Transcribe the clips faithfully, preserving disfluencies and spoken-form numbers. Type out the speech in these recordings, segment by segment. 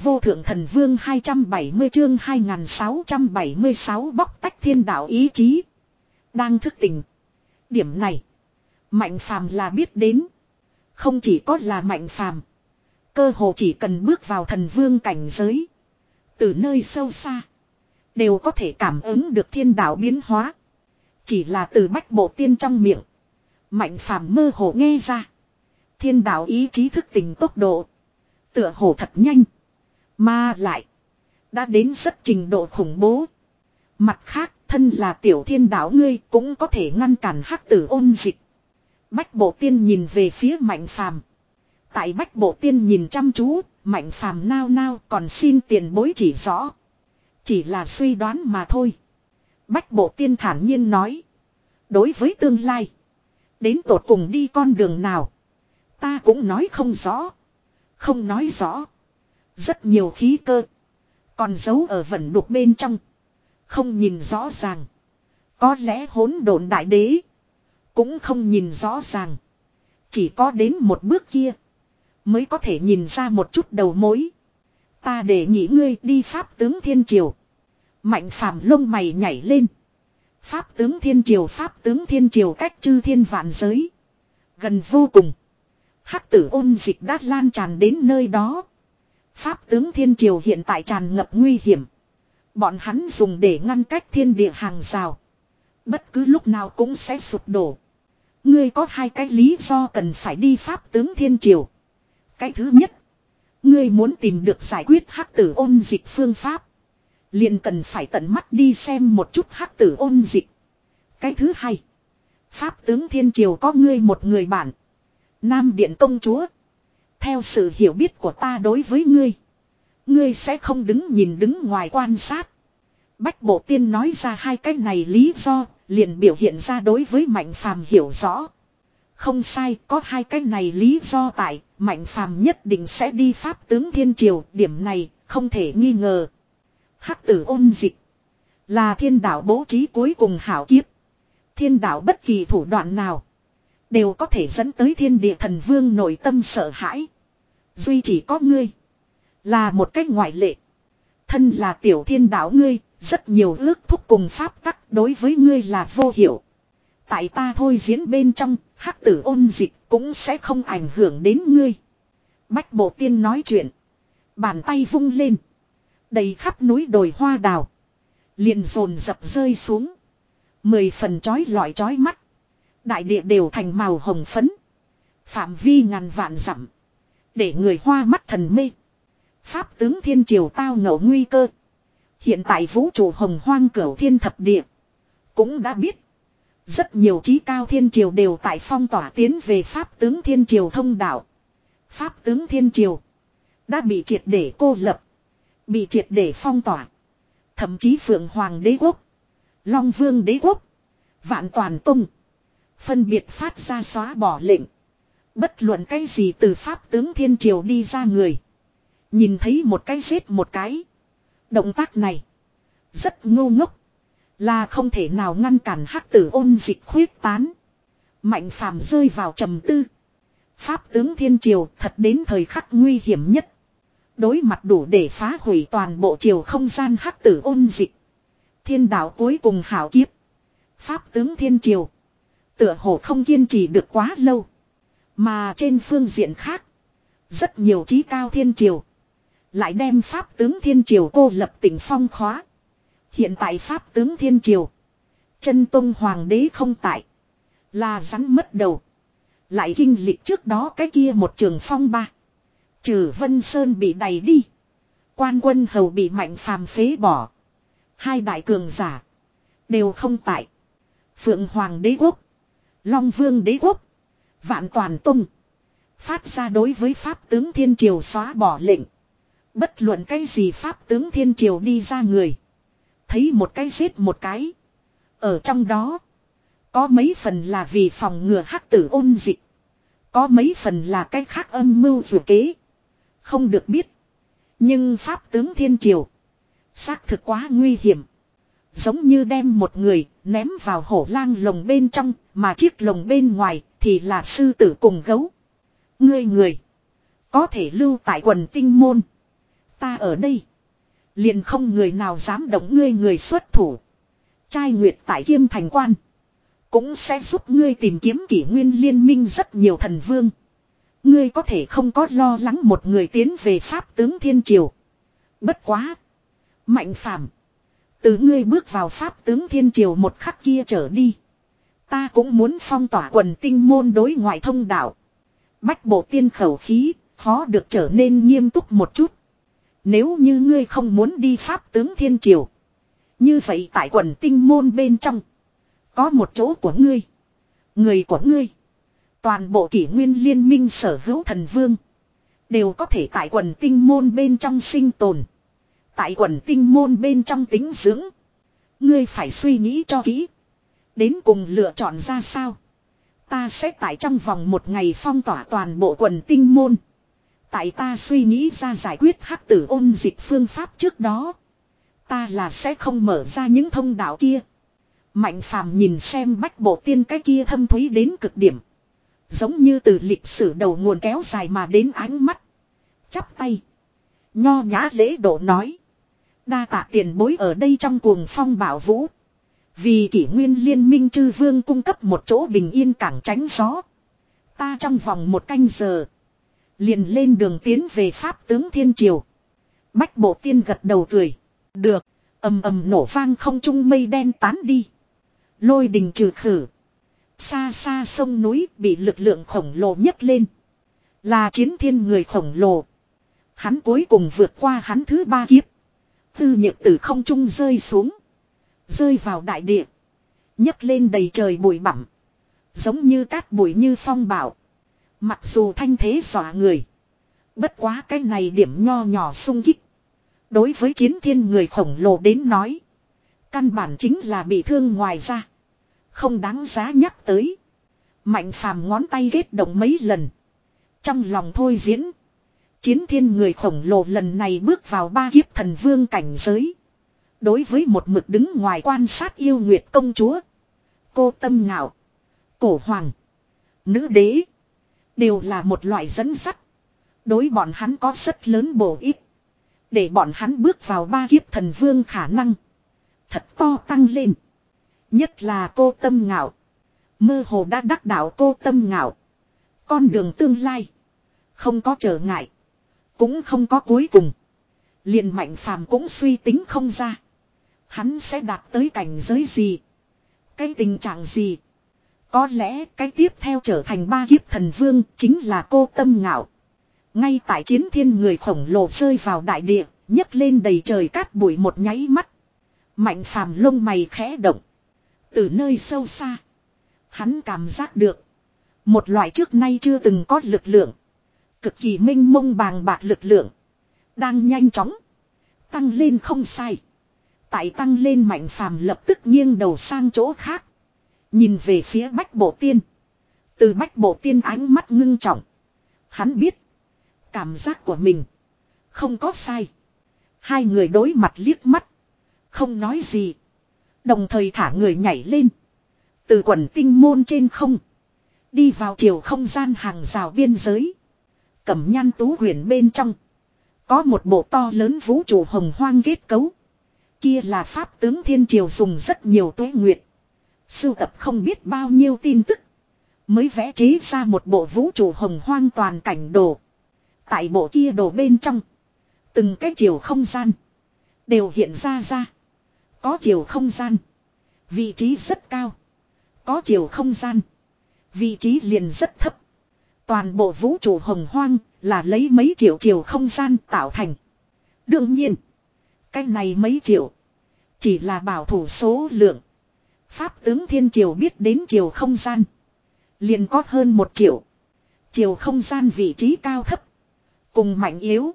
vô thượng thần vương hai trăm bảy mươi chương hai nghìn sáu trăm bảy mươi sáu bóc tách thiên đạo ý chí. Đang thức tỉnh. Điểm này. Mạnh phàm là biết đến. Không chỉ có là mạnh phàm. Cơ hồ chỉ cần bước vào thần vương cảnh giới. Từ nơi sâu xa. Đều có thể cảm ứng được thiên đạo biến hóa. Chỉ là từ Bách Bộ Tiên trong miệng. Mạnh phàm mơ hồ nghe ra. Thiên đạo ý chí thức tỉnh tốc độ. Tựa hồ thật nhanh. Mà lại. Đã đến rất trình độ khủng bố. Mặt khác thân là tiểu thiên đạo ngươi cũng có thể ngăn cản hắc tử ôn dịch. Bách Bộ Tiên nhìn về phía Mạnh phàm. Tại Bách Bộ Tiên nhìn chăm chú. Mạnh phàm nao nao còn xin tiền bối chỉ rõ. Chỉ là suy đoán mà thôi. Bách Bộ Tiên thản nhiên nói. Đối với tương lai. Đến tột cùng đi con đường nào. Ta cũng nói không rõ. Không nói rõ. Rất nhiều khí cơ. Còn giấu ở vẩn đục bên trong. Không nhìn rõ ràng. Có lẽ hỗn độn đại đế. Cũng không nhìn rõ ràng. Chỉ có đến một bước kia. Mới có thể nhìn ra một chút đầu mối. Ta để nghĩ ngươi đi pháp tướng thiên triều. Mạnh phàm lông mày nhảy lên. Pháp tướng thiên triều pháp tướng thiên triều cách chư thiên vạn giới. Gần vô cùng. Hắc tử ôn dịch đã lan tràn đến nơi đó. Pháp tướng thiên triều hiện tại tràn ngập nguy hiểm. Bọn hắn dùng để ngăn cách thiên địa hàng rào. Bất cứ lúc nào cũng sẽ sụp đổ. Ngươi có hai cái lý do cần phải đi pháp tướng thiên triều. Cái thứ nhất. Ngươi muốn tìm được giải quyết hắc tử ôn dịch phương pháp. Liền cần phải tận mắt đi xem một chút hắc tử ôn dịch. Cái thứ hai. Pháp tướng thiên triều có ngươi một người bạn. Nam Điện công chúa. Theo sự hiểu biết của ta đối với ngươi. Ngươi sẽ không đứng nhìn đứng ngoài quan sát. Bách Bộ Tiên nói ra hai cái này lý do. Liền biểu hiện ra đối với Mạnh phàm hiểu rõ. Không sai, có hai cái này lý do tại. Mạnh phàm nhất định sẽ đi pháp tướng thiên triều. Điểm này không thể nghi ngờ. Hắc tử ôn dịch. Là thiên đạo bố trí cuối cùng hảo kiếp. Thiên đạo bất kỳ thủ đoạn nào. Đều có thể dẫn tới thiên địa thần vương nội tâm sợ hãi. Duy chỉ có ngươi. Là một cách ngoại lệ. Thân là tiểu thiên đạo ngươi. Rất nhiều ước thúc cùng pháp tắc đối với ngươi là vô hiệu. Tại ta thôi diễn bên trong. Hắc tử ôn dịch cũng sẽ không ảnh hưởng đến ngươi. Bách Bộ Tiên nói chuyện. Bàn tay vung lên. Đầy khắp núi đồi hoa đào. Liền dồn dập rơi xuống. Mười phần chói lọi chói mắt. Đại địa đều thành màu hồng phấn. Phạm vi ngàn vạn dặm. Để người hoa mắt thần mê. Pháp tướng thiên triều tao ngộ nguy cơ. Hiện tại vũ trụ hồng hoang cửu thiên thập địa. Cũng đã biết. Rất nhiều chí cao thiên triều đều tại phong tỏa tiến về pháp tướng thiên triều thông đạo. Pháp tướng thiên triều. Đã bị triệt để cô lập. Bị triệt để phong tỏa. Thậm chí Phượng Hoàng đế quốc. Long Vương đế quốc. Vạn Toàn Tông. Phân biệt phát ra xóa bỏ lệnh. Bất luận cái gì từ pháp tướng thiên triều đi ra người. Nhìn thấy một cái giết một cái. Động tác này. Rất ngu ngốc. Là không thể nào ngăn cản hắc tử ôn dịch khuyết tán. Mạnh phàm rơi vào trầm tư. Pháp tướng thiên triều thật đến thời khắc nguy hiểm nhất. Đối mặt đủ để phá hủy toàn bộ triều không gian hắc tử ôn dịch. Thiên đạo cuối cùng hảo kiếp. Pháp tướng thiên triều. Tựa hồ không kiên trì được quá lâu. Mà trên phương diện khác. Rất nhiều chí cao thiên triều. Lại đem pháp tướng thiên triều cô lập tỉnh phong khóa. Hiện tại pháp tướng thiên triều. Chân Tông Hoàng đế không tại. Là rắn mất đầu. Lại kinh lịch trước đó cái kia một trường phong ba. Trừ Vân Sơn bị đày đi. Quan Quân Hầu bị Mạnh phàm phế bỏ. Hai đại cường giả. Đều không tại. Phượng Hoàng đế quốc. Long Vương đế quốc. Vạn Toàn Tông. Phát ra đối với pháp tướng thiên triều xóa bỏ lệnh. Bất luận cái gì pháp tướng thiên triều đi ra người. Thấy một cái giết một cái. Ở trong đó. Có mấy phần là vì phòng ngừa hắc tử ôn dịch. Có mấy phần là cái khác âm mưu dự kế. Không được biết. Nhưng pháp tướng thiên triều. Xác thực quá nguy hiểm. Giống như đem một người ném vào hổ lang lồng bên trong. Mà chiếc lồng bên ngoài thì là sư tử cùng gấu. Ngươi người. Có thể lưu tại quần tinh môn. Ta ở đây. Liền không người nào dám động ngươi người xuất thủ. Trai Nguyệt tại Kiêm Thành Quan. Cũng sẽ giúp ngươi tìm kiếm kỷ nguyên liên minh rất nhiều thần vương. Ngươi có thể không có lo lắng một người tiến về Pháp tướng Thiên Triều. Bất quá. Mạnh Phàm, từ ngươi bước vào Pháp tướng Thiên Triều một khắc kia trở đi. Ta cũng muốn phong tỏa quần tinh môn đối ngoại thông đạo. Bách Bộ Tiên khẩu khí, khó được trở nên nghiêm túc một chút. Nếu như ngươi không muốn đi Pháp tướng Thiên Triều. Như vậy tại quần tinh môn bên trong. Có một chỗ của ngươi. Người của ngươi. Toàn bộ kỷ nguyên liên minh sở hữu thần vương. Đều có thể tại quần tinh môn bên trong sinh tồn. Tại quần tinh môn bên trong tính dưỡng. Ngươi phải suy nghĩ cho kỹ. Đến cùng lựa chọn ra sao. Ta sẽ tại trong vòng một ngày phong tỏa toàn bộ quần tinh môn. Tại ta suy nghĩ ra giải quyết hắc tử ôn dịch phương pháp trước đó. Ta là sẽ không mở ra những thông đạo kia. Mạnh Phàm nhìn xem Bách Bộ Tiên cái kia thâm thúy đến cực điểm. Giống như từ lịch sử đầu nguồn kéo dài mà đến ánh mắt. Chắp tay. Nho nhã lễ độ nói. Đa tạ tiền bối ở đây trong cuồng phong bảo vũ. Vì kỷ nguyên liên minh chư vương cung cấp một chỗ bình yên cảng tránh gió. Ta trong vòng một canh giờ. Liền lên đường tiến về Pháp tướng Thiên Triều. Bách Bộ Tiên gật đầu cười. Được. Ầm ầm nổ vang không trung mây đen tán đi. Lôi đình trừ khử. Xa xa sông núi bị lực lượng khổng lồ nhấc lên. Là Chiến Thiên người khổng lồ. Hắn cuối cùng vượt qua hắn thứ ba kiếp. Tư nhược từ không trung rơi xuống. Rơi vào đại địa. Nhấc lên đầy trời bụi bặm. Giống như cát bụi như phong bạo. Mặc dù thanh thế dọa người. Bất quá cái này điểm nho nhỏ sung kích. Đối với Chiến Thiên người khổng lồ đến nói. Căn bản chính là bị thương ngoài ra. Không đáng giá nhắc tới. Mạnh Phàm ngón tay ghét động mấy lần. Trong lòng thôi diễn. Chiến Thiên người khổng lồ lần này bước vào ba kiếp thần vương cảnh giới. Đối với một mực đứng ngoài quan sát yêu nguyệt công chúa. Cô Tâm Ngạo. Cổ Hoàng. Nữ đế. Đều là một loại dẫn dắt. Đối bọn hắn có rất lớn bổ ích. Để bọn hắn bước vào ba kiếp thần vương khả năng. Thật to tăng lên. Nhất là cô Tâm Ngạo. Mơ hồ đã đắc đạo cô Tâm Ngạo. Con đường tương lai. Không có trở ngại. Cũng không có cuối cùng. Liền Mạnh Phàm cũng suy tính không ra. Hắn sẽ đạt tới cảnh giới gì. Cái tình trạng gì. Có lẽ cái tiếp theo trở thành ba kiếp thần vương chính là cô Tâm Ngạo. Ngay tại Chiến Thiên người khổng lồ rơi vào đại địa. Nhấc lên đầy trời cát bụi một nháy mắt. Mạnh Phàm lông mày khẽ động. Từ nơi sâu xa. Hắn cảm giác được. Một loại trước nay chưa từng có lực lượng. Cực kỳ minh mông bàng bạc lực lượng. Đang nhanh chóng. Tăng lên không sai. Tại tăng lên Mạnh Phàm lập tức nghiêng đầu sang chỗ khác. Nhìn về phía Bách Bộ Tiên. Từ Bách Bộ Tiên ánh mắt ngưng trọng. Hắn biết. Cảm giác của mình. Không có sai. Hai người đối mặt liếc mắt. Không nói gì. Đồng thời thả người nhảy lên. Từ quần tinh môn trên không. Đi vào chiều không gian hàng rào biên giới. Cẩm Nhan Tú huyền bên trong. Có một bộ to lớn vũ trụ hồng hoang kết cấu. Kia là Pháp tướng Thiên Triều dùng rất nhiều tuế nguyệt. Sưu tập không biết bao nhiêu tin tức. Mới vẽ chế ra một bộ vũ trụ hồng hoang toàn cảnh đồ. Tại bộ kia đồ bên trong. Từng cái chiều không gian. Đều hiện ra ra. Có chiều không gian. Vị trí rất cao. Có chiều không gian. Vị trí liền rất thấp. Toàn bộ vũ trụ hồng hoang là lấy mấy triệu chiều không gian tạo thành. Đương nhiên. Cái này mấy triệu. Chỉ là bảo thủ số lượng. Pháp tướng Thiên Triều biết đến chiều không gian. Liền có hơn một triệu. Chiều không gian vị trí cao thấp. Cùng mạnh yếu.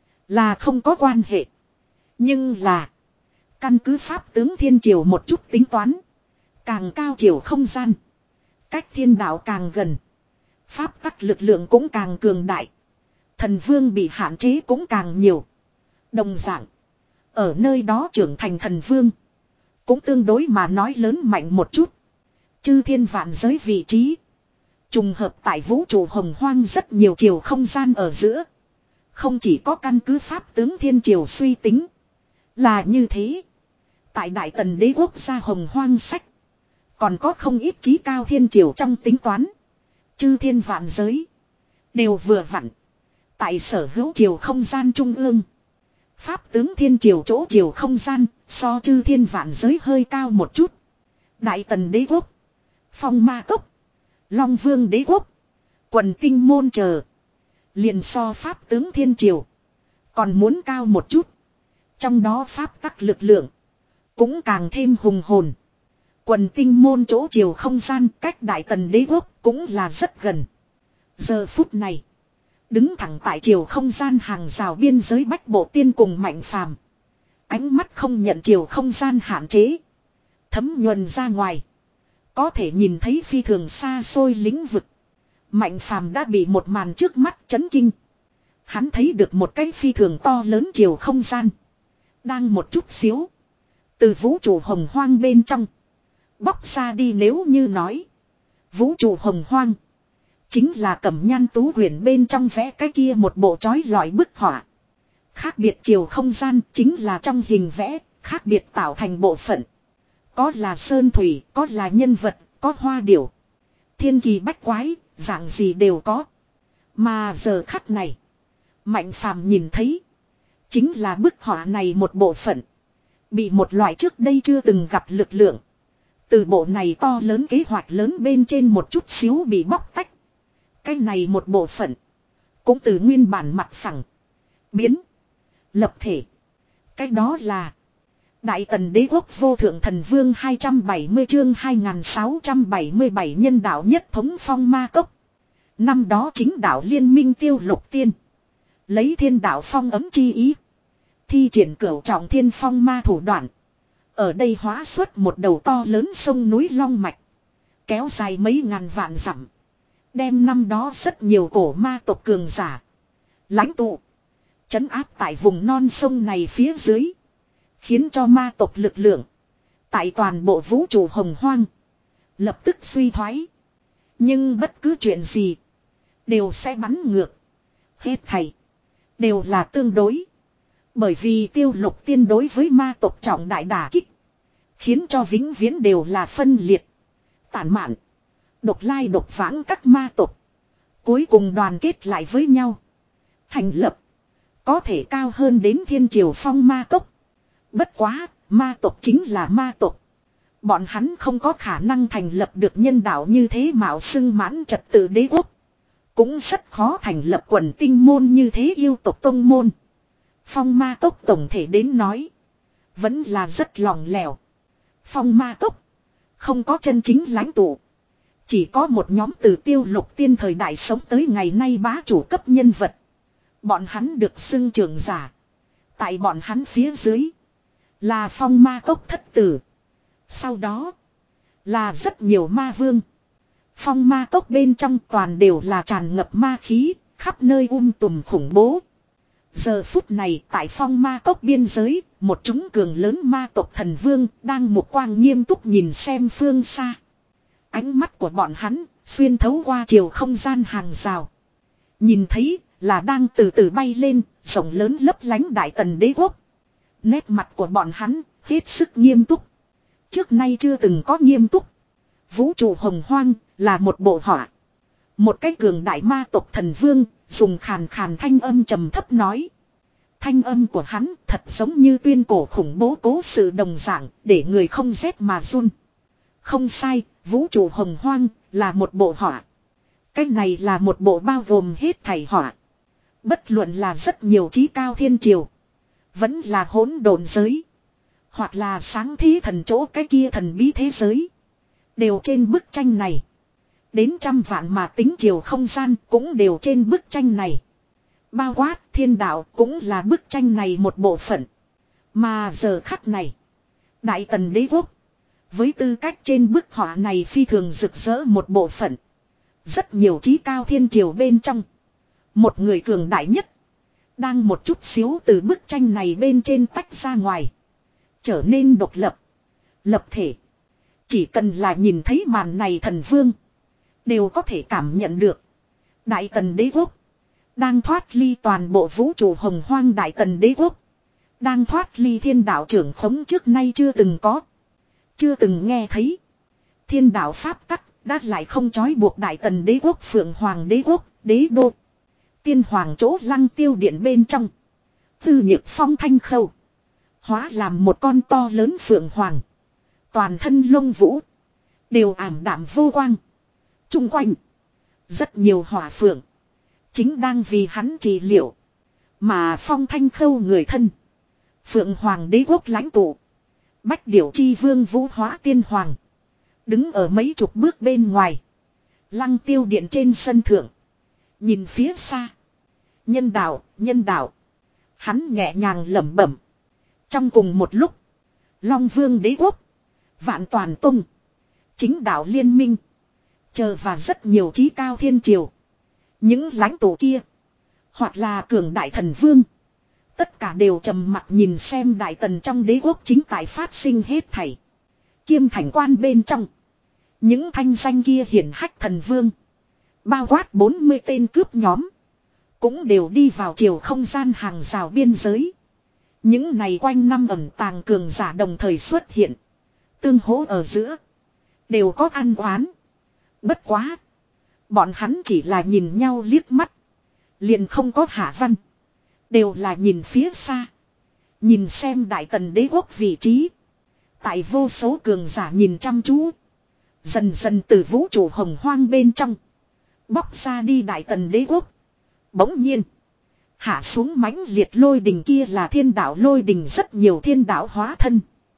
Là không có quan hệ. Nhưng là. Căn cứ Pháp tướng Thiên Triều một chút tính toán. Càng cao chiều không gian. Cách thiên đạo càng gần. Pháp tắc lực lượng cũng càng cường đại. Thần vương bị hạn chế cũng càng nhiều. Đồng dạng. Ở nơi đó trưởng thành thần vương. Cũng tương đối mà nói lớn mạnh một chút. Chư thiên vạn giới vị trí. Trùng hợp tại vũ trụ hồng hoang rất nhiều chiều không gian ở giữa. Không chỉ có căn cứ pháp tướng thiên triều suy tính. Là như thế. Tại Đại Tần đế quốc gia hồng hoang sách. Còn có không ít chí cao thiên triều trong tính toán. Chư thiên vạn giới. Đều vừa vặn. Tại sở hữu triều không gian trung ương. Pháp tướng thiên triều chỗ triều không gian. So chư thiên vạn giới hơi cao một chút. Đại Tần đế quốc. Phong ma cốc. Long vương đế quốc. Quần tinh môn chờ. Liền so pháp tướng thiên triều. Còn muốn cao một chút. Trong đó pháp tắc lực lượng. Cũng càng thêm hùng hồn. Quần tinh môn chỗ chiều không gian cách Đại Tần đế quốc cũng là rất gần. Giờ phút này. Đứng thẳng tại chiều không gian hàng rào biên giới Bách Bộ Tiên cùng Mạnh Phàm. Ánh mắt không nhận chiều không gian hạn chế. Thấm nhuần ra ngoài. Có thể nhìn thấy phi thường xa xôi lĩnh vực. Mạnh Phàm đã bị một màn trước mắt chấn kinh. Hắn thấy được một cái phi thường to lớn chiều không gian. Đang một chút xíu. Từ vũ trụ hồng hoang bên trong. Bóc ra đi nếu như nói. Vũ trụ hồng hoang. Chính là Cẩm Nhan Tú Huyền bên trong vẽ cái kia một bộ chói lọi bức họa. Khác biệt chiều không gian chính là trong hình vẽ. Khác biệt tạo thành bộ phận. Có là sơn thủy, có là nhân vật, có hoa điểu. Thiên kỳ bách quái, dạng gì đều có. Mà giờ khắc này. Mạnh Phàm nhìn thấy. Chính là bức họa này một bộ phận. Bị một loại trước đây chưa từng gặp lực lượng. Từ bộ này to lớn kế hoạch lớn bên trên một chút xíu bị bóc tách. Cái này một bộ phận. Cũng từ nguyên bản mặt phẳng. Biến. Lập thể. Cái đó là. Đại Tần đế quốc vô thượng thần vương hai trăm bảy mươi chương hai nghìn sáu trăm bảy mươi bảy nhân đạo nhất thống phong ma cốc. Năm đó chính đạo liên minh tiêu lục tiên. Lấy thiên đạo phong ấm chi ý. Thi triển cửu trọng thiên phong ma thủ đoạn. Ở đây hóa xuất một đầu to lớn sông núi long mạch. Kéo dài mấy ngàn vạn dặm. Đem năm đó rất nhiều cổ ma tộc cường giả. Lãnh tụ. Trấn áp tại vùng non sông này phía dưới. Khiến cho ma tộc lực lượng. Tại toàn bộ vũ trụ hồng hoang. Lập tức suy thoái. Nhưng bất cứ chuyện gì. Đều sẽ bắn ngược. Hết thảy. Đều là tương đối. Bởi vì tiêu lục tiên đối với ma tộc trọng đại đả kích. Khiến cho vĩnh viễn đều là phân liệt. Tản mạn. Độc lai độc vãng các ma tộc. Cuối cùng đoàn kết lại với nhau. Thành lập. Có thể cao hơn đến thiên triều phong ma cốc. Bất quá, ma tộc chính là ma tộc. Bọn hắn không có khả năng thành lập được nhân đạo như thế mạo xưng mãn trật tự đế quốc. Cũng rất khó thành lập quần tinh môn như thế yêu tộc tông môn. Phong ma cốc tổng thể đến nói. Vẫn là rất lòng lẻo. Phong ma cốc. Không có chân chính lãnh tụ. Chỉ có một nhóm từ tiêu lục tiên thời đại sống tới ngày nay bá chủ cấp nhân vật. Bọn hắn được xưng trưởng giả. Tại bọn hắn phía dưới. Là phong ma cốc thất tử. Sau đó. Là rất nhiều ma vương. Phong ma cốc bên trong toàn đều là tràn ngập ma khí. Khắp nơi um tùm khủng bố. Giờ phút này tại phong ma cốc biên giới. Một chúng cường lớn ma tộc thần vương. Đang một quang nghiêm túc nhìn xem phương xa. Ánh mắt của bọn hắn. Xuyên thấu qua chiều không gian hàng rào. Nhìn thấy là đang từ từ bay lên. Rộng lớn lấp lánh Đại Tần đế quốc. Nét mặt của bọn hắn hết sức nghiêm túc. Trước nay chưa từng có nghiêm túc. Vũ trụ hồng hoang là một bộ họa. Một cái cường đại ma tộc thần vương dùng khàn khàn thanh âm trầm thấp nói. Thanh âm của hắn thật giống như tuyên cổ khủng bố cố sự đồng dạng để người không rét mà run. Không sai, vũ trụ hồng hoang là một bộ họa. Cái này là một bộ bao gồm hết thảy họa. Bất luận là rất nhiều chí cao thiên triều. Vẫn là hỗn độn giới. Hoặc là sáng thế thần chỗ cái kia thần bí thế giới. Đều trên bức tranh này. Đến trăm vạn mà tính chiều không gian cũng đều trên bức tranh này. Bao quát thiên đạo cũng là bức tranh này một bộ phận. Mà giờ khắc này. Đại Tần đế quốc. Với tư cách trên bức họa này phi thường rực rỡ một bộ phận. Rất nhiều chí cao thiên triều bên trong. Một người cường đại nhất. Đang một chút xíu từ bức tranh này bên trên tách ra ngoài. Trở nên độc lập. Lập thể. Chỉ cần là nhìn thấy màn này thần vương. Đều có thể cảm nhận được. Đại Tần đế quốc. Đang thoát ly toàn bộ vũ trụ hồng hoang đại tần đế quốc. Đang thoát ly thiên đạo trưởng khống trước nay chưa từng có. Chưa từng nghe thấy. Thiên đạo pháp tắc đã lại không trói buộc đại tần đế quốc phượng hoàng đế quốc, đế đô. Tiên hoàng chỗ lăng tiêu điện bên trong. Tư nhược phong thanh khâu. Hóa làm một con to lớn phượng hoàng. Toàn thân lông vũ. Đều ảm đạm vô quang. Trung quanh. Rất nhiều hỏa phượng. Chính đang vì hắn trị liệu. Mà phong thanh khâu người thân. Phượng hoàng đế quốc lãnh tụ. Bách điểu chi vương vũ hóa tiên hoàng. Đứng ở mấy chục bước bên ngoài. Lăng tiêu điện trên sân thượng. Nhìn phía xa. Nhân đạo, nhân đạo. Hắn nhẹ nhàng lẩm bẩm. Trong cùng một lúc. Long vương đế quốc. Vạn toàn tung. Chính đạo liên minh. Chờ và rất nhiều trí cao thiên triều. Những lãnh tụ kia. Hoặc là cường đại thần vương. Tất cả đều trầm mặc nhìn xem đại tần trong đế quốc chính tại phát sinh hết thảy. Kiêm thành quan bên trong. Những thanh danh kia hiển hách thần vương. Bao quát bốn mươi tên cướp nhóm. Cũng đều đi vào chiều không gian hàng rào biên giới. Những này quanh năm ẩn tàng cường giả đồng thời xuất hiện. Tương hỗ ở giữa. Đều có ăn oán. Bất quá. Bọn hắn chỉ là nhìn nhau liếc mắt. Liền không có hạ văn. Đều là nhìn phía xa. Nhìn xem đại tần đế quốc vị trí. Tại vô số cường giả nhìn chăm chú. Dần dần từ vũ trụ hồng hoang bên trong. Bóc ra đi đại tần đế quốc. Bỗng nhiên. Hạ xuống mãnh liệt lôi đình kia là thiên đạo lôi đình, rất nhiều thiên đạo hóa thân.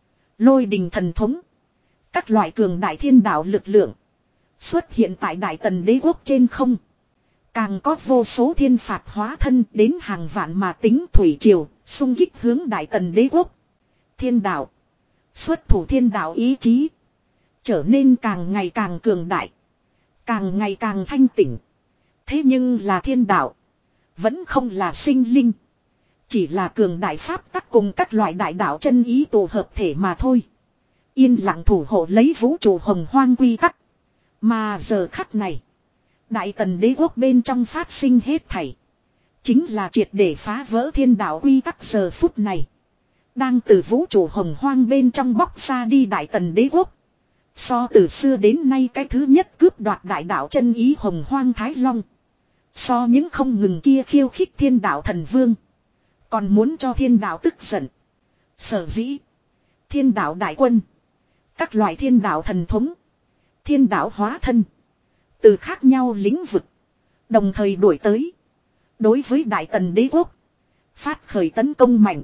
Lôi đình thần thống. Các loại cường đại thiên đạo lực lượng. Xuất hiện tại đại tần đế quốc trên không. Càng có vô số thiên phạt hóa thân đến hàng vạn mà tính thủy triều. Xung kích hướng đại tần đế quốc. Thiên đạo. Xuất thủ thiên đạo ý chí. Trở nên càng ngày càng cường đại. Càng ngày càng thanh tỉnh. Thế nhưng là thiên đạo. Vẫn không là sinh linh. Chỉ là cường đại pháp tắc cùng các loại đại đạo chân ý tụ hợp thể mà thôi. Yên lặng thủ hộ lấy vũ trụ hồng hoang quy tắc. Mà giờ khắc này. Đại tần đế quốc bên trong phát sinh hết thảy. Chính là triệt để phá vỡ thiên đạo quy tắc giờ phút này. Đang từ vũ trụ hồng hoang bên trong bóc ra đi đại tần đế quốc. So từ xưa đến nay cái thứ nhất cướp đoạt đại đạo chân ý hồng hoang Thái Long. So những không ngừng kia khiêu khích thiên đạo thần vương. Còn muốn cho thiên đạo tức giận. Sở dĩ. Thiên đạo đại quân. Các loại thiên đạo thần thống. Thiên đạo hóa thân. Từ khác nhau lĩnh vực. Đồng thời đuổi tới. Đối với đại tần đế quốc. Phát khởi tấn công mạnh.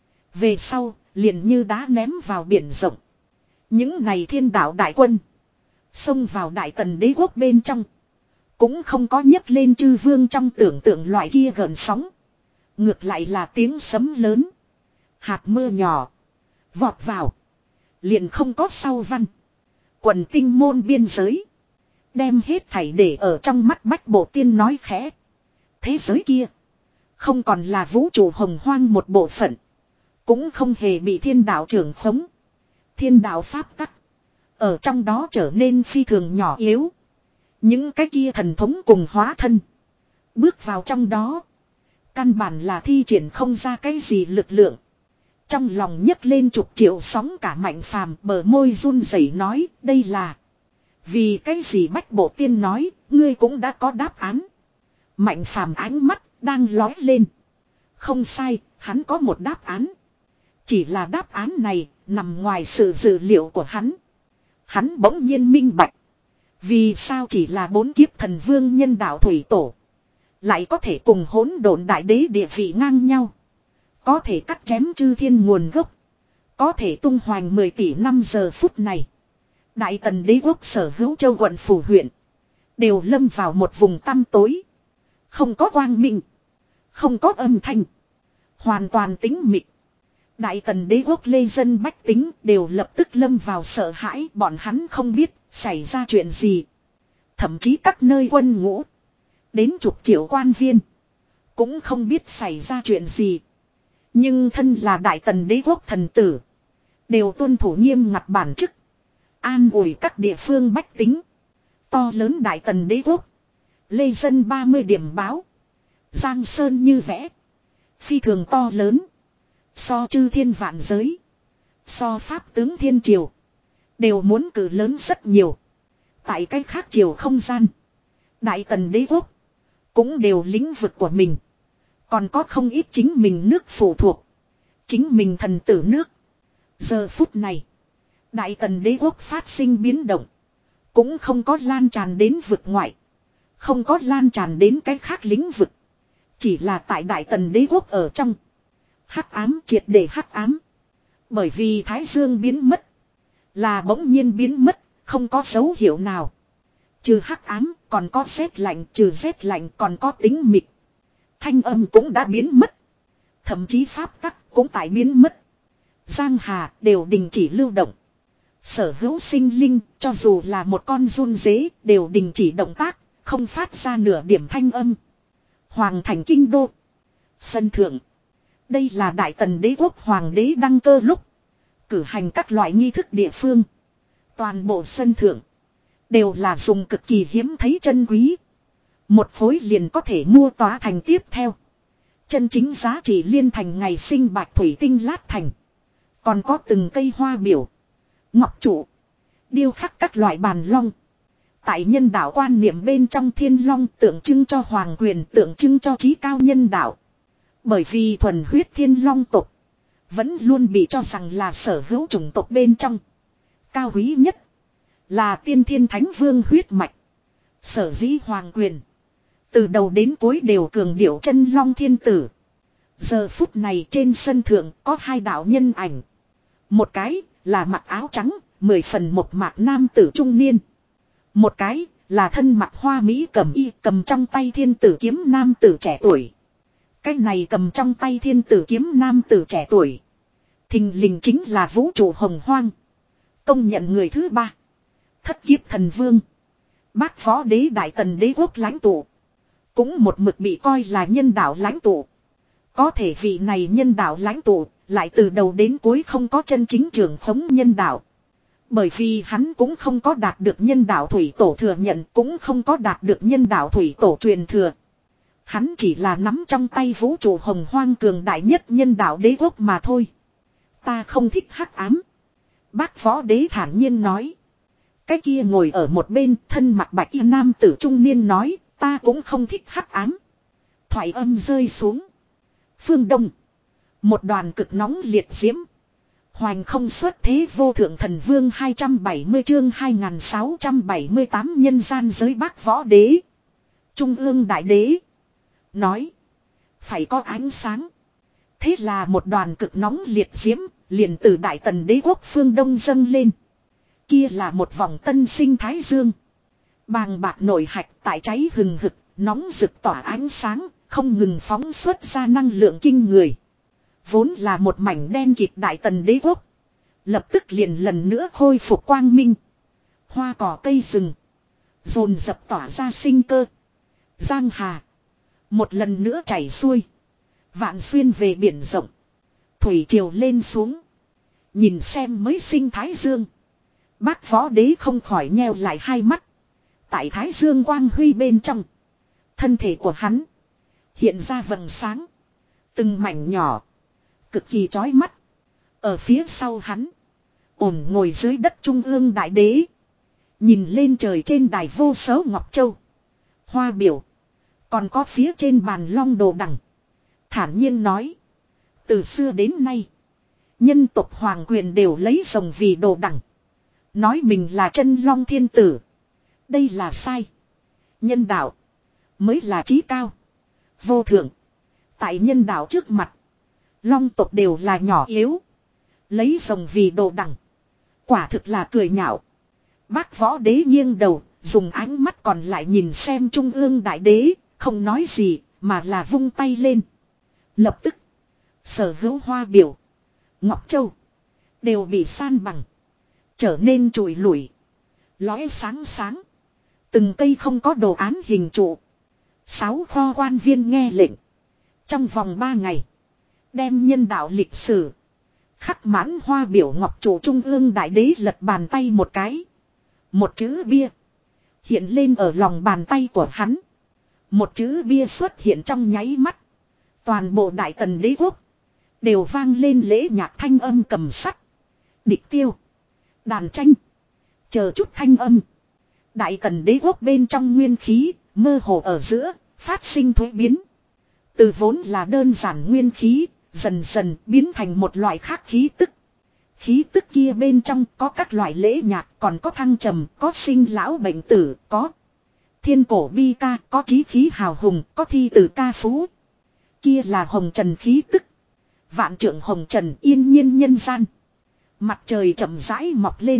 Về sau liền như đá ném vào biển rộng. Những này thiên đạo đại quân. Xông vào đại tần đế quốc bên trong. Cũng không có nhấc lên chư vương trong tưởng tượng loại kia gần sóng. Ngược lại là tiếng sấm lớn. Hạt mưa nhỏ. Vọt vào. Liền không có sau văn. Quần tinh môn biên giới. Đem hết thảy để ở trong mắt Bách Bộ Tiên nói khẽ. Thế giới kia. Không còn là vũ trụ hồng hoang một bộ phận. Cũng không hề bị thiên đạo trưởng khống. Thiên đạo pháp tắc. Ở trong đó trở nên phi thường nhỏ yếu. Những cái kia thần thống cùng hóa thân. Bước vào trong đó. Căn bản là thi triển không ra cái gì lực lượng. Trong lòng nhấc lên chục triệu sóng cả Mạnh Phàm bờ môi run rẩy nói đây là. Vì cái gì Bách Bộ Tiên nói ngươi cũng đã có đáp án. Mạnh Phàm ánh mắt đang lói lên. Không sai, hắn có một đáp án. Chỉ là đáp án này nằm ngoài sự dự liệu của hắn. Hắn bỗng nhiên minh bạch. Vì sao chỉ là bốn kiếp thần vương nhân đạo thủy tổ. Lại có thể cùng hỗn độn đại đế địa vị ngang nhau. Có thể cắt chém chư thiên nguồn gốc. Có thể tung hoành mười tỷ năm giờ phút này. Đại tần đế quốc sở hữu châu quận phủ huyện. Đều lâm vào một vùng tăm tối. Không có quang minh. Không có âm thanh. Hoàn toàn tĩnh mịch. Đại tần đế quốc lê dân bách tính đều lập tức lâm vào sợ hãi. Bọn hắn không biết xảy ra chuyện gì. Thậm chí các nơi quân ngũ. Đến chục triệu quan viên. Cũng không biết xảy ra chuyện gì. Nhưng thân là đại tần đế quốc thần tử. Đều tuân thủ nghiêm ngặt bản chức. An ủi các địa phương bách tính. To lớn đại tần đế quốc. Lê dân ba mươi điểm báo. Giang sơn như vẽ. Phi thường to lớn. So chư thiên vạn giới. So pháp tướng thiên triều. Đều muốn cử lớn rất nhiều. Tại cách khác triều không gian. Đại tần đế quốc. Cũng đều lĩnh vực của mình. Còn có không ít chính mình nước phụ thuộc. Chính mình thần tử nước. Giờ phút này. Đại tần đế quốc phát sinh biến động. Cũng không có lan tràn đến vực ngoại. Không có lan tràn đến cái khác lĩnh vực. Chỉ là tại đại tần đế quốc ở trong. Hắc ám triệt để hắc ám. Bởi vì Thái Dương biến mất. Là bỗng nhiên biến mất. Không có dấu hiệu nào. Trừ hắc ám còn có rét lạnh. Trừ rét lạnh còn có tính mịt. Thanh âm cũng đã biến mất. Thậm chí pháp tắc cũng tại biến mất. Giang hà đều đình chỉ lưu động. Sở hữu sinh linh cho dù là một con run dế đều đình chỉ động tác. Không phát ra nửa điểm thanh âm. Hoàng thành kinh đô. Sân thượng. Đây là đại tần đế quốc hoàng đế đăng cơ lúc. Cử hành các loại nghi thức địa phương. Toàn bộ sân thượng. Đều là dùng cực kỳ hiếm thấy chân quý. Một khối liền có thể mua tòa thành tiếp theo. Chân chính giá trị liên thành ngày sinh bạch thủy tinh lát thành. Còn có từng cây hoa biểu. Ngọc trụ. Điêu khắc các loại bàn long. Tại nhân đạo quan niệm bên trong thiên long tượng trưng cho hoàng quyền, tượng trưng cho trí cao nhân đạo. Bởi vì thuần huyết thiên long tộc vẫn luôn bị cho rằng là sở hữu chủng tộc bên trong cao quý nhất. Là tiên thiên thánh vương huyết mạch. Sở dĩ hoàng quyền từ đầu đến cuối đều cường điệu chân long thiên tử. Giờ phút này trên sân thượng có hai đạo nhân ảnh. Một cái là mặc áo trắng, mười phần một mạc nam tử trung niên. Một cái là thân mặc hoa mỹ cầm y cầm trong tay thiên tử kiếm nam tử trẻ tuổi. Cái này cầm trong tay thiên tử kiếm nam tử trẻ tuổi. Thình lình chính là vũ trụ hồng hoang. Công nhận người thứ ba. Thất kiếp thần vương. Bác phó đế đại tần đế quốc lãnh tụ. Cũng một mực bị coi là nhân đạo lãnh tụ. Có thể vị này nhân đạo lãnh tụ lại từ đầu đến cuối không có chân chính trưởng khống nhân đạo. Bởi vì hắn cũng không có đạt được nhân đạo thủy tổ thừa nhận, cũng không có đạt được nhân đạo thủy tổ truyền thừa. Hắn chỉ là nắm trong tay vũ trụ hồng hoang cường đại nhất nhân đạo đế quốc mà thôi. Ta không thích hắc ám. Bác phó đế thản nhiên nói. Cái kia ngồi ở một bên thân mặc bạch y nam tử trung niên nói, ta cũng không thích hắc ám. Thoại âm rơi xuống. Phương Đông. Một đoàn cực nóng liệt diễm. Hoành không xuất thế vô thượng thần vương hai trăm bảy mươi chương hai nghìn sáu trăm bảy mươi tám nhân gian giới bác võ đế. Trung ương đại đế. Nói. Phải có ánh sáng. Thế là một đoàn cực nóng liệt diễm liền từ đại tần đế quốc phương Đông dâng lên. Kia là một vòng tân sinh thái dương. Bàng bạc nổi hạch tại cháy hừng hực, nóng rực tỏa ánh sáng, không ngừng phóng xuất ra năng lượng kinh người. Vốn là một mảnh đen kịt đại tần đế quốc. Lập tức liền lần nữa khôi phục quang minh. Hoa cỏ cây rừng. Dồn dập tỏa ra sinh cơ. Giang hà. Một lần nữa chảy xuôi. Vạn xuyên về biển rộng. Thủy triều lên xuống. Nhìn xem mới sinh thái dương. Bác võ đế không khỏi nheo lại hai mắt. Tại thái dương quang huy bên trong. Thân thể của hắn. Hiện ra vầng sáng. Từng mảnh nhỏ. Cực kỳ chói mắt. Ở phía sau hắn. Ổn ngồi dưới đất trung ương đại đế. Nhìn lên trời trên đài vô số ngọc châu. Hoa biểu. Còn có phía trên bàn long đồ đằng. Thản nhiên nói. Từ xưa đến nay. Nhân tộc hoàng quyền đều lấy rồng vì đồ đằng. Nói mình là chân long thiên tử. Đây là sai. Nhân đạo. Mới là chí cao. Vô thượng. Tại nhân đạo trước mặt. Long tộc đều là nhỏ yếu. Lấy rồng vì đồ đằng. Quả thực là cười nhạo. Bác võ đế nghiêng đầu. Dùng ánh mắt còn lại nhìn xem trung ương đại đế. Không nói gì. Mà là vung tay lên. Lập tức. Sở hữu hoa biểu. Ngọc châu. Đều bị san bằng. Trở nên trụi lủi. Lóe sáng sáng. Từng cây không có đồ án hình trụ. Sáu kho quan viên nghe lệnh. Trong vòng ba ngày. Đem nhân đạo lịch sử. Khắc mãn hoa biểu ngọc trụ trung ương đại đế lật bàn tay một cái. Một chữ bia. Hiện lên ở lòng bàn tay của hắn. Một chữ bia xuất hiện trong nháy mắt. Toàn bộ Đại Tần đế quốc đều vang lên lễ nhạc thanh âm cầm sắt, địch tiêu, đàn tranh, chờ chút thanh âm. Đại Tần đế quốc bên trong nguyên khí, mơ hồ ở giữa, phát sinh thuế biến. Từ vốn là đơn giản nguyên khí, dần dần biến thành một loại khác khí tức. Khí tức kia bên trong có các loại lễ nhạc, còn có thăng trầm, có sinh lão bệnh tử, có thiên cổ bi ca, có chí khí hào hùng, có thi tử ca phú. Kia là hồng trần khí tức. Vạn trượng hồng trần yên nhiên nhân gian. Mặt trời chậm rãi mọc lên.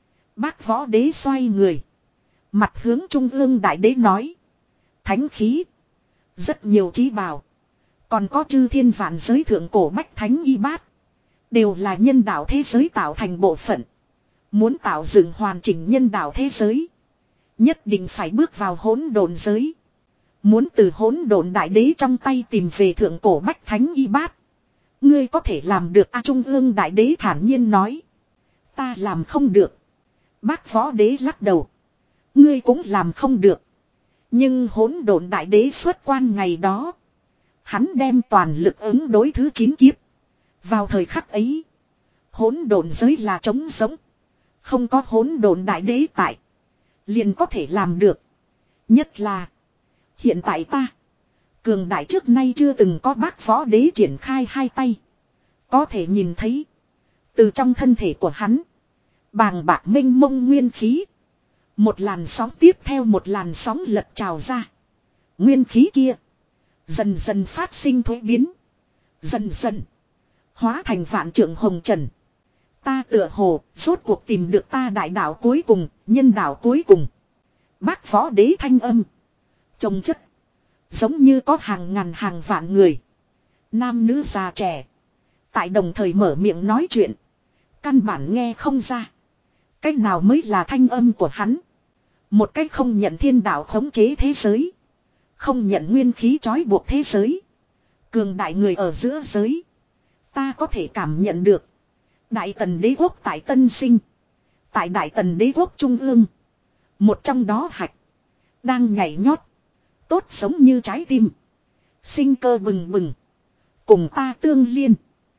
Bác võ đế xoay người. Mặt hướng trung ương đại đế nói. Thánh khí. Rất nhiều trí bảo. Còn có chư thiên vạn giới thượng cổ bách thánh y bát. Đều là nhân đạo thế giới tạo thành bộ phận. Muốn tạo dựng hoàn chỉnh nhân đạo thế giới. Nhất định phải bước vào hỗn độn giới. Muốn từ hỗn độn đại đế trong tay tìm về thượng cổ bách thánh y bát. Ngươi có thể làm được a Trung ương đại đế thản nhiên nói. Ta làm không được. Bác võ đế lắc đầu. Ngươi cũng làm không được. Nhưng hỗn độn đại đế xuất quan ngày đó. Hắn đem toàn lực ứng đối thứ chín kiếp. Vào thời khắc ấy. Hỗn độn giới là trống sống. Không có hỗn độn đại đế tại. Liền có thể làm được. Nhất là. Hiện tại ta. Cường đại trước nay chưa từng có bác võ đế triển khai hai tay. Có thể nhìn thấy. Từ trong thân thể của hắn. Bàng bạc mênh mông nguyên khí. Một làn sóng tiếp theo một làn sóng lật trào ra. Nguyên khí kia. Dần dần phát sinh thuế biến. Dần dần. Hóa thành vạn trượng hồng trần. Ta tựa hồ rốt cuộc tìm được ta đại đạo cuối cùng. Nhân đạo cuối cùng. Bác võ đế thanh âm. Trông chất. Giống như có hàng ngàn hàng vạn người. Nam nữ già trẻ. Tại đồng thời mở miệng nói chuyện. Căn bản nghe không ra. Cách nào mới là thanh âm của hắn. Một cách không nhận thiên đạo khống chế thế giới. Không nhận nguyên khí trói buộc thế giới. Cường đại người ở giữa giới. Ta có thể cảm nhận được. Đại Tần đế quốc tại Tân Sinh. Tại Đại Tần đế quốc Trung ương. Một trong đó hạch. Đang nhảy nhót. Tốt sống như trái tim. Sinh cơ bừng bừng. Cùng ta tương liên.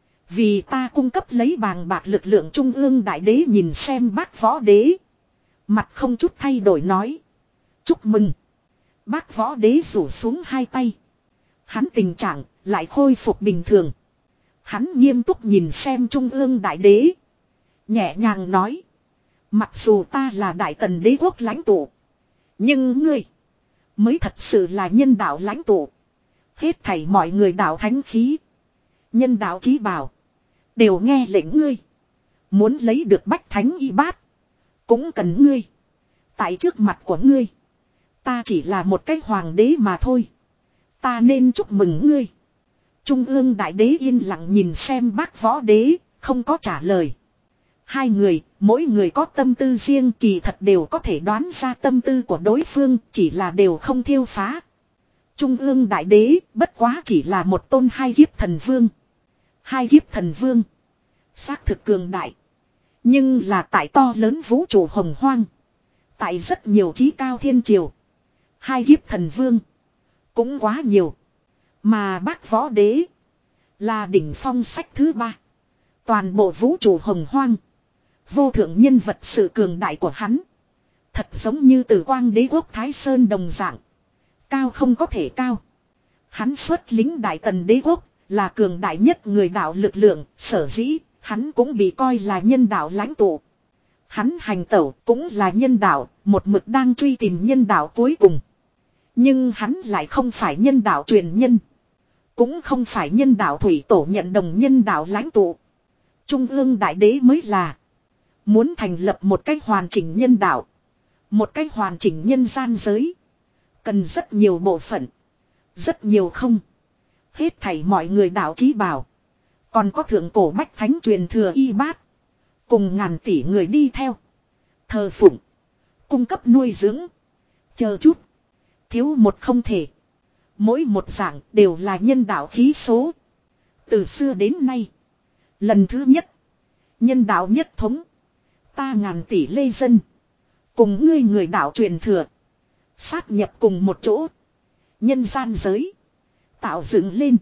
Vì ta cung cấp lấy bàng bạc lực lượng trung ương đại đế nhìn xem bác võ đế. Mặt không chút thay đổi nói. Chúc mừng. Bác võ đế rủ xuống hai tay. Hắn tình trạng lại khôi phục bình thường. Hắn nghiêm túc nhìn xem trung ương đại đế. Nhẹ nhàng nói. Mặc dù ta là Đại Tần đế quốc lãnh tụ. Nhưng ngươi. Mới thật sự là nhân đạo lãnh tụ. Hết thảy mọi người đạo thánh khí. Nhân đạo chí bảo. Đều nghe lệnh ngươi. Muốn lấy được bách thánh y bát. Cũng cần ngươi. Tại trước mặt của ngươi. Ta chỉ là một cái hoàng đế mà thôi. Ta nên chúc mừng ngươi. Trung ương đại đế yên lặng nhìn xem bác võ đế. Không có trả lời. Hai người, mỗi người có tâm tư riêng, kỳ thật đều có thể đoán ra tâm tư của đối phương, chỉ là đều không thiêu phá. Trung ương đại đế, bất quá chỉ là một tôn hai kiếp thần vương. Hai kiếp thần vương. Xác thực cường đại. Nhưng là tại to lớn vũ trụ hồng hoang. Tại rất nhiều chí cao thiên triều. Hai kiếp thần vương. Cũng quá nhiều. Mà bác võ đế. Là đỉnh phong sách thứ ba. Toàn bộ vũ trụ hồng hoang. Vô thượng nhân vật sự cường đại của hắn. Thật giống như Tử Quang đế quốc Thái Sơn đồng dạng. Cao không có thể cao. Hắn xuất lính Đại Tần đế quốc. Là cường đại nhất người đạo lực lượng. Sở dĩ hắn cũng bị coi là nhân đạo lãnh tụ. Hắn hành tẩu cũng là nhân đạo. Một mực đang truy tìm nhân đạo cuối cùng. Nhưng hắn lại không phải nhân đạo truyền nhân. Cũng không phải nhân đạo thủy tổ nhận đồng nhân đạo lãnh tụ. Trung ương đại đế mới là. Muốn thành lập một cách hoàn chỉnh nhân đạo. Một cách hoàn chỉnh nhân gian giới. Cần rất nhiều bộ phận. Rất nhiều không. Hết thảy mọi người đạo chí bảo. Còn có thượng cổ bách thánh truyền thừa y bát. Cùng ngàn tỷ người đi theo. Thờ phụng. Cung cấp nuôi dưỡng. Chờ chút. Thiếu một không thể. Mỗi một dạng đều là nhân đạo khí số. Từ xưa đến nay. Lần thứ nhất. Nhân đạo nhất thống. Ta ngàn tỷ lê dân. Cùng ngươi người đạo truyền thừa. Sát nhập cùng một chỗ. Nhân gian giới. Tạo dựng lên.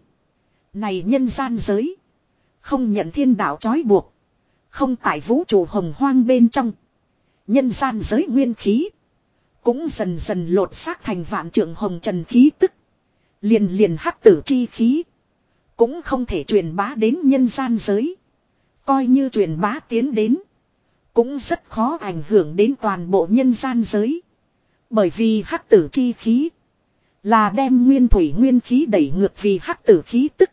Này nhân gian giới. Không nhận thiên đạo trói buộc. Không tại vũ trụ hồng hoang bên trong. Nhân gian giới nguyên khí. Cũng dần dần lột xác thành vạn trượng hồng trần khí tức. Liền liền hắc tử chi khí. Cũng không thể truyền bá đến nhân gian giới. Coi như truyền bá tiến đến. Cũng rất khó ảnh hưởng đến toàn bộ nhân gian giới. Bởi vì hắc tử chi khí. Là đem nguyên thủy nguyên khí đẩy ngược vì hắc tử khí tức.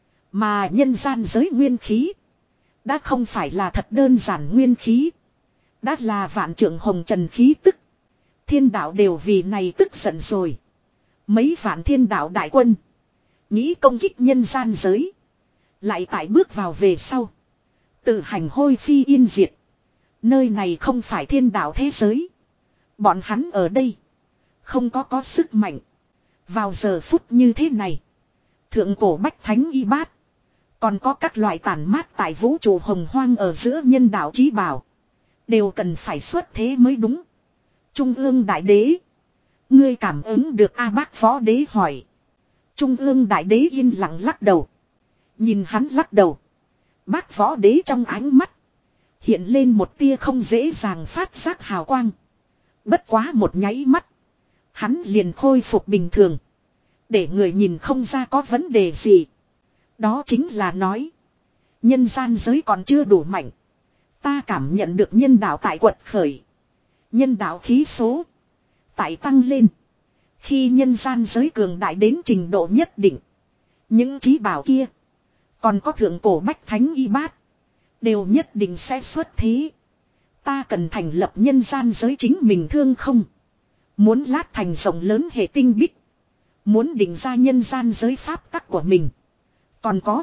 Mà nhân gian giới nguyên khí. Đã không phải là thật đơn giản nguyên khí. Đã là vạn trượng hồng trần khí tức. Thiên đạo đều vì này tức giận rồi. Mấy vạn thiên đạo đại quân. Nghĩ công kích nhân gian giới. Lại tại bước vào về sau. Tự hành hôi phi yên diệt. Nơi này không phải thiên đạo thế giới. Bọn hắn ở đây. Không có có sức mạnh. Vào giờ phút như thế này. Thượng cổ bách thánh y bát. Còn có các loại tản mát tại vũ trụ hồng hoang ở giữa nhân đạo chí bảo. Đều cần phải xuất thế mới đúng. Trung ương đại đế. Ngươi cảm ứng được A Bác Võ Đế hỏi. Trung ương đại đế yên lặng lắc đầu. Nhìn hắn lắc đầu. Bác Võ Đế trong ánh mắt. Hiện lên một tia không dễ dàng phát giác hào quang. Bất quá một nháy mắt. Hắn liền khôi phục bình thường. Để người nhìn không ra có vấn đề gì. Đó chính là nói. Nhân gian giới còn chưa đủ mạnh. Ta cảm nhận được nhân đạo tại quật khởi. Nhân đạo khí số. Tại tăng lên. Khi nhân gian giới cường đại đến trình độ nhất định. Những trí bảo kia. Còn có thượng cổ bách thánh y bát. Đều nhất định sẽ xuất thế. Ta cần thành lập nhân gian giới chính mình thương không. Muốn lát thành rộng lớn hệ tinh bích. Muốn định ra nhân gian giới pháp tắc của mình. Còn có.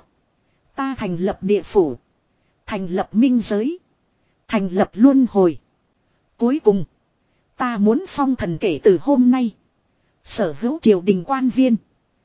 Ta thành lập địa phủ. Thành lập minh giới. Thành lập luân hồi. Cuối cùng. Ta muốn phong thần kể từ hôm nay. Sở hữu triều đình quan viên.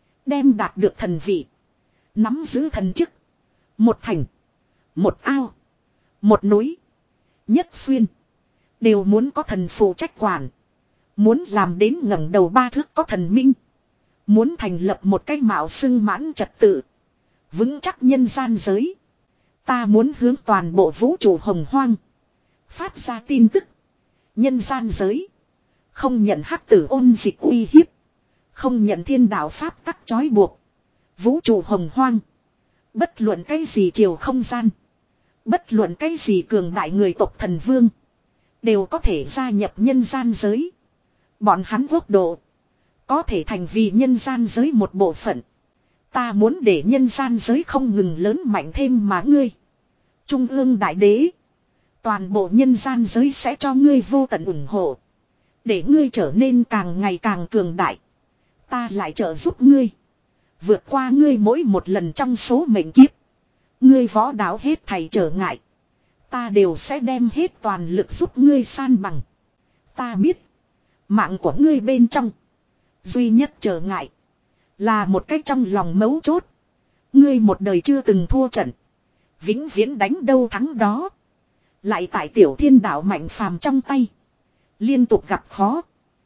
Đem đạt được thần vị. Nắm giữ thần chức. Một thành. Một ao. Một núi. Nhất xuyên. Đều muốn có thần phụ trách quản. Muốn làm đến ngẩng đầu ba thước có thần minh. Muốn thành lập một cái mạo xưng mãn trật tự. Vững chắc nhân gian giới. Ta muốn hướng toàn bộ vũ trụ hồng hoang. Phát ra tin tức. Nhân gian giới. Không nhận hắc tử ôn dịch uy hiếp. Không nhận thiên đạo pháp tắc trói buộc. Vũ trụ hồng hoang. Bất luận cái gì chiều không gian. Bất luận cái gì cường đại người tộc thần vương. Đều có thể gia nhập nhân gian giới. Bọn hắn quốc độ. Có thể thành vì nhân gian giới một bộ phận. Ta muốn để nhân gian giới không ngừng lớn mạnh thêm mà ngươi. Trung ương đại đế. Toàn bộ nhân gian giới sẽ cho ngươi vô tận ủng hộ. Để ngươi trở nên càng ngày càng cường đại. Ta lại trợ giúp ngươi. Vượt qua ngươi mỗi một lần trong số mệnh kiếp. Ngươi võ đạo hết thảy trở ngại. Ta đều sẽ đem hết toàn lực giúp ngươi san bằng. Ta biết. Mạng của ngươi bên trong. Duy nhất trở ngại. Là một cách trong lòng mấu chốt. Ngươi một đời chưa từng thua trận. Vĩnh viễn đánh đâu thắng đó. Lại tại tiểu thiên đạo mạnh phàm trong tay. Liên tục gặp khó.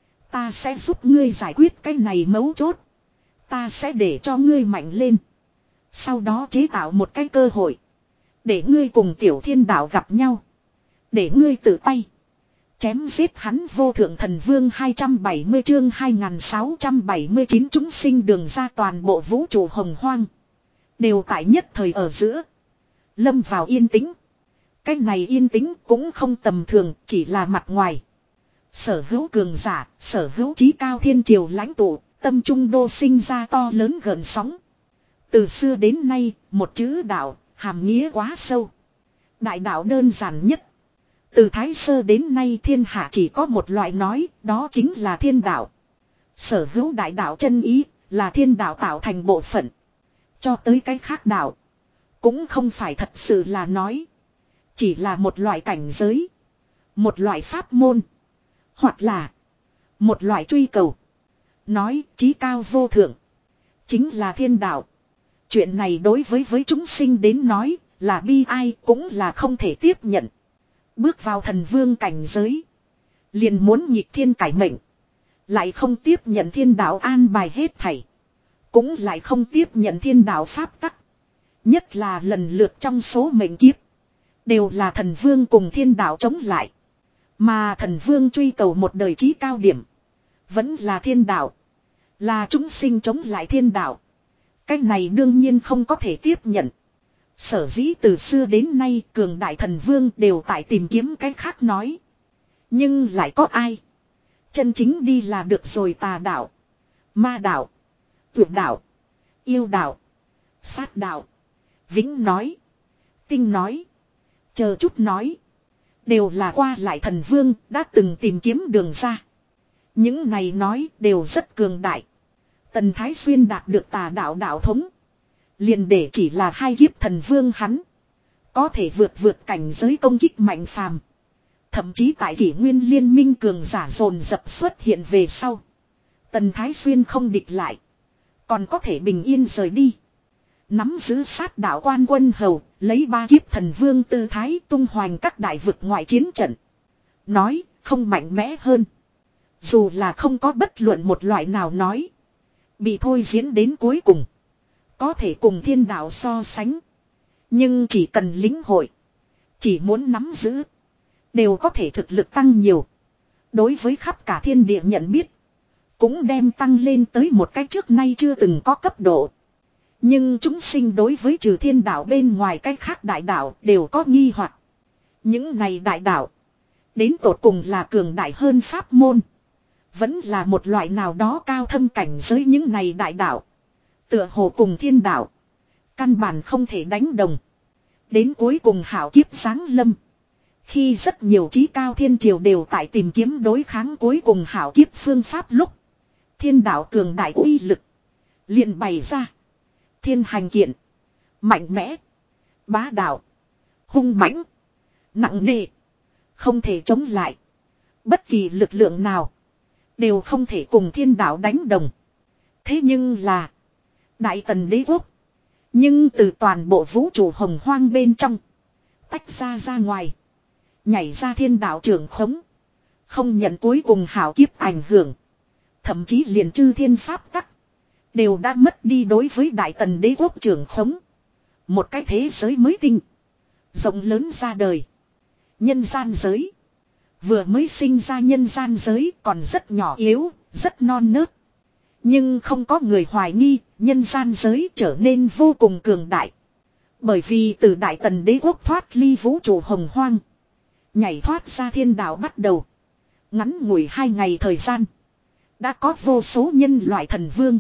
Ta sẽ giúp ngươi giải quyết cái này mấu chốt. Ta sẽ để cho ngươi mạnh lên. Sau đó chế tạo một cái cơ hội. Để ngươi cùng tiểu thiên đạo gặp nhau. Để ngươi tự tay. Chém giết hắn vô thượng thần vương hai trăm bảy mươi chương hai nghìn sáu trăm bảy mươi chín chúng sinh đường ra toàn bộ vũ trụ hồng hoang. Đều tại nhất thời ở giữa. Lâm vào yên tĩnh. Cái này yên tĩnh cũng không tầm thường, chỉ là mặt ngoài. Sở hữu cường giả, sở hữu chí cao thiên triều lãnh tụ, tâm trung đô sinh ra to lớn gợn sóng. Từ xưa đến nay, một chữ đạo, hàm nghĩa quá sâu. Đại đạo đơn giản nhất. Từ Thái Sơ đến nay thiên hạ chỉ có một loại nói, đó chính là thiên đạo. Sở hữu đại đạo chân ý, là thiên đạo tạo thành bộ phận. Cho tới cái khác đạo. Cũng không phải thật sự là nói. Chỉ là một loại cảnh giới. Một loại pháp môn. Hoặc là một loại truy cầu. Nói chí cao vô thượng. Chính là thiên đạo. Chuyện này đối với với chúng sinh đến nói là bi ai cũng là không thể tiếp nhận. Bước vào thần vương cảnh giới. Liền muốn nhịp thiên cải mệnh. Lại không tiếp nhận thiên đạo an bài hết thảy. Cũng lại không tiếp nhận thiên đạo pháp tắc. Nhất là lần lượt trong số mệnh kiếp. Đều là thần vương cùng thiên đạo chống lại. Mà thần vương truy cầu một đời chí cao điểm. Vẫn là thiên đạo. Là chúng sinh chống lại thiên đạo. Cái này đương nhiên không có thể tiếp nhận. Sở dĩ từ xưa đến nay cường đại thần vương đều tại tìm kiếm cái khác nói. Nhưng lại có ai? Chân chính đi là được rồi tà đạo. Ma đạo. Tuyệt đạo. Yêu đạo. Sát đạo. Vĩnh nói. Tinh nói. Chờ chút nói. Đều là qua lại thần vương đã từng tìm kiếm đường ra. Những này nói đều rất cường đại. Tần Thái Xuyên đạt được tà đạo đạo thống. Liền để chỉ là hai kiếp thần vương hắn. Có thể vượt vượt cảnh giới công kích mạnh phàm. Thậm chí tại kỷ nguyên liên minh cường giả dồn dập xuất hiện về sau. Tần Thái Xuyên không địch lại. Còn có thể bình yên rời đi. Nắm giữ sát đạo quan quân hầu. Lấy ba kiếp thần vương tư thái tung hoành các đại vực ngoại chiến trận. Nói không mạnh mẽ hơn. Dù là không có bất luận một loại nào nói. Bị thôi diễn đến cuối cùng. Có thể cùng thiên đạo so sánh. Nhưng chỉ cần lính hội. Chỉ muốn nắm giữ. Đều có thể thực lực tăng nhiều. Đối với khắp cả thiên địa nhận biết. Cũng đem tăng lên tới một cách trước nay chưa từng có cấp độ. Nhưng chúng sinh đối với trừ thiên đạo bên ngoài cách khác đại đạo đều có nghi hoặc. Những này đại đạo. Đến tột cùng là cường đại hơn pháp môn. Vẫn là một loại nào đó cao thâm cảnh giới những này đại đạo. Tựa hồ cùng thiên đạo. Căn bản không thể đánh đồng. Đến cuối cùng hảo kiếp giáng lâm. Khi rất nhiều trí cao thiên triều đều tại tìm kiếm đối kháng cuối cùng hảo kiếp phương pháp lúc. Thiên đạo cường đại uy lực. Liền bày ra. Thiên hành kiện. Mạnh mẽ. Bá đạo. Hung mãnh. Nặng nề. Không thể chống lại. Bất kỳ lực lượng nào. Đều không thể cùng thiên đạo đánh đồng. Thế nhưng là. Đại tần đế quốc. Nhưng từ toàn bộ vũ trụ hồng hoang bên trong. Tách ra ra ngoài. Nhảy ra thiên đạo trưởng khống. Không nhận cuối cùng hảo kiếp ảnh hưởng. Thậm chí liền chư thiên pháp tắc. Đều đã mất đi đối với đại tần đế quốc trưởng khống. Một cái thế giới mới tinh. Rộng lớn ra đời. Nhân gian giới. Vừa mới sinh ra nhân gian giới còn rất nhỏ yếu, rất non nớt. Nhưng không có người hoài nghi, nhân gian giới trở nên vô cùng cường đại. Bởi vì từ đại tần đế quốc thoát ly vũ trụ hồng hoang. Nhảy thoát ra thiên đạo bắt đầu. Ngắn ngủi hai ngày thời gian. Đã có vô số nhân loại thần vương.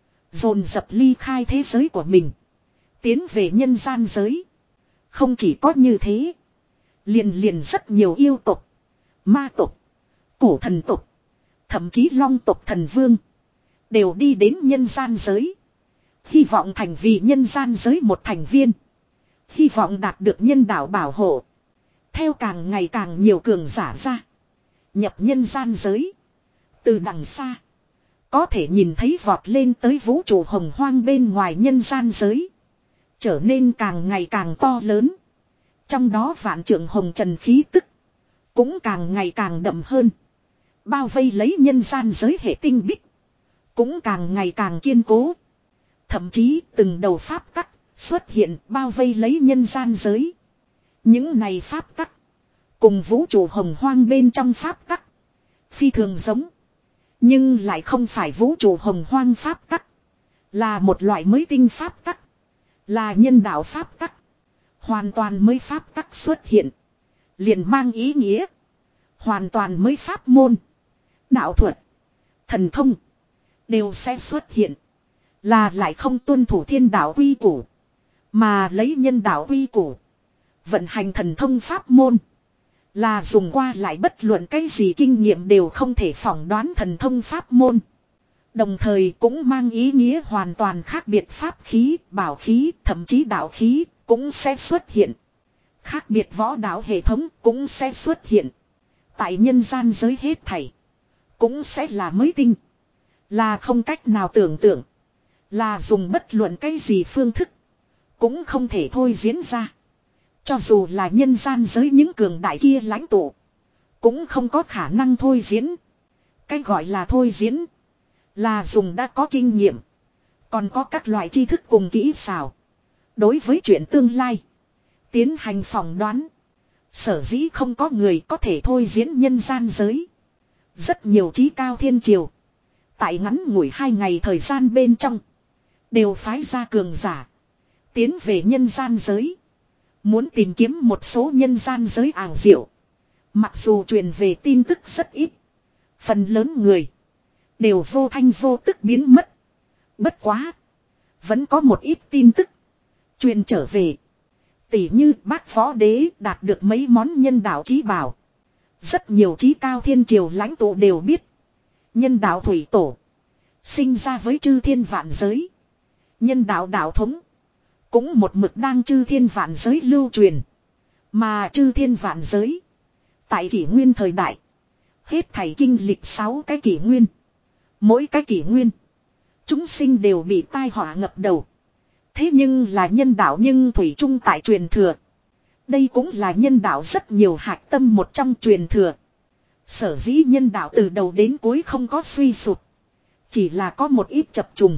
Dồn dập ly khai thế giới của mình. Tiến về nhân gian giới. Không chỉ có như thế. Liền liền rất nhiều yêu tộc. Ma tộc. Cổ thần tộc. Thậm chí long tộc thần vương. Đều đi đến nhân gian giới. Hy vọng thành vì nhân gian giới một thành viên. Hy vọng đạt được nhân đạo bảo hộ. Theo càng ngày càng nhiều cường giả ra. Nhập nhân gian giới. Từ đằng xa. Có thể nhìn thấy vọt lên tới vũ trụ hồng hoang bên ngoài nhân gian giới. Trở nên càng ngày càng to lớn. Trong đó vạn trượng hồng trần khí tức. Cũng càng ngày càng đậm hơn. Bao vây lấy nhân gian giới hệ tinh bích. Cũng càng ngày càng kiên cố. Thậm chí từng đầu pháp tắc xuất hiện bao vây lấy nhân gian giới. Những này pháp tắc. Cùng vũ trụ hồng hoang bên trong pháp tắc. Phi thường giống. Nhưng lại không phải vũ trụ hồng hoang pháp tắc. Là một loại mới tinh pháp tắc. Là nhân đạo pháp tắc. Hoàn toàn mới pháp tắc xuất hiện. Liền mang ý nghĩa. Hoàn toàn mới pháp môn. Đạo thuật. Thần thông. Đều sẽ xuất hiện. Là lại không tuân thủ thiên đạo quy củ. Mà lấy nhân đạo quy củ. Vận hành thần thông pháp môn. Là dùng qua lại bất luận cái gì kinh nghiệm đều không thể phỏng đoán thần thông pháp môn. Đồng thời cũng mang ý nghĩa hoàn toàn khác biệt pháp khí, bảo khí, thậm chí đạo khí cũng sẽ xuất hiện. Khác biệt võ đạo hệ thống cũng sẽ xuất hiện. Tại nhân gian giới hết thảy. Cũng sẽ là mới tinh. Là không cách nào tưởng tượng. Là dùng bất luận cái gì phương thức. Cũng không thể thôi diễn ra. Cho dù là nhân gian giới những cường đại kia lãnh tụ. Cũng không có khả năng thôi diễn. Cái gọi là thôi diễn. Là dùng đã có kinh nghiệm. Còn có các loại tri thức cùng kỹ xảo. Đối với chuyện tương lai. Tiến hành phỏng đoán. Sở dĩ không có người có thể thôi diễn nhân gian giới. Rất nhiều trí cao thiên triều. Tại ngắn ngủi hai ngày thời gian bên trong. Đều phái ra cường giả. Tiến về nhân gian giới. Muốn tìm kiếm một số nhân gian giới ảo diệu. Mặc dù truyền về tin tức rất ít. Phần lớn người. Đều vô thanh vô tức biến mất. Bất quá. Vẫn có một ít tin tức. Truyền trở về. Tỷ như bác võ đế đạt được mấy món nhân đạo chí bảo. Rất nhiều chí cao thiên triều lãnh tụ đều biết. Nhân đạo thủy tổ. Sinh ra với chư thiên vạn giới. Nhân đạo đạo thống. Cũng một mực đang chư thiên vạn giới lưu truyền. Mà chư thiên vạn giới. Tại kỷ nguyên thời đại. Hết thảy kinh lịch sáu cái kỷ nguyên. Mỗi cái kỷ nguyên. Chúng sinh đều bị tai họa ngập đầu. Thế nhưng là nhân đạo nhưng thủy chung tại truyền thừa. Đây cũng là nhân đạo rất nhiều hạt tâm một trong truyền thừa. Sở dĩ nhân đạo từ đầu đến cuối không có suy sụt. Chỉ là có một ít chập trùng.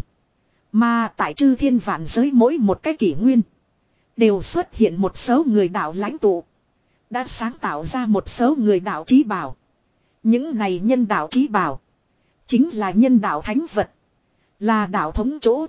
Mà tại chư thiên vạn giới mỗi một cái kỷ nguyên. Đều xuất hiện một số người đạo lãnh tụ. Đã sáng tạo ra một số người đạo chí bảo. Những này nhân đạo chí bảo. Chính là nhân đạo thánh vật. Là đạo thống chỗ.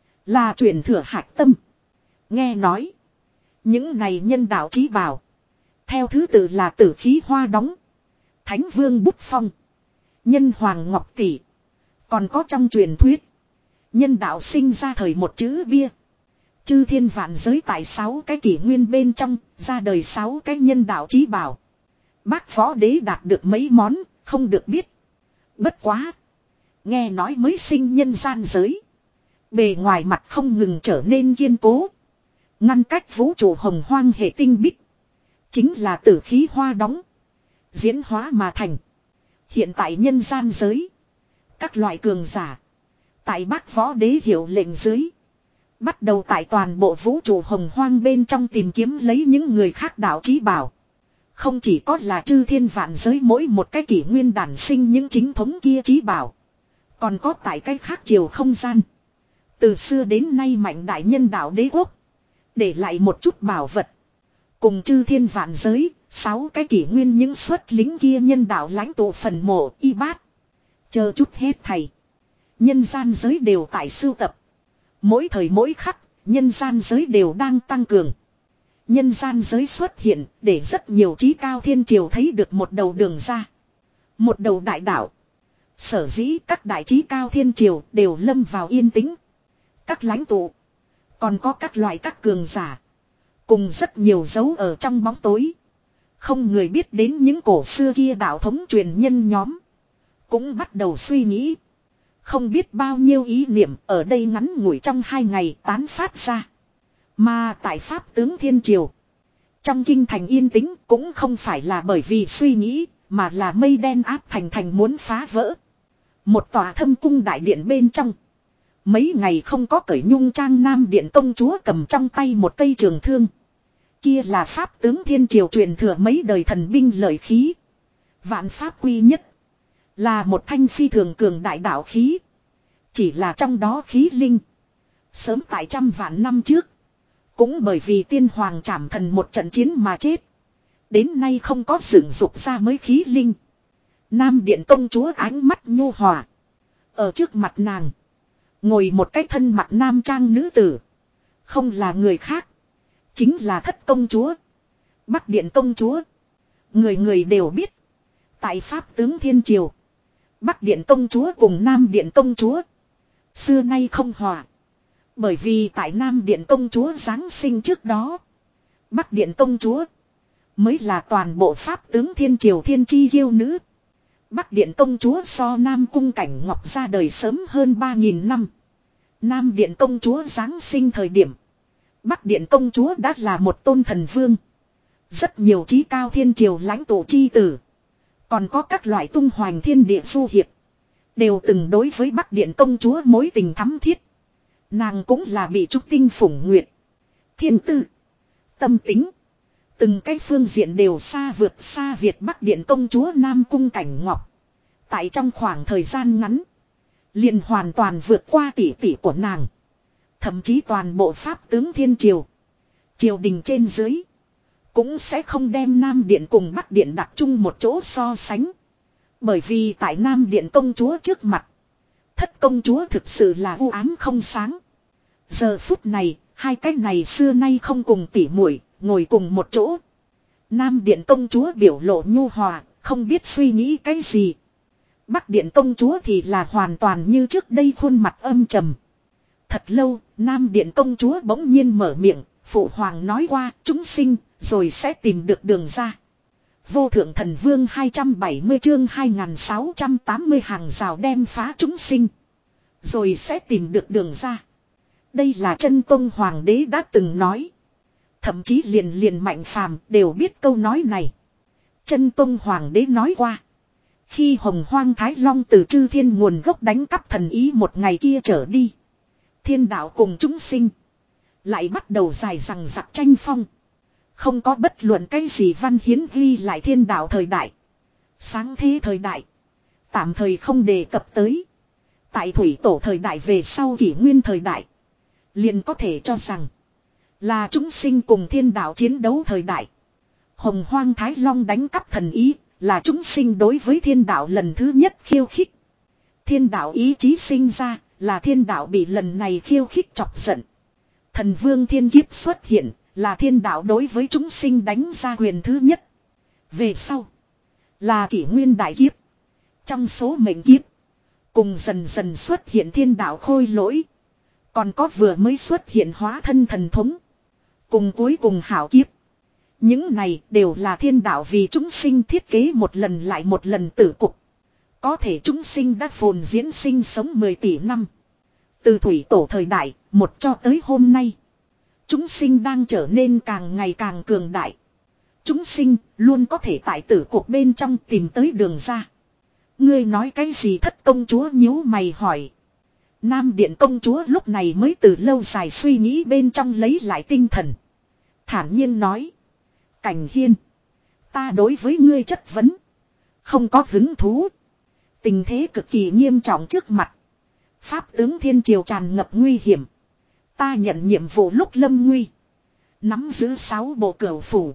Là truyền thừa hạt tâm. Nghe nói. Những này nhân đạo chí bảo. Theo thứ tự là tử khí hoa đóng. Thánh vương bút phong. Nhân hoàng ngọc tỷ. Còn có trong truyền thuyết. Nhân đạo sinh ra thời một chữ bia. Chư thiên vạn giới tại sáu cái kỷ nguyên bên trong. Ra đời sáu cái nhân đạo chí bảo. Bác võ đế đạt được mấy món. Không được biết. Bất quá. Nghe nói mới sinh nhân gian giới. Bề ngoài mặt không ngừng trở nên kiên cố. Ngăn cách vũ trụ hồng hoang hệ tinh bích. Chính là tử khí hoa đóng. Diễn hóa mà thành. Hiện tại nhân gian giới. Các loại cường giả. Tại Bắc võ đế hiệu lệnh dưới. Bắt đầu tại toàn bộ vũ trụ hồng hoang bên trong tìm kiếm lấy những người khác đạo chí bảo. Không chỉ có là chư thiên vạn giới mỗi một cái kỷ nguyên đản sinh những chính thống kia chí bảo. Còn có tại cái khác chiều không gian. Từ xưa đến nay mạnh đại nhân đạo đế quốc. Để lại một chút bảo vật. Cùng chư thiên vạn giới. Sáu cái kỷ nguyên những xuất lính kia nhân đạo lãnh tụ phần mộ y bát. Chờ chút hết thầy. Nhân gian giới đều tại sưu tập. Mỗi thời mỗi khắc. Nhân gian giới đều đang tăng cường. Nhân gian giới xuất hiện. Để rất nhiều trí cao thiên triều thấy được một đầu đường ra. Một đầu đại đạo. Sở dĩ các đại trí cao thiên triều đều lâm vào yên tĩnh. Các lãnh tụ. Còn có các loại các cường giả. Cùng rất nhiều dấu ở trong bóng tối. Không người biết đến những cổ xưa kia đạo thống truyền nhân nhóm. Cũng bắt đầu suy nghĩ. Không biết bao nhiêu ý niệm ở đây ngắn ngủi trong hai ngày tán phát ra. Mà tại Pháp tướng Thiên Triều. Trong kinh thành yên tĩnh cũng không phải là bởi vì suy nghĩ. Mà là mây đen áp thành thành muốn phá vỡ. Một tòa thâm cung đại điện bên trong. Mấy ngày không có cởi nhung trang nam điện công chúa cầm trong tay một cây trường thương. Kia là Pháp tướng Thiên Triều truyền thừa mấy đời thần binh lợi khí. Vạn Pháp quy nhất. Là một thanh phi thường cường đại đạo khí. Chỉ là trong đó khí linh. Sớm tại trăm vạn năm trước. Cũng bởi vì tiên hoàng trảm thần một trận chiến mà chết. Đến nay không có sử dụng ra mới khí linh. Nam điện công chúa ánh mắt nhu hòa. Ở trước mặt nàng. Ngồi một cái thân mặt nam trang nữ tử. Không là người khác. Chính là thất công chúa. Bắc điện công chúa. Người người đều biết. Tại Pháp tướng Thiên Triều. Bắc điện công chúa cùng Nam điện công chúa. Xưa nay không hòa. Bởi vì tại Nam điện công chúa Giáng sinh trước đó. Bắc điện công chúa. Mới là toàn bộ Pháp tướng Thiên Triều thiên chi yêu nữ. Bắc điện công chúa so Nam cung cảnh ngọc ra đời sớm hơn ba nghìn năm. Nam điện công chúa Giáng sinh thời điểm. Bắc điện công chúa đã là một tôn thần vương. Rất nhiều trí cao thiên triều lãnh tụ chi tử. Còn có các loại tung hoành thiên địa du hiệp. Đều từng đối với Bắc điện công chúa mối tình thắm thiết. Nàng cũng là bị trúc tinh phủng nguyệt. Thiên tư. Tâm tính. Từng cái phương diện đều xa vượt xa Việt Bắc điện công chúa Nam cung cảnh ngọc. Tại trong khoảng thời gian ngắn. Liền hoàn toàn vượt qua tỷ tỷ của nàng. Thậm chí toàn bộ pháp tướng thiên triều. Triều đình trên dưới. Cũng sẽ không đem Nam Điện cùng Bắc Điện đặt chung một chỗ so sánh. Bởi vì tại Nam Điện công chúa trước mặt. Thất công chúa thực sự là u ám không sáng. Giờ phút này, hai cái này xưa nay không cùng tỉ muội ngồi cùng một chỗ. Nam Điện công chúa biểu lộ nhu hòa, không biết suy nghĩ cái gì. Bắc Điện công chúa thì là hoàn toàn như trước đây khuôn mặt âm trầm. Thật lâu, Nam Điện công chúa bỗng nhiên mở miệng, phụ hoàng nói qua, chúng sinh, rồi sẽ tìm được đường ra. Vô thượng thần vương hai trăm bảy mươi chương hai nghìn sáu trăm tám mươi hàng rào đem phá chúng sinh. Rồi sẽ tìm được đường ra. Đây là chân tông hoàng đế đã từng nói. Thậm chí liền liền Mạnh Phàm đều biết câu nói này. Chân tông hoàng đế nói qua. Khi Hồng Hoang Thái Long từ chư thiên nguồn gốc đánh cắp thần ý một ngày kia trở đi. Thiên đạo cùng chúng sinh. Lại bắt đầu dài rằng giặc tranh phong. Không có bất luận cái gì văn hiến ghi lại thiên đạo thời đại. Sáng thế thời đại. Tạm thời không đề cập tới. Tại thủy tổ thời đại về sau kỷ nguyên thời đại. Liền có thể cho rằng. Là chúng sinh cùng thiên đạo chiến đấu thời đại. Hồng Hoang Thái Long đánh cắp thần ý. Là chúng sinh đối với thiên đạo lần thứ nhất khiêu khích. Thiên đạo ý chí sinh ra. Là thiên đạo bị lần này khiêu khích chọc giận. Thần vương thiên kiếp xuất hiện. Là thiên đạo đối với chúng sinh đánh ra quyền thứ nhất. Về sau. Là kỷ nguyên đại kiếp. Trong số mệnh kiếp. Cùng dần dần xuất hiện thiên đạo khôi lỗi. Còn có vừa mới xuất hiện hóa thân thần thống. Cùng cuối cùng hảo kiếp. Những này đều là thiên đạo vì chúng sinh thiết kế một lần lại một lần tử cục. Có thể chúng sinh đã phồn diễn sinh sống mười tỷ năm. Từ thủy tổ thời đại, một cho tới hôm nay. Chúng sinh đang trở nên càng ngày càng cường đại. Chúng sinh luôn có thể tại tử cuộc bên trong tìm tới đường ra. Ngươi nói cái gì thất công chúa nhíu mày hỏi. Nam Điện công chúa lúc này mới từ lâu dài suy nghĩ bên trong lấy lại tinh thần. Thản nhiên nói. Cảnh Hiên. Ta đối với ngươi chất vấn. Không có hứng thú. Tình thế cực kỳ nghiêm trọng trước mặt. Pháp tướng thiên triều tràn ngập nguy hiểm. Ta nhận nhiệm vụ lúc lâm nguy. Nắm giữ sáu bộ cửu phủ.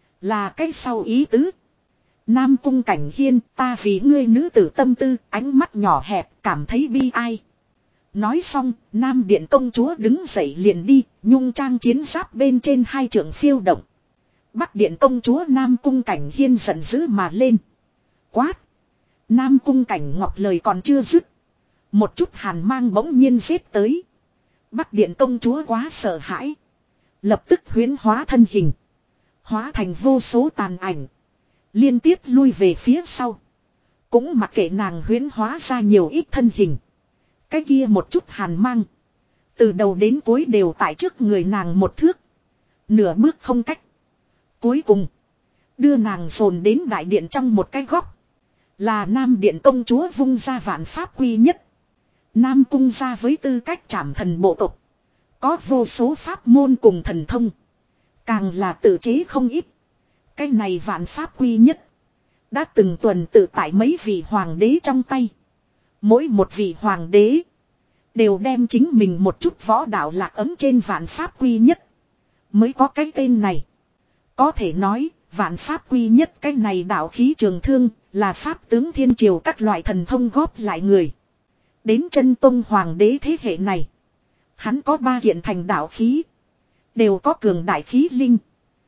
Là cái sau ý tứ. Nam cung Cảnh Hiên, ta vì ngươi nữ tử tâm tư, ánh mắt nhỏ hẹp, cảm thấy bi ai. Nói xong, Nam Điện công chúa đứng dậy liền đi, nhung trang chiến giáp bên trên hai trượng phiêu động. Bắc Điện công chúa Nam cung Cảnh Hiên giận dữ mà lên. Quát! Nam cung Cảnh Ngọc lời còn chưa dứt. Một chút hàn mang bỗng nhiên giết tới. Bắc Điện công chúa quá sợ hãi. Lập tức huyễn hóa thân hình. Hóa thành vô số tàn ảnh. Liên tiếp lui về phía sau. Cũng mặc kệ nàng huyễn hóa ra nhiều ít thân hình. Cái kia một chút hàn mang. Từ đầu đến cuối đều tại trước người nàng một thước. Nửa bước không cách. Cuối cùng. Đưa nàng dồn đến đại điện trong một cái góc. Là Nam Điện công chúa vung ra vạn pháp quy nhất. Nam cung ra với tư cách trảm thần bộ tộc. Có vô số pháp môn cùng thần thông. Càng là tự chế không ít. Cái này vạn pháp quy nhất. Đã từng tuần tự tại mấy vị hoàng đế trong tay. Mỗi một vị hoàng đế. Đều đem chính mình một chút võ đạo lạc ấm trên vạn pháp quy nhất. Mới có cái tên này. Có thể nói vạn pháp quy nhất cái này đạo khí trường thương. Là pháp tướng thiên triều các loại thần thông góp lại người. Đến chân tông hoàng đế thế hệ này. Hắn có ba kiện thành đạo khí. Đều có cường đại khí linh.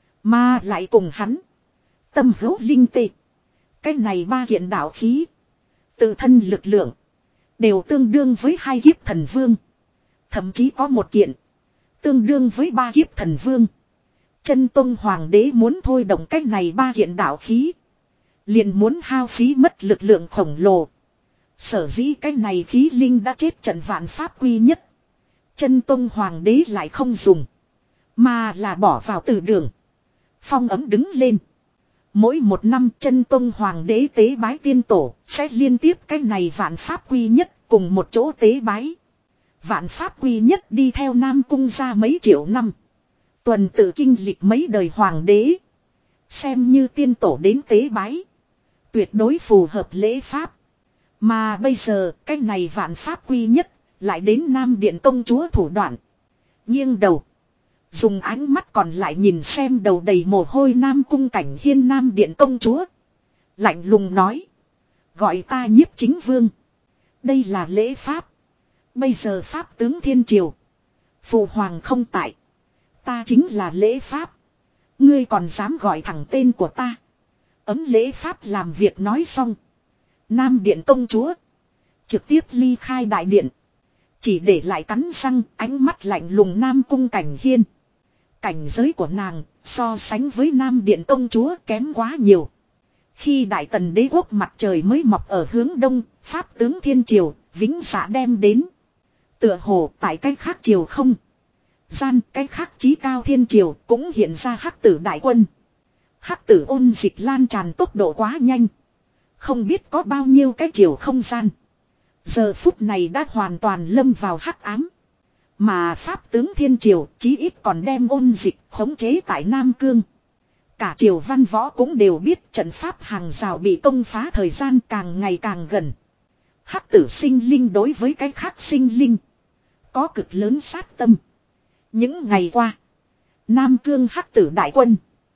Mà lại cùng hắn. Tâm hữu linh tê. Cái này ba kiện đạo khí. Tự thân lực lượng. Đều tương đương với hai kiếp thần vương. Thậm chí có một kiện. Tương đương với ba kiếp thần vương. Chân tông hoàng đế muốn thôi động cái này ba kiện đạo khí. Liền muốn hao phí mất lực lượng khổng lồ. Sở dĩ cái này khí linh đã chết trận vạn pháp quy nhất. Chân tông hoàng đế lại không dùng. Mà là bỏ vào từ đường. Phong ấm đứng lên. Mỗi một năm chân tông hoàng đế tế bái tiên tổ. Sẽ liên tiếp cái này vạn pháp quy nhất cùng một chỗ tế bái. Vạn pháp quy nhất đi theo Nam cung ra mấy triệu năm. Tuần tự kinh lịch mấy đời hoàng đế. Xem như tiên tổ đến tế bái. Tuyệt đối phù hợp lễ pháp. Mà bây giờ cái này vạn pháp quy nhất lại đến Nam Điện công chúa thủ đoạn. Nghiêng đầu. Dùng ánh mắt còn lại nhìn xem đầu đầy mồ hôi Nam Cung Cảnh Hiên Nam Điện công chúa. Lạnh lùng nói. Gọi ta Nhiếp Chính Vương. Đây là lễ pháp. Bây giờ pháp tướng thiên triều. Phụ hoàng không tại. Ta chính là lễ pháp. Ngươi còn dám gọi thẳng tên của ta. Ấm lễ pháp làm việc nói xong. Nam Điện công chúa. Trực tiếp ly khai đại điện. Chỉ để lại cắn răng ánh mắt lạnh lùng Nam Cung Cảnh Hiên. Cảnh giới của nàng so sánh với Nam Điện công chúa kém quá nhiều. Khi Đại Tần đế quốc mặt trời mới mọc ở hướng đông, pháp tướng thiên triều, vĩnh dạ đem đến. Tựa hồ tại cái khác triều không. Gian cái khác chí cao thiên triều cũng hiện ra hắc tử đại quân. Hắc tử ôn dịch lan tràn tốc độ quá nhanh. Không biết có bao nhiêu cái triều không gian. Giờ phút này đã hoàn toàn lâm vào hắc ám. Mà pháp tướng thiên triều chí ít còn đem ôn dịch khống chế tại Nam Cương. Cả triều văn võ cũng đều biết trận pháp hàng rào bị công phá thời gian càng ngày càng gần. Hắc tử sinh linh đối với cái khác sinh linh. Có cực lớn sát tâm. Những ngày qua. Nam Cương hắc tử đại quân.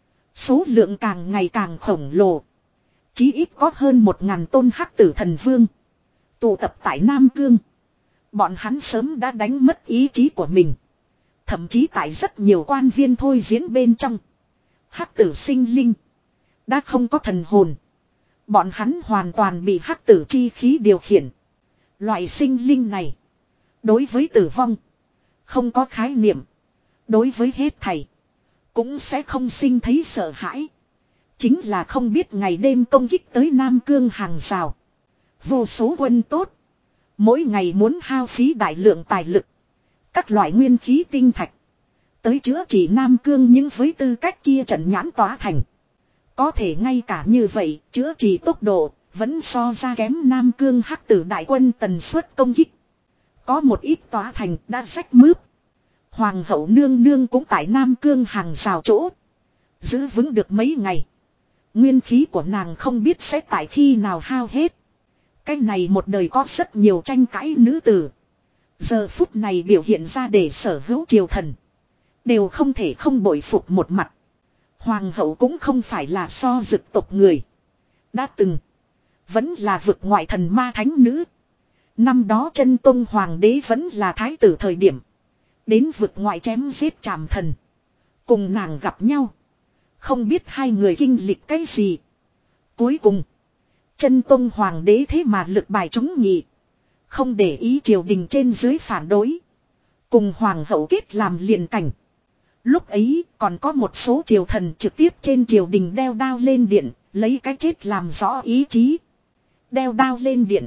Số lượng càng ngày càng khổng lồ. Chí ít có hơn một ngàn tôn hắc tử thần vương. Tụ tập tại Nam Cương. Bọn hắn sớm đã đánh mất ý chí của mình. Thậm chí tại rất nhiều quan viên thôi diễn bên trong. Hắc tử sinh linh. Đã không có thần hồn. Bọn hắn hoàn toàn bị hắc tử chi khí điều khiển. Loại sinh linh này. Đối với tử vong. Không có khái niệm. Đối với hết thảy. Cũng sẽ không sinh thấy sợ hãi. Chính là không biết ngày đêm công kích tới Nam Cương hàng rào. Vô số quân tốt. Mỗi ngày muốn hao phí đại lượng tài lực. Các loại nguyên khí tinh thạch. Tới chữa trị Nam Cương nhưng với tư cách kia trận nhãn tỏa thành. Có thể ngay cả như vậy chữa trị tốc độ. Vẫn so ra kém Nam Cương hắc tử đại quân tần suất công kích. Có một ít tỏa thành đã rách mướp. Hoàng hậu nương nương cũng tại Nam Cương hàng rào chỗ. Giữ vững được mấy ngày. Nguyên khí của nàng không biết sẽ tại khi nào hao hết. Cái này một đời có rất nhiều tranh cãi nữ tử. Giờ phút này biểu hiện ra để sở hữu triều thần. Đều không thể không bội phục một mặt. Hoàng hậu cũng không phải là so dực tộc người. Đã từng. Vẫn là vực ngoại thần ma thánh nữ. Năm đó chân tôn hoàng đế vẫn là thái tử thời điểm. Đến vực ngoại chém giết trảm thần. Cùng nàng gặp nhau. Không biết hai người kinh lịch cái gì. Cuối cùng. Chân tôn hoàng đế thế mà lực bài chúng nhị. Không để ý triều đình trên dưới phản đối. Cùng hoàng hậu kết làm liền cảnh. Lúc ấy còn có một số triều thần trực tiếp trên triều đình đeo đao lên điện. Lấy cái chết làm rõ ý chí. Đeo đao lên điện.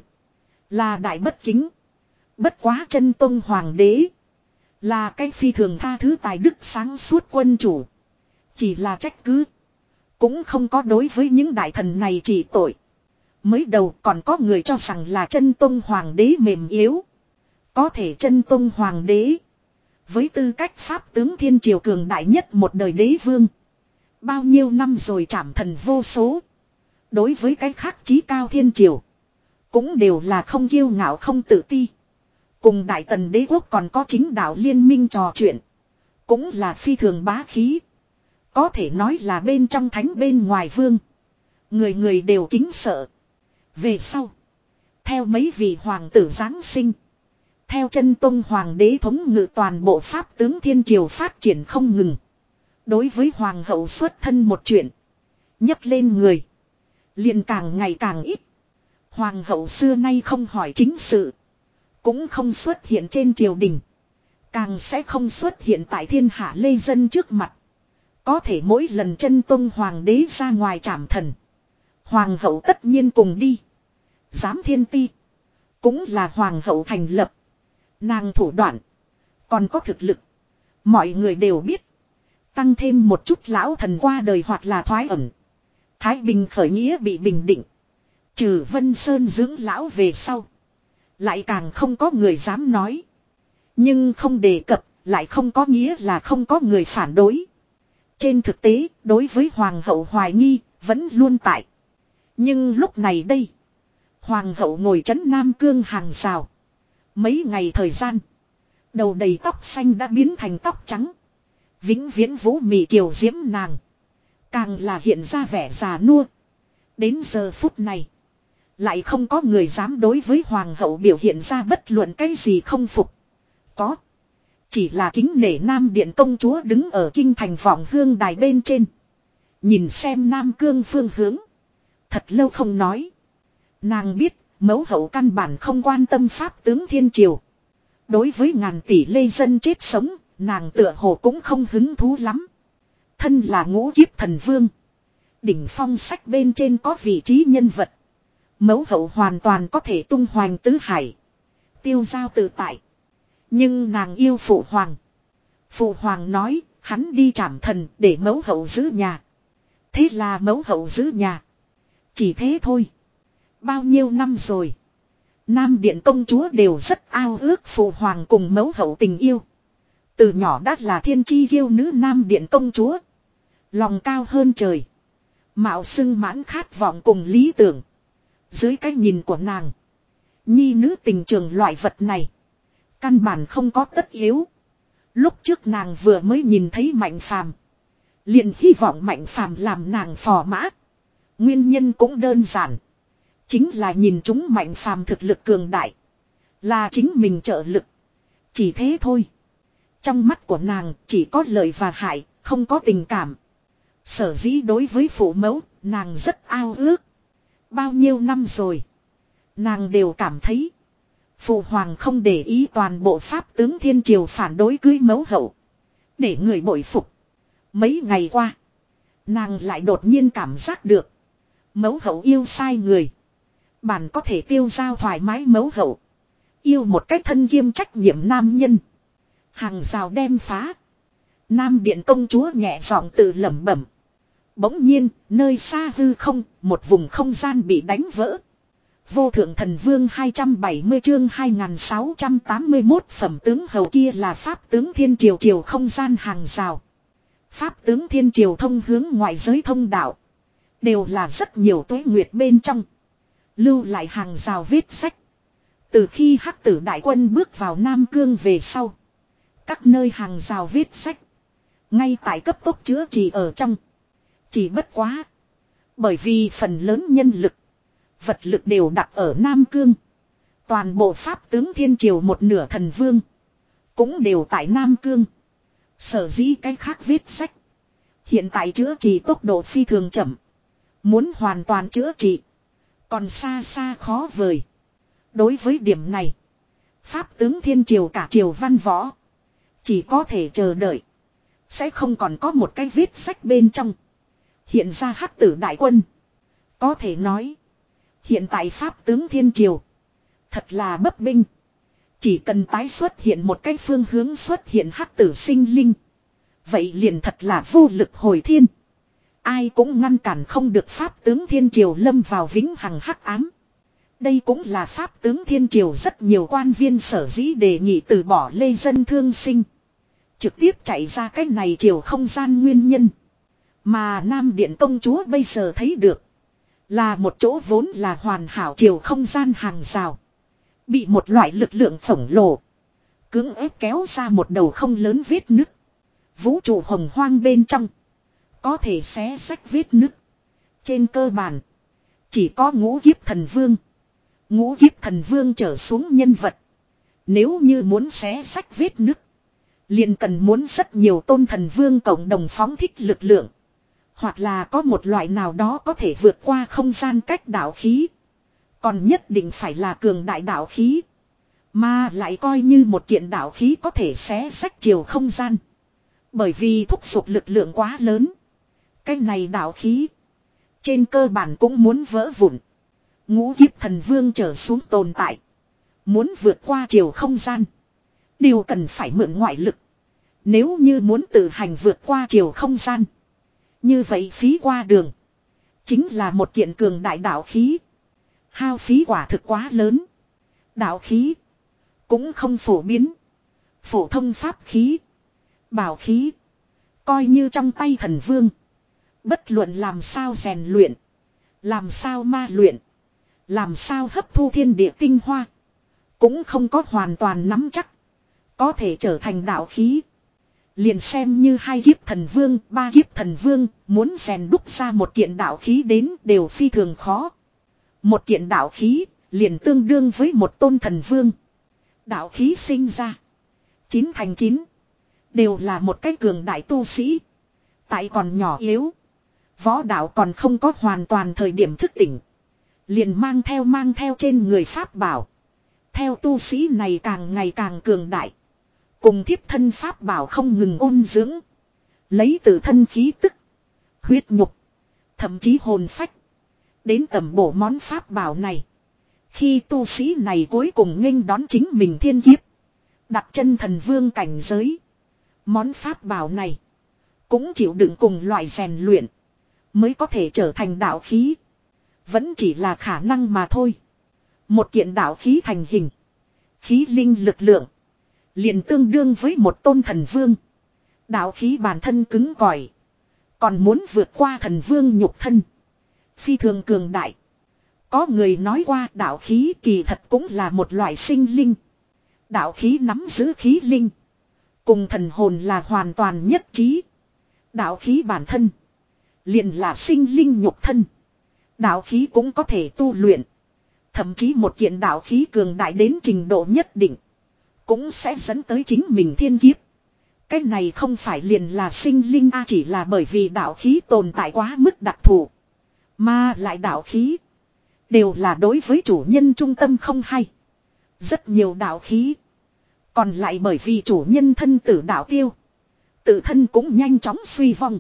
Là đại bất kính. Bất quá chân tôn hoàng đế. Là cái phi thường tha thứ tài đức sáng suốt quân chủ. Chỉ là trách cứ. Cũng không có đối với những đại thần này chỉ tội. Mới đầu còn có người cho rằng là chân tôn hoàng đế mềm yếu. Có thể chân tôn hoàng đế. Với tư cách pháp tướng thiên triều cường đại nhất một đời đế vương. Bao nhiêu năm rồi trảm thần vô số. Đối với cái khác chí cao thiên triều. Cũng đều là không kiêu ngạo không tự ti. Cùng đại tần đế quốc còn có chính đạo liên minh trò chuyện. Cũng là phi thường bá khí. Có thể nói là bên trong thánh bên ngoài vương. Người người đều kính sợ. Về sau. Theo mấy vị hoàng tử giáng sinh. Theo chân tôn hoàng đế thống ngự toàn bộ pháp tướng thiên triều phát triển không ngừng. Đối với hoàng hậu xuất thân một chuyện. Nhấc lên người. Liền càng ngày càng ít. Hoàng hậu xưa nay không hỏi chính sự. Cũng không xuất hiện trên triều đình. Càng sẽ không xuất hiện tại thiên hạ lê dân trước mặt. Có thể mỗi lần chân tôn hoàng đế ra ngoài trảm thần. Hoàng hậu tất nhiên cùng đi. Giám thiên ti. Cũng là hoàng hậu thành lập. Nàng thủ đoạn. Còn có thực lực. Mọi người đều biết. Tăng thêm một chút lão thần qua đời hoặc là thoái ẩn. Thái Bình khởi nghĩa bị bình định. Trừ Vân Sơn dưỡng lão về sau. Lại càng không có người dám nói. Nhưng không đề cập. Lại không có nghĩa là không có người phản đối. Trên thực tế, đối với hoàng hậu hoài nghi, vẫn luôn tại. Nhưng lúc này đây, Hoàng hậu ngồi trấn Nam Cương hàng rào. Mấy ngày thời gian. Đầu đầy tóc xanh đã biến thành tóc trắng. Vĩnh viễn vũ mị kiều diễm nàng. Càng là hiện ra vẻ già nua. Đến giờ phút này. Lại không có người dám đối với hoàng hậu biểu hiện ra bất luận cái gì không phục. Có. Chỉ là kính nể Nam Điện công chúa đứng ở kinh thành vọng hương đài bên trên. Nhìn xem Nam Cương phương hướng. Thật lâu không nói. Nàng biết mẫu hậu căn bản không quan tâm pháp tướng thiên triều. Đối với ngàn tỷ lê dân chết sống, nàng tựa hồ cũng không hứng thú lắm. Thân là ngũ kiếp thần vương. Đỉnh phong sách bên trên có vị trí nhân vật. Mẫu hậu hoàn toàn có thể tung hoành tứ hải. Tiêu giao tự tại. Nhưng nàng yêu phụ hoàng. Phụ hoàng nói, hắn đi trảm thần để mẫu hậu giữ nhà. Thế là mẫu hậu giữ nhà. Chỉ thế thôi. Bao nhiêu năm rồi. Nam Điện công chúa đều rất ao ước phụ hoàng cùng mẫu hậu tình yêu. Từ nhỏ đã là thiên chi kiêu nữ Nam Điện công chúa. Lòng cao hơn trời. Mạo xưng mãn khát vọng cùng lý tưởng. Dưới cái nhìn của nàng. Nhi nữ tình trường loại vật này. Căn bản không có tất yếu. Lúc trước nàng vừa mới nhìn thấy Mạnh Phàm, liền hy vọng Mạnh Phàm làm nàng phò mã. Nguyên nhân cũng đơn giản. Chính là nhìn chúng Mạnh Phàm thực lực cường đại. Là chính mình trợ lực. Chỉ thế thôi. Trong mắt của nàng chỉ có lợi và hại, không có tình cảm. Sở dĩ đối với phụ mẫu, nàng rất ao ước. Bao nhiêu năm rồi. Nàng đều cảm thấy. Phụ hoàng không để ý toàn bộ pháp tướng thiên triều phản đối cưới mẫu hậu. Để người bội phục. Mấy ngày qua. Nàng lại đột nhiên cảm giác được. Mẫu hậu yêu sai người. Bản có thể tiêu giao thoải mái mẫu hậu. Yêu một cách thân kiêm trách nhiệm nam nhân. Hàng rào đem phá. Nam Điện công chúa nhẹ giọng tự lẩm bẩm. Bỗng nhiên, nơi xa hư không, một vùng không gian bị đánh vỡ. Vô thượng thần vương hai trăm bảy mươi chương hai nghìn sáu trăm tám mươi mốt phẩm tướng hầu kia là pháp tướng thiên triều triều không gian hàng rào. Pháp tướng thiên triều thông hướng ngoại giới thông đạo. Đều là rất nhiều tuế nguyệt bên trong. Lưu lại hàng rào vết sách. Từ khi hắc tử đại quân bước vào Nam Cương về sau. Các nơi hàng rào vết sách. Ngay tại cấp tốc chữa trị ở trong. Chỉ bất quá. Bởi vì phần lớn nhân lực. Vật lực đều đặt ở Nam Cương. Toàn bộ pháp tướng thiên triều một nửa thần vương. Cũng đều tại Nam Cương. Sở dĩ cái khác vết sách. Hiện tại chữa trị tốc độ phi thường chậm. Muốn hoàn toàn chữa trị. Còn xa xa khó vời. Đối với điểm này. Pháp tướng thiên triều cả triều văn võ. Chỉ có thể chờ đợi. Sẽ không còn có một cái vết sách bên trong. Hiện ra hắc tử đại quân. Có thể nói. Hiện tại pháp tướng thiên triều. Thật là bấp binh. Chỉ cần tái xuất hiện một cái phương hướng xuất hiện hắc tử sinh linh. Vậy liền thật là vô lực hồi thiên. Ai cũng ngăn cản không được pháp tướng thiên triều lâm vào vĩnh hằng hắc ám. Đây cũng là pháp tướng thiên triều rất nhiều quan viên sở dĩ đề nghị từ bỏ lê dân thương sinh. Trực tiếp chạy ra cái này triều không gian nguyên nhân. Mà Nam Điện công chúa bây giờ thấy được. Là một chỗ vốn là hoàn hảo triều không gian hàng rào. Bị một loại lực lượng khổng lồ. Cưỡng ép kéo ra một đầu không lớn vết nứt. Vũ trụ hồng hoang bên trong. Có thể xé rách vết nứt. Trên cơ bản. Chỉ có ngũ kiếp thần vương. Ngũ kiếp thần vương trở xuống nhân vật. Nếu như muốn xé rách vết nứt. Liền cần muốn rất nhiều tôn thần vương cộng đồng phóng thích lực lượng. Hoặc là có một loại nào đó có thể vượt qua không gian cách đạo khí. Còn nhất định phải là cường đại đạo khí. Mà lại coi như một kiện đạo khí có thể xé rách chiều không gian. Bởi vì thúc giục lực lượng quá lớn. Cái này đạo khí. Trên cơ bản cũng muốn vỡ vụn. Ngũ kiếp thần vương trở xuống tồn tại. Muốn vượt qua chiều không gian. Đều cần phải mượn ngoại lực. Nếu như muốn tự hành vượt qua chiều không gian. Như vậy phí qua đường. Chính là một kiện cường đại đạo khí. Hao phí quả thực quá lớn. Đạo khí. Cũng không phổ biến. Phổ thông pháp khí. Bảo khí. Coi như trong tay thần vương. Bất luận làm sao rèn luyện. Làm sao ma luyện. Làm sao hấp thu thiên địa tinh hoa. Cũng không có hoàn toàn nắm chắc. Có thể trở thành đạo khí. Liền xem như hai kiếp thần vương, ba kiếp thần vương, muốn rèn đúc ra một kiện đạo khí đến đều phi thường khó. Một kiện đạo khí, liền tương đương với một tôn thần vương. Đạo khí sinh ra. Chín thành chín. Đều là một cái cường đại tu sĩ. Tại còn nhỏ yếu. Võ đạo còn không có hoàn toàn thời điểm thức tỉnh. Liền mang theo mang theo trên người pháp bảo. Theo tu sĩ này càng ngày càng cường đại. Cùng thiếp thân pháp bảo không ngừng ôn dưỡng. Lấy từ thân khí tức. Huyết nhục. Thậm chí hồn phách. Đến tầm bổ món pháp bảo này. Khi tu sĩ này cuối cùng nghênh đón chính mình thiên kiếp. Đặt chân thần vương cảnh giới. Món pháp bảo này. Cũng chịu đựng cùng loại rèn luyện. Mới có thể trở thành đạo khí. Vẫn chỉ là khả năng mà thôi. Một kiện đạo khí thành hình. Khí linh lực lượng. Liền tương đương với một tôn thần vương. Đạo khí bản thân cứng cỏi. Còn muốn vượt qua thần vương nhục thân. Phi thường cường đại. Có người nói qua đạo khí kỳ thật cũng là một loại sinh linh. Đạo khí nắm giữ khí linh. Cùng thần hồn là hoàn toàn nhất trí. Đạo khí bản thân. Liền là sinh linh nhục thân. Đạo khí cũng có thể tu luyện. Thậm chí một kiện đạo khí cường đại đến trình độ nhất định. Cũng sẽ dẫn tới chính mình thiên kiếp. Cái này không phải liền là sinh linh a, chỉ là bởi vì đạo khí tồn tại quá mức đặc thù. Mà lại đạo khí. Đều là đối với chủ nhân trung tâm không hay. Rất nhiều đạo khí. Còn lại bởi vì chủ nhân thân tử đạo tiêu. Tự thân cũng nhanh chóng suy vong.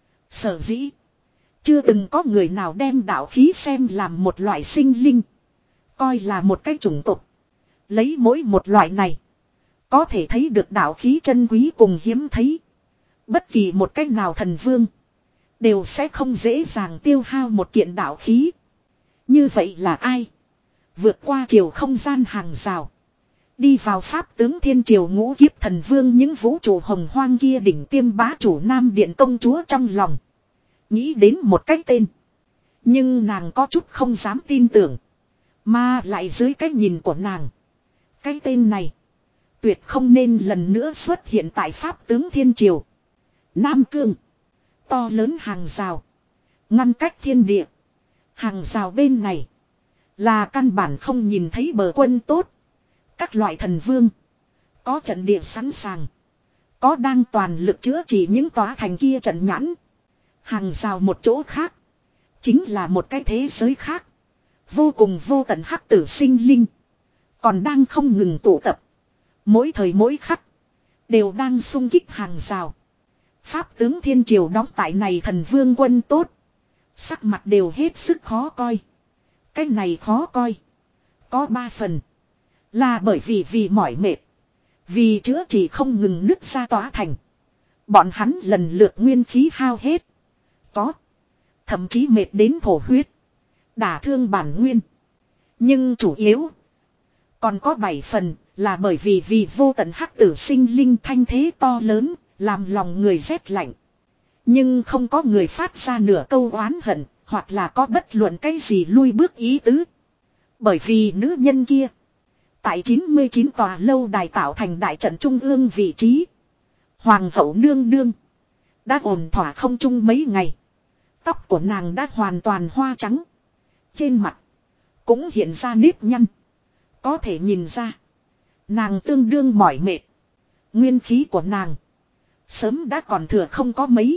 Sở dĩ. Chưa từng có người nào đem đạo khí xem làm một loại sinh linh. Coi là một cái chủng tộc. Lấy mỗi một loại này. Có thể thấy được đạo khí chân quý cùng hiếm thấy. Bất kỳ một cách nào thần vương. Đều sẽ không dễ dàng tiêu hao một kiện đạo khí. Như vậy là ai? Vượt qua chiều không gian hàng rào. Đi vào pháp tướng thiên triều ngũ kiếp thần vương những vũ trụ hồng hoang kia đỉnh tiêm bá chủ nam điện công chúa trong lòng. Nghĩ đến một cái tên. Nhưng nàng có chút không dám tin tưởng. Mà lại dưới cái nhìn của nàng. Cái tên này. Tuyệt không nên lần nữa xuất hiện tại pháp tướng thiên triều. Nam Cương. To lớn hàng rào. Ngăn cách thiên địa. Hàng rào bên này. Là căn bản không nhìn thấy bờ quân tốt. Các loại thần vương. Có trận địa sẵn sàng. Có đang toàn lực chữa trị những tòa thành kia trận nhãn. Hàng rào một chỗ khác. Chính là một cái thế giới khác. Vô cùng vô tận hắc tử sinh linh. Còn đang không ngừng tụ tập. Mỗi thời mỗi khắc. Đều đang xung kích hàng rào. Pháp tướng thiên triều đóng tại này thần vương quân tốt. Sắc mặt đều hết sức khó coi. Cái này khó coi. Có ba phần. Là bởi vì vì mỏi mệt. Vì chữa trị không ngừng nứt ra tỏa thành. Bọn hắn lần lượt nguyên khí hao hết. Có. Thậm chí mệt đến thổ huyết. Đả thương bản nguyên. Nhưng chủ yếu. Còn có bảy phần. Là bởi vì vì vô tận hắc tử sinh linh thanh thế to lớn. Làm lòng người rét lạnh. Nhưng không có người phát ra nửa câu oán hận. Hoặc là có bất luận cái gì lui bước ý tứ. Bởi vì nữ nhân kia. Tại chín mươi chín tòa lâu đài tạo thành đại trận trung ương vị trí. Hoàng hậu nương nương. Đã ổn thỏa không chung mấy ngày. Tóc của nàng đã hoàn toàn hoa trắng. Trên mặt. Cũng hiện ra nếp nhăn. Có thể nhìn ra. Nàng tương đương mỏi mệt. Nguyên khí của nàng. Sớm đã còn thừa không có mấy.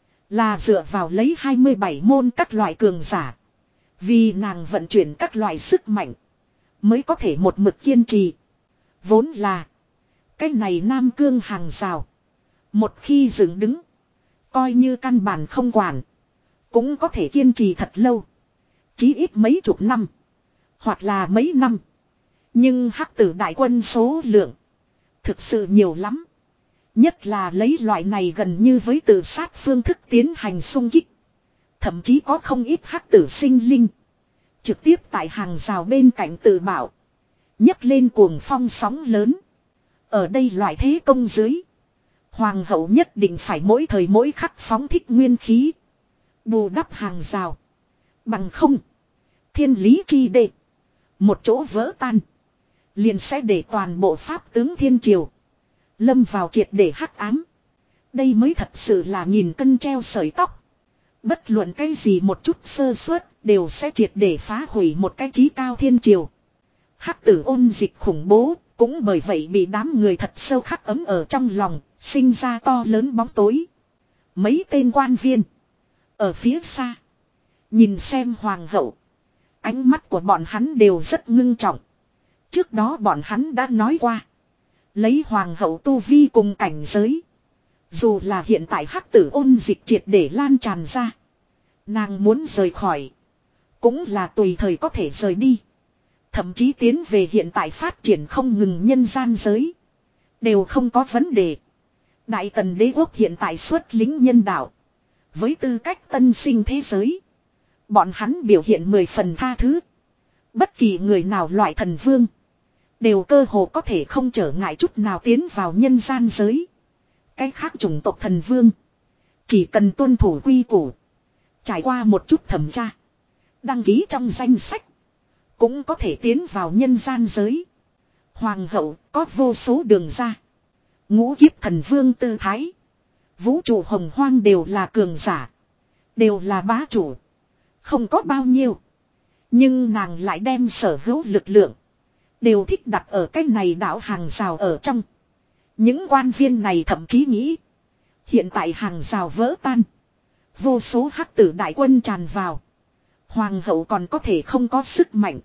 Là dựa vào lấy hai mươi bảy môn các loại cường giả. Vì nàng vận chuyển các loại sức mạnh. Mới có thể một mực kiên trì. Vốn là. Cái này Nam Cương hàng rào. Một khi dựng đứng. Coi như căn bản không quản. Cũng có thể kiên trì thật lâu. Chí ít mấy chục năm. Hoặc là mấy năm. Nhưng hắc tử đại quân số lượng. Thực sự nhiều lắm. Nhất là lấy loại này gần như với tự sát phương thức tiến hành xung kích. Thậm chí có không ít hắc tử sinh linh. Trực tiếp tại hàng rào bên cạnh tự bảo. Nhấc lên cuồng phong sóng lớn. Ở đây loại thế công dưới. Hoàng hậu nhất định phải mỗi thời mỗi khắc phóng thích nguyên khí. Bù đắp hàng rào. Bằng không. Thiên lý chi đệ. Một chỗ vỡ tan. Liền sẽ để toàn bộ pháp tướng thiên triều. Lâm vào triệt để hắc ám. Đây mới thật sự là nghìn cân treo sợi tóc. Bất luận cái gì một chút sơ suất đều sẽ triệt để phá hủy một cái chí cao thiên triều. Hắc tử ôn dịch khủng bố. Cũng bởi vậy bị đám người thật sâu khắc ấm ở trong lòng. Sinh ra to lớn bóng tối. Mấy tên quan viên. Ở phía xa. Nhìn xem hoàng hậu. Ánh mắt của bọn hắn đều rất ngưng trọng. Trước đó bọn hắn đã nói qua. Lấy hoàng hậu tu vi cùng cảnh giới. Dù là hiện tại hắc tử ôn dịch triệt để lan tràn ra. Nàng muốn rời khỏi. Cũng là tùy thời có thể rời đi. Thậm chí tiến về hiện tại phát triển không ngừng nhân gian giới. Đều không có vấn đề. Đại tần đế quốc hiện tại xuất lính nhân đạo. Với tư cách tân sinh thế giới. Bọn hắn biểu hiện mười phần tha thứ. Bất kỳ người nào loại thần vương. Đều cơ hồ có thể không trở ngại chút nào tiến vào nhân gian giới. Cái khác chủng tộc thần vương. Chỉ cần tuân thủ quy củ. Trải qua một chút thẩm tra. Đăng ký trong danh sách. Cũng có thể tiến vào nhân gian giới. Hoàng hậu có vô số đường ra. Ngũ kiếp thần vương tư thái. Vũ trụ hồng hoang đều là cường giả. Đều là bá chủ. Không có bao nhiêu. Nhưng nàng lại đem sở hữu lực lượng. Đều thích đặt ở cái này đảo hàng rào ở trong. Những quan viên này thậm chí nghĩ. Hiện tại hàng rào vỡ tan. Vô số hắc tử đại quân tràn vào. Hoàng hậu còn có thể không có sức mạnh.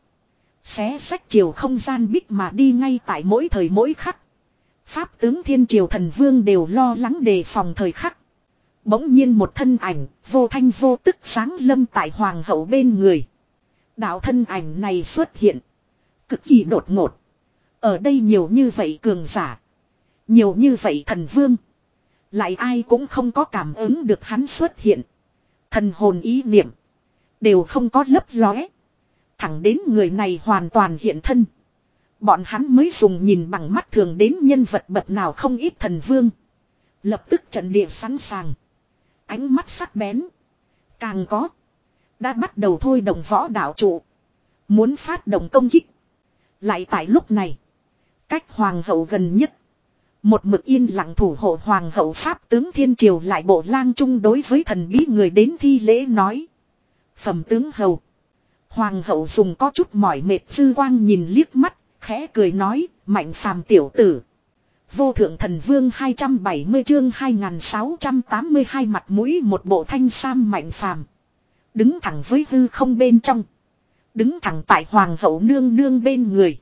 Xé sách chiều không gian bích mà đi ngay tại mỗi thời mỗi khắc. Pháp tướng thiên triều thần vương đều lo lắng đề phòng thời khắc. Bỗng nhiên một thân ảnh vô thanh vô tức sáng lâm tại hoàng hậu bên người. Đạo thân ảnh này xuất hiện. Cực kỳ đột ngột. Ở đây nhiều như vậy cường giả. Nhiều như vậy thần vương. Lại ai cũng không có cảm ứng được hắn xuất hiện. Thần hồn ý niệm. Đều không có lấp lóe. Thẳng đến người này hoàn toàn hiện thân. Bọn hắn mới dùng nhìn bằng mắt thường đến nhân vật bậc nào không ít thần vương. Lập tức trận địa sẵn sàng. Ánh mắt sắc bén. Càng có. Đã bắt đầu thôi động võ đạo trụ. Muốn phát động công kích. Lại tại lúc này. Cách hoàng hậu gần nhất. Một mực yên lặng thủ hộ hoàng hậu pháp tướng thiên triều lại bộ lang trung đối với thần bí người đến thi lễ nói. Phẩm tướng hầu. Hoàng hậu dùng có chút mỏi mệt dư quang nhìn liếc mắt. Khẽ cười nói mạnh phàm tiểu tử. Vô thượng thần vương hai trăm bảy mươi chương hai nghìn sáu trăm tám mươi hai mặt mũi một bộ thanh sam mạnh phàm. Đứng thẳng với hư không bên trong. Đứng thẳng tại hoàng hậu nương nương bên người.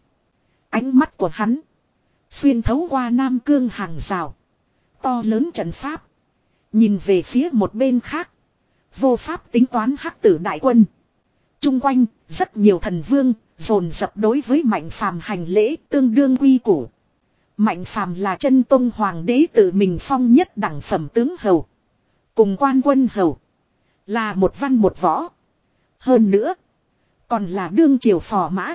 Ánh mắt của hắn. Xuyên thấu qua Nam Cương hàng rào. To lớn trận pháp. Nhìn về phía một bên khác. Vô pháp tính toán hắc tử đại quân. Trung quanh rất nhiều thần vương dồn dập đối với mạnh phàm hành lễ tương đương quy củ. Mạnh phàm là chân tông hoàng đế tự mình phong nhất đẳng phẩm tướng hầu. Cùng quan quân hầu. Là một văn một võ. Hơn nữa. Còn là đương triều phò mã.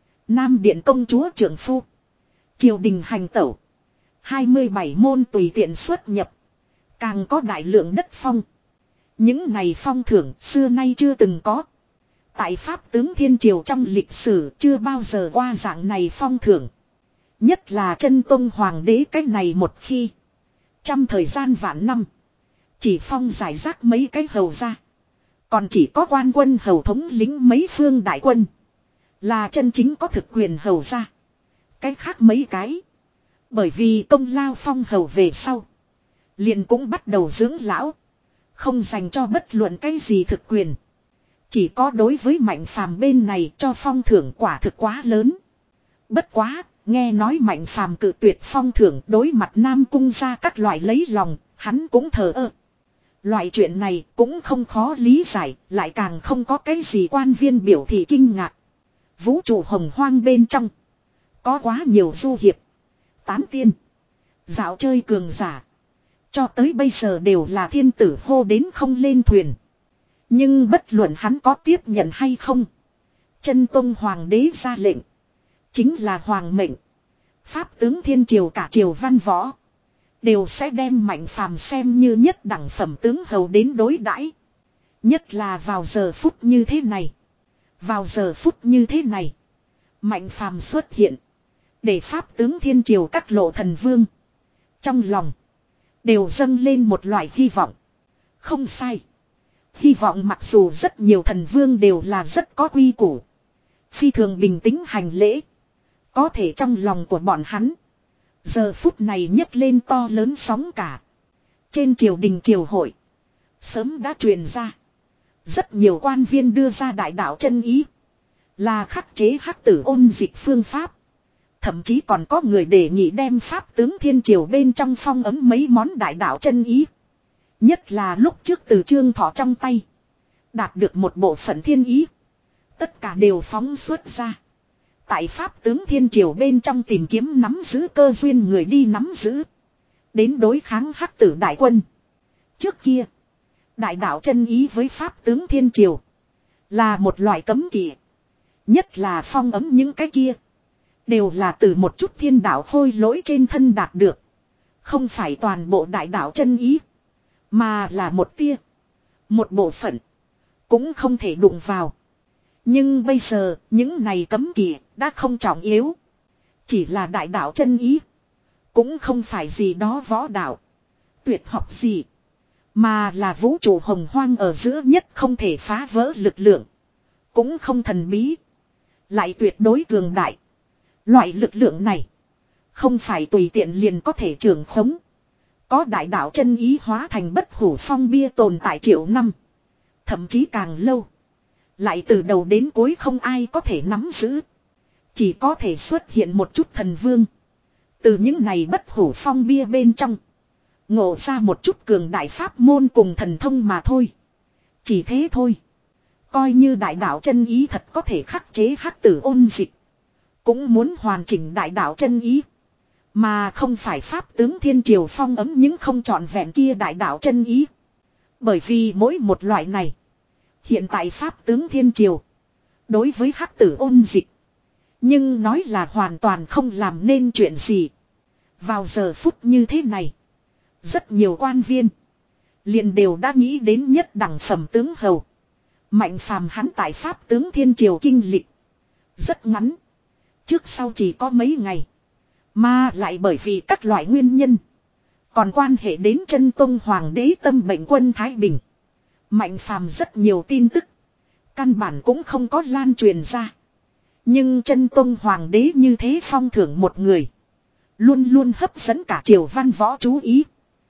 Nam điện công chúa trưởng phu. Triều đình hành tẩu. hai mươi bảy môn tùy tiện xuất nhập. Càng có đại lượng đất phong. Những này phong thưởng xưa nay chưa từng có. Tại pháp tướng thiên triều trong lịch sử chưa bao giờ qua dạng này phong thưởng. Nhất là chân tông hoàng đế cách này một khi. Trăm thời gian vạn năm. Chỉ phong giải rác mấy cái hầu ra. Còn chỉ có quan quân hầu thống lĩnh mấy phương đại quân. Là chân chính có thực quyền hầu ra. Cái khác mấy cái. Bởi vì công lao phong hầu về sau. Liền cũng bắt đầu dưỡng lão. Không dành cho bất luận cái gì thực quyền. Chỉ có đối với mạnh phàm bên này cho phong thưởng quả thực quá lớn. Bất quá, nghe nói mạnh phàm cự tuyệt phong thưởng đối mặt Nam Cung ra các loại lấy lòng, hắn cũng thờ ơ. Loại chuyện này cũng không khó lý giải, lại càng không có cái gì quan viên biểu thị kinh ngạc. Vũ trụ hồng hoang bên trong. Có quá nhiều du hiệp. Tán tiên. Dạo chơi cường giả. Cho tới bây giờ đều là thiên tử hô đến không lên thuyền. Nhưng bất luận hắn có tiếp nhận hay không. Chân tông hoàng đế ra lệnh. Chính là hoàng mệnh. Pháp tướng thiên triều cả triều văn võ. Đều sẽ đem mạnh phàm xem như nhất đẳng phẩm tướng hầu đến đối đãi. Nhất là vào giờ phút như thế này. Vào giờ phút như thế này. Mạnh phàm xuất hiện. Để pháp tướng thiên triều các lộ thần vương. Trong lòng. Đều dâng lên một loại hy vọng. Không sai. Hy vọng mặc dù rất nhiều thần vương đều là rất có quy củ. Phi thường bình tĩnh hành lễ. Có thể trong lòng của bọn hắn. Giờ phút này nhấc lên to lớn sóng cả. Trên triều đình triều hội. Sớm đã truyền ra. Rất nhiều quan viên đưa ra đại đạo chân ý. Là khắc chế hắc tử ôn dịch phương pháp. Thậm chí còn có người đề nghị đem pháp tướng thiên triều bên trong phong ấm mấy món đại đạo chân ý. Nhất là lúc trước từ Trương Thọ trong tay. Đạt được một bộ phận thiên ý. Tất cả đều phóng xuất ra. Tại pháp tướng thiên triều bên trong tìm kiếm nắm giữ cơ duyên người đi nắm giữ. Đến đối kháng hắc tử đại quân. Trước kia. Đại đạo chân ý với pháp tướng thiên triều. Là một loại cấm kỵ. Nhất là phong ấm những cái kia. Đều là từ một chút thiên đạo khôi lỗi trên thân đạt được. Không phải toàn bộ đại đạo chân ý. Mà là một tia. Một bộ phận. Cũng không thể đụng vào. Nhưng bây giờ những này cấm kỵ đã không trọng yếu. Chỉ là đại đạo chân ý. Cũng không phải gì đó võ đạo. Tuyệt học gì. Mà là vũ trụ hồng hoang ở giữa nhất không thể phá vỡ lực lượng. Cũng không thần bí. Lại tuyệt đối cường đại. Loại lực lượng này. Không phải tùy tiện liền có thể trưởng khống. Có đại đạo chân ý hóa thành bất hủ phong bia tồn tại triệu năm. Thậm chí càng lâu. Lại từ đầu đến cuối không ai có thể nắm giữ. Chỉ có thể xuất hiện một chút thần vương. Từ những này bất hủ phong bia bên trong. Ngộ ra một chút cường đại pháp môn cùng thần thông mà thôi. Chỉ thế thôi. Coi như đại đạo chân ý thật có thể khắc chế hắc tử ôn dịch. Cũng muốn hoàn chỉnh đại đạo chân ý. Mà không phải pháp tướng thiên triều phong ấm những không trọn vẹn kia đại đạo chân ý. Bởi vì mỗi một loại này. Hiện tại pháp tướng thiên triều. Đối với hắc tử ôn dịch. Nhưng nói là hoàn toàn không làm nên chuyện gì. Vào giờ phút như thế này. Rất nhiều quan viên. Liền đều đã nghĩ đến nhất đẳng phẩm tướng hầu. Mạnh phàm hắn tại pháp tướng thiên triều kinh lịch. Rất ngắn. Trước sau chỉ có mấy ngày. Mà lại bởi vì các loại nguyên nhân. Còn quan hệ đến chân tông hoàng đế tâm bệnh quân Thái Bình. Mạnh phàm rất nhiều tin tức. Căn bản cũng không có lan truyền ra. Nhưng chân tông hoàng đế như thế phong thưởng một người. Luôn luôn hấp dẫn cả triều văn võ chú ý.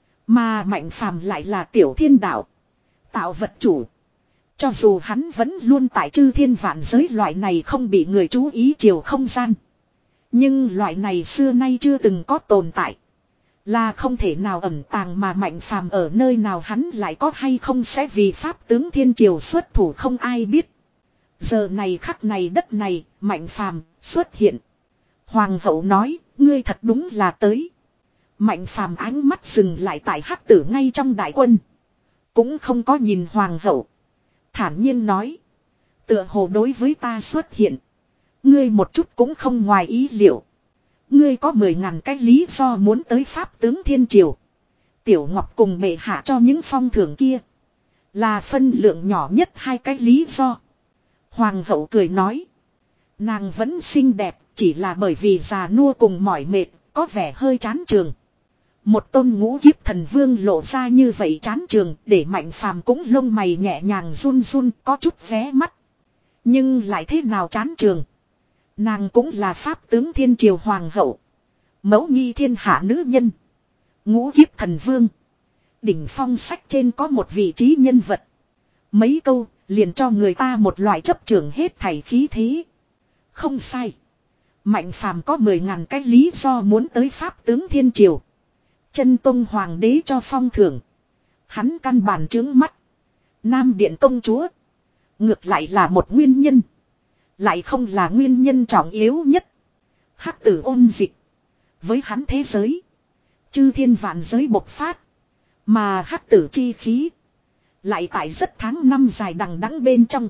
Mà mạnh phàm lại là tiểu thiên đạo. Tạo vật chủ. Cho dù hắn vẫn luôn tại chư thiên vạn giới loại này không bị người chú ý chiều không gian. Nhưng loại này xưa nay chưa từng có tồn tại. Là không thể nào ẩn tàng mà mạnh phàm ở nơi nào hắn lại có hay không sẽ vì pháp tướng thiên triều xuất thủ không ai biết. Giờ này khắc này đất này, mạnh phàm xuất hiện. Hoàng hậu nói, ngươi thật đúng là tới. Mạnh phàm ánh mắt dừng lại tại hắc tử ngay trong đại quân. Cũng không có nhìn hoàng hậu. Thản nhiên nói. Tựa hồ đối với ta xuất hiện. Ngươi một chút cũng không ngoài ý liệu. Ngươi có mười ngàn cái lý do muốn tới pháp tướng thiên triều. Tiểu Ngọc cùng bệ hạ cho những phong thưởng kia. Là phân lượng nhỏ nhất hai cái lý do. Hoàng hậu cười nói. Nàng vẫn xinh đẹp, chỉ là bởi vì già nua cùng mỏi mệt, có vẻ hơi chán trường. Một tôn ngũ kiếp thần vương lộ ra như vậy chán trường, để mạnh phàm cũng lông mày nhẹ nhàng run run, có chút vé mắt. Nhưng lại thế nào chán trường. Nàng cũng là pháp tướng thiên triều hoàng hậu. Mẫu nghi thiên hạ nữ nhân. Ngũ kiếp thần vương. Đỉnh phong sách trên có một vị trí nhân vật. Mấy câu liền cho người ta một loại chấp trường hết thảy khí thế. Không sai. Mạnh phàm có mười ngàn cái lý do muốn tới pháp tướng thiên triều. Chân tông hoàng đế cho phong thưởng. Hắn căn bản trướng mắt. Nam điện công chúa. Ngược lại là một nguyên nhân. Lại không là nguyên nhân trọng yếu nhất. Hắc tử ôn dịch. Với hắn thế giới. Chư thiên vạn giới bộc phát. Mà hắc tử chi khí. Lại tại rất tháng năm dài đằng đẵng bên trong.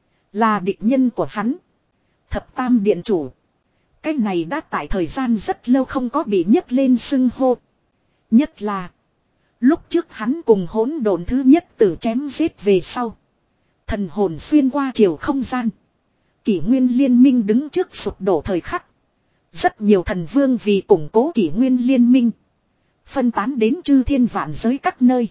Là địch nhân của hắn. Thập tam điện chủ. Cái này đã tại thời gian rất lâu không có bị nhấc lên xưng hô. Nhất là. Lúc trước hắn cùng hỗn độn thứ nhất tử chém giết về sau. Thần hồn xuyên qua chiều không gian. Kỷ nguyên liên minh đứng trước sụp đổ thời khắc. Rất nhiều thần vương vì củng cố kỷ nguyên liên minh. Phân tán đến chư thiên vạn giới các nơi.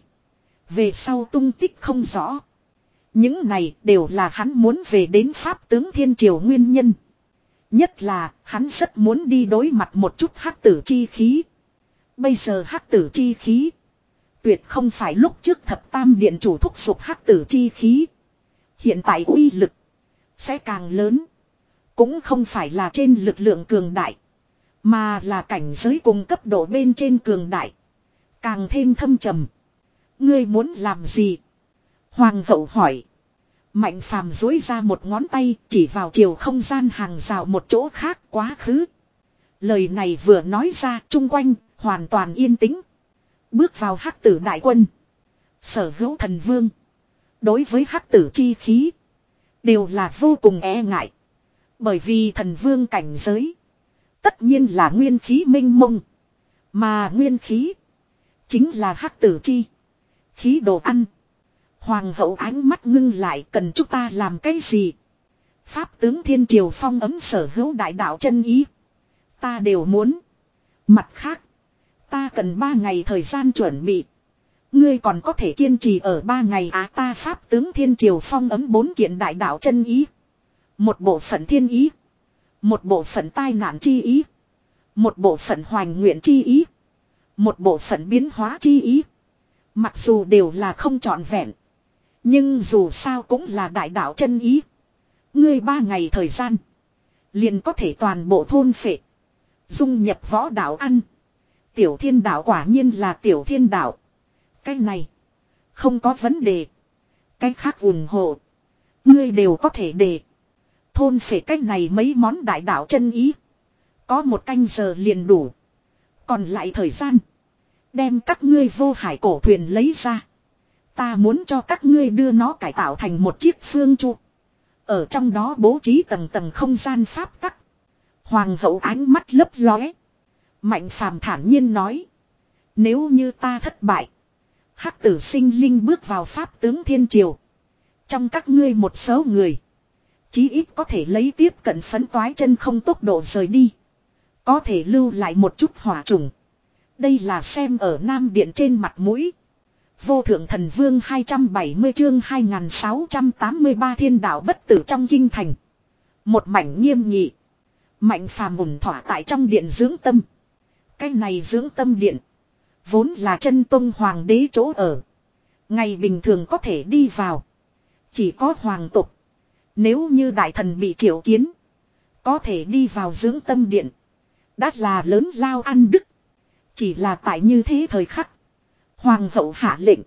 Về sau tung tích không rõ. Những này đều là hắn muốn về đến Pháp tướng Thiên Triều nguyên nhân. Nhất là hắn rất muốn đi đối mặt một chút hắc tử chi khí. Bây giờ hắc tử chi khí. Tuyệt không phải lúc trước thập tam điện chủ thúc giục hắc tử chi khí. Hiện tại uy lực sẽ càng lớn. Cũng không phải là trên lực lượng cường đại. Mà là cảnh giới cùng cấp độ bên trên cường đại. Càng thêm thâm trầm. Ngươi muốn làm gì? Hoàng hậu hỏi. Mạnh phàm dối ra một ngón tay chỉ vào chiều không gian hàng rào một chỗ khác quá khứ. Lời này vừa nói ra chung quanh hoàn toàn yên tĩnh. Bước vào hắc tử đại quân. Sở hữu thần vương. Đối với hắc tử chi khí. Đều là vô cùng e ngại. Bởi vì thần vương cảnh giới. Tất nhiên là nguyên khí minh mông. Mà nguyên khí. Chính là hắc tử chi. Khí đồ ăn. Hoàng hậu ánh mắt ngưng lại cần chúng ta làm cái gì? Pháp tướng Thiên Triều phong ấm sở hữu đại đạo chân ý. Ta đều muốn. Mặt khác. Ta cần ba ngày thời gian chuẩn bị. Ngươi còn có thể kiên trì ở ba ngày á à, ta Pháp tướng Thiên Triều phong ấm bốn kiện đại đạo chân ý. Một bộ phận thiên ý. Một bộ phận tai nạn chi ý. Một bộ phận hoành nguyện chi ý. Một bộ phận biến hóa chi ý. Mặc dù đều là không trọn vẹn. Nhưng dù sao cũng là đại đạo chân ý. Ngươi ba ngày thời gian. Liền có thể toàn bộ thôn phệ. Dung nhập võ đạo ăn. Tiểu thiên đạo quả nhiên là tiểu thiên đạo. Cái này. Không có vấn đề. Cái khác ủng hộ. Ngươi đều có thể để. Thôn phệ cái này mấy món đại đạo chân ý. Có một canh giờ liền đủ. Còn lại thời gian. Đem các ngươi vô hải cổ thuyền lấy ra. Ta muốn cho các ngươi đưa nó cải tạo thành một chiếc phương chu. Ở trong đó bố trí tầng tầng không gian pháp tắc. Hoàng hậu ánh mắt lấp lóe. Mạnh phàm thản nhiên nói. Nếu như ta thất bại. Hắc tử sinh linh bước vào Pháp tướng Thiên Triều. Trong các ngươi một số người. Chí ít có thể lấy tiếp cận phấn toái chân không tốc độ rời đi. Có thể lưu lại một chút hỏa trùng. Đây là xem ở Nam Điện trên mặt mũi. Vô thượng thần vương hai trăm bảy mươi chương hai nghìn sáu trăm tám mươi ba thiên đạo bất tử trong kinh thành. Một mảnh nghiêm nghị. Mạnh phàm ủng thỏa tại trong điện dưỡng tâm. Cái này dưỡng tâm điện. Vốn là chân tông hoàng đế chỗ ở. Ngày bình thường có thể đi vào. Chỉ có hoàng tục. Nếu như đại thần bị triệu kiến. Có thể đi vào dưỡng tâm điện. Đã là lớn lao ăn đức. Chỉ là tại như thế thời khắc. Hoàng hậu hạ lệnh.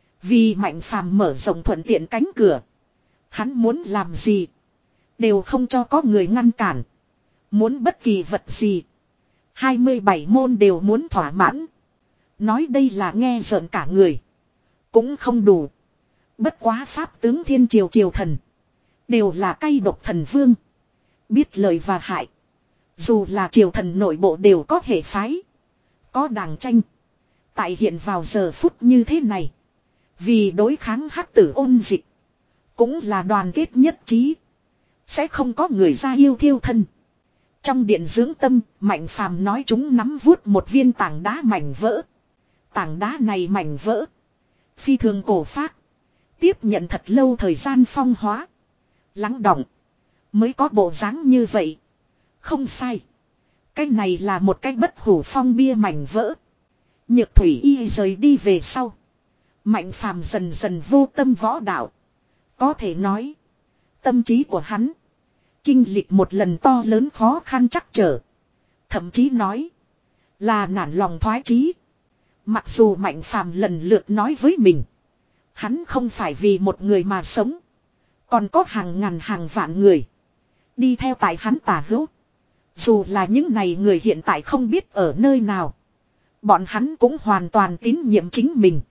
Vì mạnh phàm mở rộng thuận tiện cánh cửa. Hắn muốn làm gì. Đều không cho có người ngăn cản. Muốn bất kỳ vật gì. hai mươi bảy môn đều muốn thỏa mãn. Nói đây là nghe rợn cả người. Cũng không đủ. Bất quá Pháp tướng Thiên Triều triều thần. Đều là cay độc thần vương. Biết lời và hại. Dù là triều thần nội bộ đều có hệ phái. Có đảng tranh. Tại hiện vào giờ phút như thế này. Vì đối kháng hắc tử ôn dịch. Cũng là đoàn kết nhất trí. Sẽ không có người ra yêu thiêu thân. Trong điện dưỡng tâm, Mạnh phàm nói chúng nắm vuốt một viên tảng đá mảnh vỡ. Tảng đá này mảnh vỡ. Phi thường cổ phác. Tiếp nhận thật lâu thời gian phong hóa. Lắng đọng. Mới có bộ dáng như vậy. Không sai. Cái này là một cái bất hủ phong bia mảnh vỡ. Nhược thủy y rời đi về sau. Mạnh phàm dần dần vô tâm võ đạo. Có thể nói. Tâm trí của hắn. Kinh lịch một lần to lớn khó khăn chắc trở. Thậm chí nói. Là nản lòng thoái chí. Mặc dù mạnh phàm lần lượt nói với mình. Hắn không phải vì một người mà sống. Còn có hàng ngàn hàng vạn người. Đi theo tại hắn tả hữu. Dù là những này người hiện tại không biết ở nơi nào. Bọn hắn cũng hoàn toàn tín nhiệm chính mình.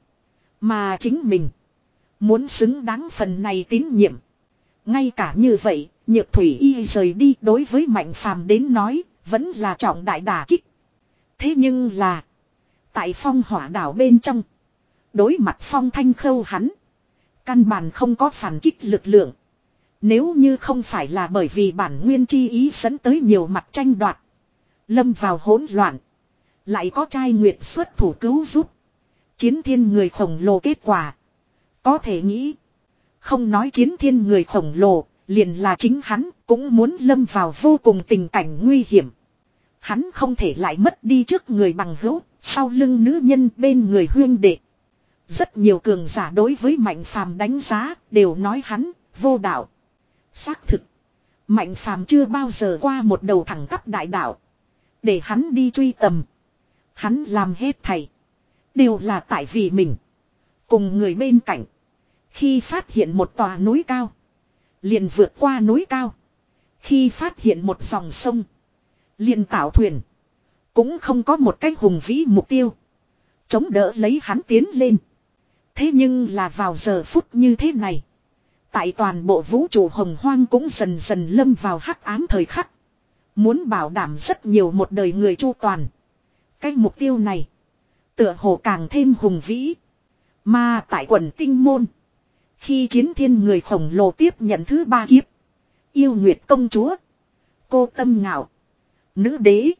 Mà chính mình. Muốn xứng đáng phần này tín nhiệm. Ngay cả như vậy. Nhược thủy y rời đi đối với mạnh phàm đến nói. Vẫn là trọng đại đả kích. Thế nhưng là. Tại phong hỏa đảo bên trong. Đối mặt phong thanh khâu hắn. Căn bản không có phản kích lực lượng. Nếu như không phải là bởi vì bản nguyên chi ý dẫn tới nhiều mặt tranh đoạt. Lâm vào hỗn loạn. Lại có trai nguyệt xuất thủ cứu giúp. Chiến thiên người khổng lồ kết quả. Có thể nghĩ. Không nói chiến thiên người khổng lồ. Liền là chính hắn cũng muốn lâm vào vô cùng tình cảnh nguy hiểm. Hắn không thể lại mất đi trước người bằng hữu. Sau lưng nữ nhân bên người huyên đệ. Rất nhiều cường giả đối với Mạnh Phàm đánh giá. Đều nói hắn vô đạo. Xác thực. Mạnh Phàm chưa bao giờ qua một đầu thẳng tắp đại đạo. Để hắn đi truy tầm. Hắn làm hết thảy. Đều là tại vì mình. Cùng người bên cạnh. Khi phát hiện một tòa núi cao. Liền vượt qua núi cao. Khi phát hiện một dòng sông. Liền tạo thuyền. Cũng không có một cách hùng vĩ mục tiêu. Chống đỡ lấy hắn tiến lên. Thế nhưng là vào giờ phút như thế này. Tại toàn bộ vũ trụ hồng hoang cũng dần dần lâm vào hắc ám thời khắc. Muốn bảo đảm rất nhiều một đời người chu toàn. Cái mục tiêu này. Tựa hồ càng thêm hùng vĩ. Mà tại quần tinh môn. Khi chiến thiên người khổng lồ tiếp nhận thứ ba kiếp. Yêu Nguyệt công chúa. Cô Tâm Ngạo. Nữ đế.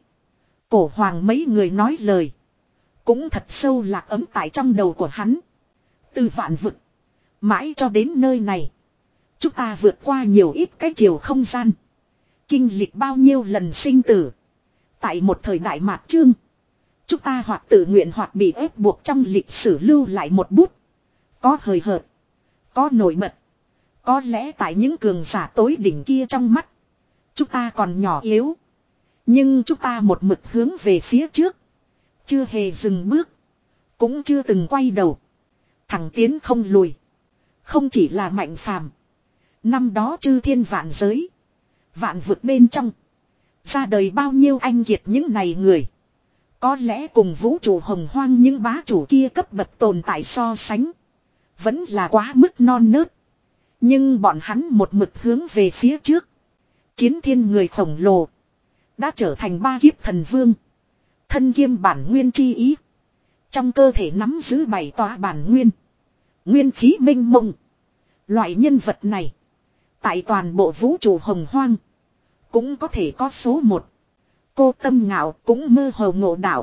Cổ hoàng mấy người nói lời. Cũng thật sâu lạc ấm tại trong đầu của hắn. Từ vạn vực. Mãi cho đến nơi này. Chúng ta vượt qua nhiều ít cái chiều không gian. Kinh lịch bao nhiêu lần sinh tử. Tại một thời đại mạt chương. Chúng ta hoặc tự nguyện hoặc bị ép buộc trong lịch sử lưu lại một bút. Có hời hợt. Có nổi bật. Có lẽ tại những cường giả tối đỉnh kia trong mắt. Chúng ta còn nhỏ yếu. Nhưng chúng ta một mực hướng về phía trước. Chưa hề dừng bước. Cũng chưa từng quay đầu. Thẳng tiến không lùi. Không chỉ là Mạnh Phàm. Năm đó chư thiên vạn giới. Vạn vực bên trong. Ra đời bao nhiêu anh kiệt những này người. Có lẽ cùng vũ trụ hồng hoang những bá chủ kia cấp bậc tồn tại so sánh. Vẫn là quá mức non nớt. Nhưng bọn hắn một mực hướng về phía trước. Chiến thiên người khổng lồ. Đã trở thành ba kiếp thần vương. Thân kiêm bản nguyên chi ý. Trong cơ thể nắm giữ bảy tòa bản nguyên. Nguyên khí minh mông. Loại nhân vật này. Tại toàn bộ vũ trụ hồng hoang. Cũng có thể có số một. Cô Tâm Ngạo cũng mơ hồ ngộ đạo.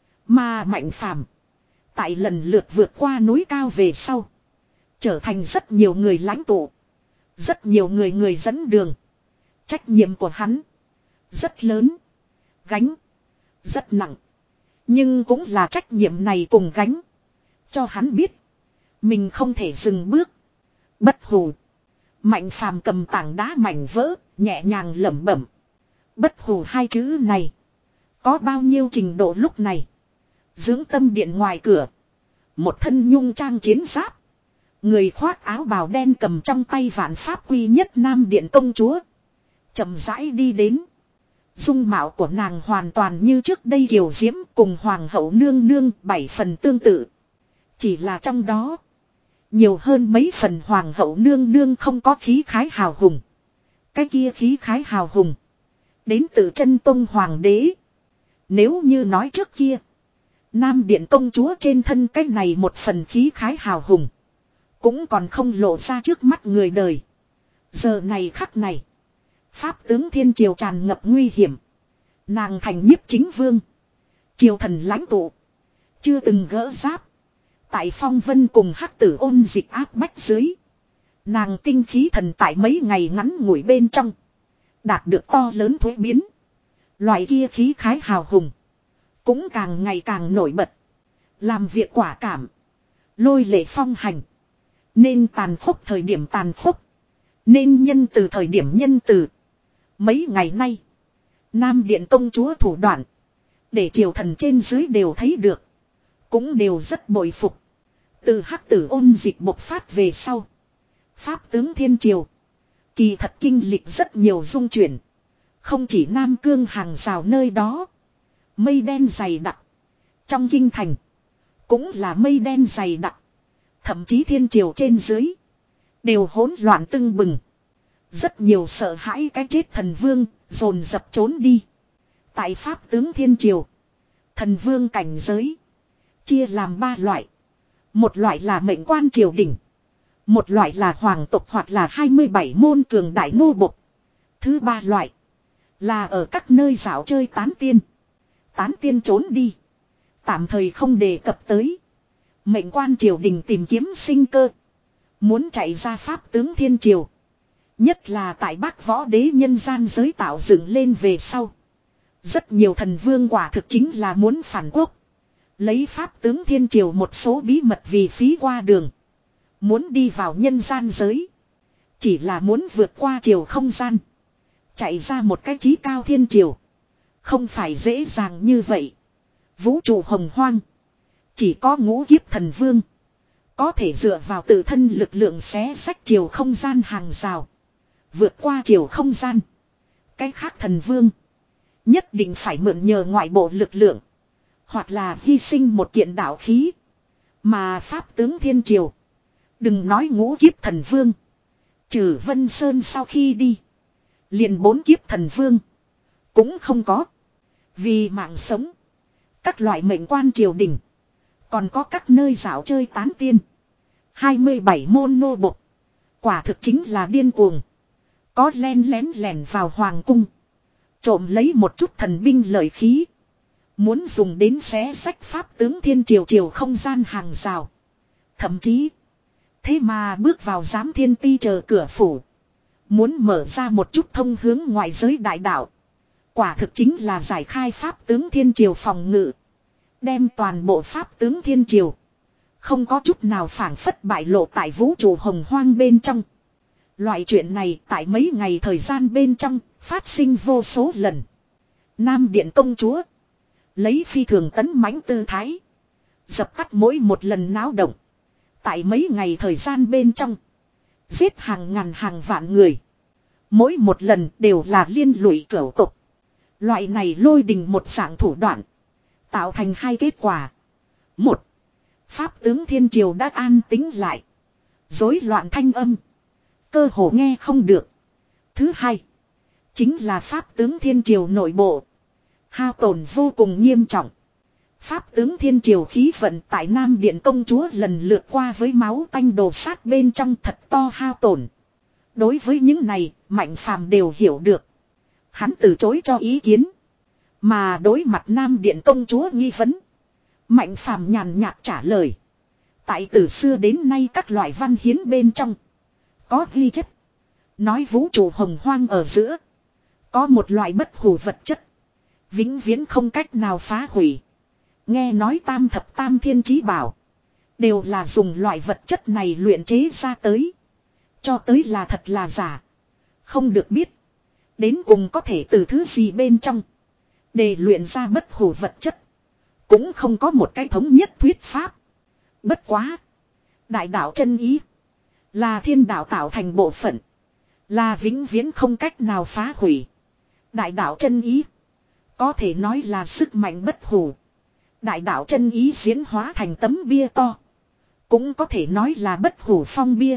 Mà Mạnh Phàm. Tại lần lượt vượt qua núi cao về sau. Trở thành rất nhiều người lãnh tụ. Rất nhiều người người dẫn đường. Trách nhiệm của hắn. Rất lớn. Gánh. Rất nặng. Nhưng cũng là trách nhiệm này cùng gánh. Cho hắn biết. Mình không thể dừng bước. Bất hủ. Mạnh Phàm cầm tảng đá mảnh vỡ. Nhẹ nhàng lẩm bẩm. Bất hủ hai chữ này. Có bao nhiêu trình độ lúc này. Dưỡng tâm điện ngoài cửa. Một thân nhung trang chiến giáp. Người khoác áo bào đen cầm trong tay vạn pháp quy nhất nam điện công chúa. Chậm rãi đi đến. Dung mạo của nàng hoàn toàn như trước đây kiều diễm cùng hoàng hậu nương nương bảy phần tương tự. Chỉ là trong đó. Nhiều hơn mấy phần hoàng hậu nương nương không có khí khái hào hùng. Cái kia khí khái hào hùng. Đến từ chân tông hoàng đế. Nếu như nói trước kia. Nam điện công chúa trên thân cái này một phần khí khái hào hùng. Cũng còn không lộ ra trước mắt người đời. Giờ này khắc này. Pháp tướng thiên triều tràn ngập nguy hiểm. Nàng thành nhiếp chính vương. Triều thần lãnh tụ. Chưa từng gỡ giáp. Tại phong vân cùng hắc tử ôn dịch áp bách dưới. Nàng tinh khí thần tại mấy ngày ngắn ngủi bên trong. Đạt được to lớn thuế biến. Loại kia khí khái hào hùng. Cũng càng ngày càng nổi bật. Làm việc quả cảm. Lôi lệ phong hành. Nên tàn khốc thời điểm tàn khốc. Nên nhân từ thời điểm nhân từ. Mấy ngày nay. Nam điện công chúa thủ đoạn. Để triều thần trên dưới đều thấy được. Cũng đều rất bội phục. Từ hắc tử ôn dịch bộc phát về sau. Pháp tướng thiên triều. Kỳ thật kinh lịch rất nhiều dung chuyển. Không chỉ Nam Cương hàng rào nơi đó. Mây đen dày đặc. Trong kinh thành. Cũng là mây đen dày đặc. Thậm chí thiên triều trên dưới. Đều hỗn loạn tưng bừng. Rất nhiều sợ hãi cái chết thần vương. Dồn dập trốn đi. Tại Pháp tướng thiên triều. Thần vương cảnh giới. Chia làm ba loại. Một loại là mệnh quan triều đình. Một loại là hoàng tộc hoặc là hai mươi bảy môn cường đại nô bộc. Thứ ba loại là ở các nơi dạo chơi tán tiên. Tán tiên trốn đi, tạm thời không đề cập tới. Mệnh quan triều đình tìm kiếm sinh cơ, muốn chạy ra pháp tướng thiên triều. Nhất là tại Bắc Võ Đế nhân gian giới tạo dựng lên về sau. Rất nhiều thần vương quả thực chính là muốn phản quốc. Lấy pháp tướng thiên triều một số bí mật vì phí qua đường. Muốn đi vào nhân gian giới. Chỉ là muốn vượt qua triều không gian. Chạy ra một cái chí cao thiên triều. Không phải dễ dàng như vậy. Vũ trụ hồng hoang. Chỉ có ngũ kiếp thần vương. Có thể dựa vào tự thân lực lượng xé sách chiều không gian hàng rào. Vượt qua chiều không gian. Cái khác thần vương. Nhất định phải mượn nhờ ngoại bộ lực lượng. Hoặc là hy sinh một kiện đạo khí. Mà pháp tướng thiên triều. Đừng nói ngũ kiếp thần vương. Trừ Vân Sơn sau khi đi. Liền bốn kiếp thần vương. Cũng không có. Vì mạng sống. Các loại mệnh quan triều đình. Còn có các nơi dạo chơi tán tiên. hai mươi bảy môn nô bộc. Quả thực chính là điên cuồng. Có len lén lẻn vào hoàng cung. Trộm lấy một chút thần binh lợi khí. Muốn dùng đến xé sách pháp tướng thiên triều triều không gian hàng rào. Thậm chí. Thế mà bước vào giám thiên ti chờ cửa phủ. Muốn mở ra một chút thông hướng ngoại giới đại đạo. Quả thực chính là giải khai pháp tướng thiên triều phòng ngự. Đem toàn bộ pháp tướng thiên triều. Không có chút nào phản phất bại lộ tại vũ trụ hồng hoang bên trong. Loại chuyện này tại mấy ngày thời gian bên trong phát sinh vô số lần. Nam Điện công chúa. Lấy phi thường tấn mãnh tư thái. Dập tắt mỗi một lần náo động. Tại mấy ngày thời gian bên trong. Giết hàng ngàn hàng vạn người. Mỗi một lần đều là liên lụy cửu tộc. Loại này lôi đình một dạng thủ đoạn. Tạo thành hai kết quả. Một. Pháp tướng thiên triều đã an tính lại. Rối loạn thanh âm. Cơ hồ nghe không được. Thứ hai. Chính là pháp tướng thiên triều nội bộ. Hao tổn vô cùng nghiêm trọng. Pháp tướng thiên triều khí vận tại Nam Điện công chúa lần lượt qua với máu tanh đổ sát bên trong thật to hao tổn. Đối với những này, Mạnh Phàm đều hiểu được. Hắn từ chối cho ý kiến. Mà đối mặt Nam Điện công chúa nghi vấn. Mạnh Phàm nhàn nhạt trả lời. Tại từ xưa đến nay các loại văn hiến bên trong. Có ghi chép. Nói vũ trụ hồng hoang ở giữa. Có một loại bất hủ vật chất. Vĩnh viễn không cách nào phá hủy. Nghe nói tam thập tam thiên chí bảo. Đều là dùng loại vật chất này luyện chế ra tới. Cho tới là thật là giả. Không được biết. Đến cùng có thể từ thứ gì bên trong. Để luyện ra bất hủ vật chất. Cũng không có một cái thống nhất thuyết pháp. Bất quá. Đại đạo chân ý. Là thiên đạo tạo thành bộ phận. Là vĩnh viễn không cách nào phá hủy. Đại đạo chân ý. Có thể nói là sức mạnh bất hủ. Đại đạo chân ý diễn hóa thành tấm bia to. Cũng có thể nói là bất hủ phong bia.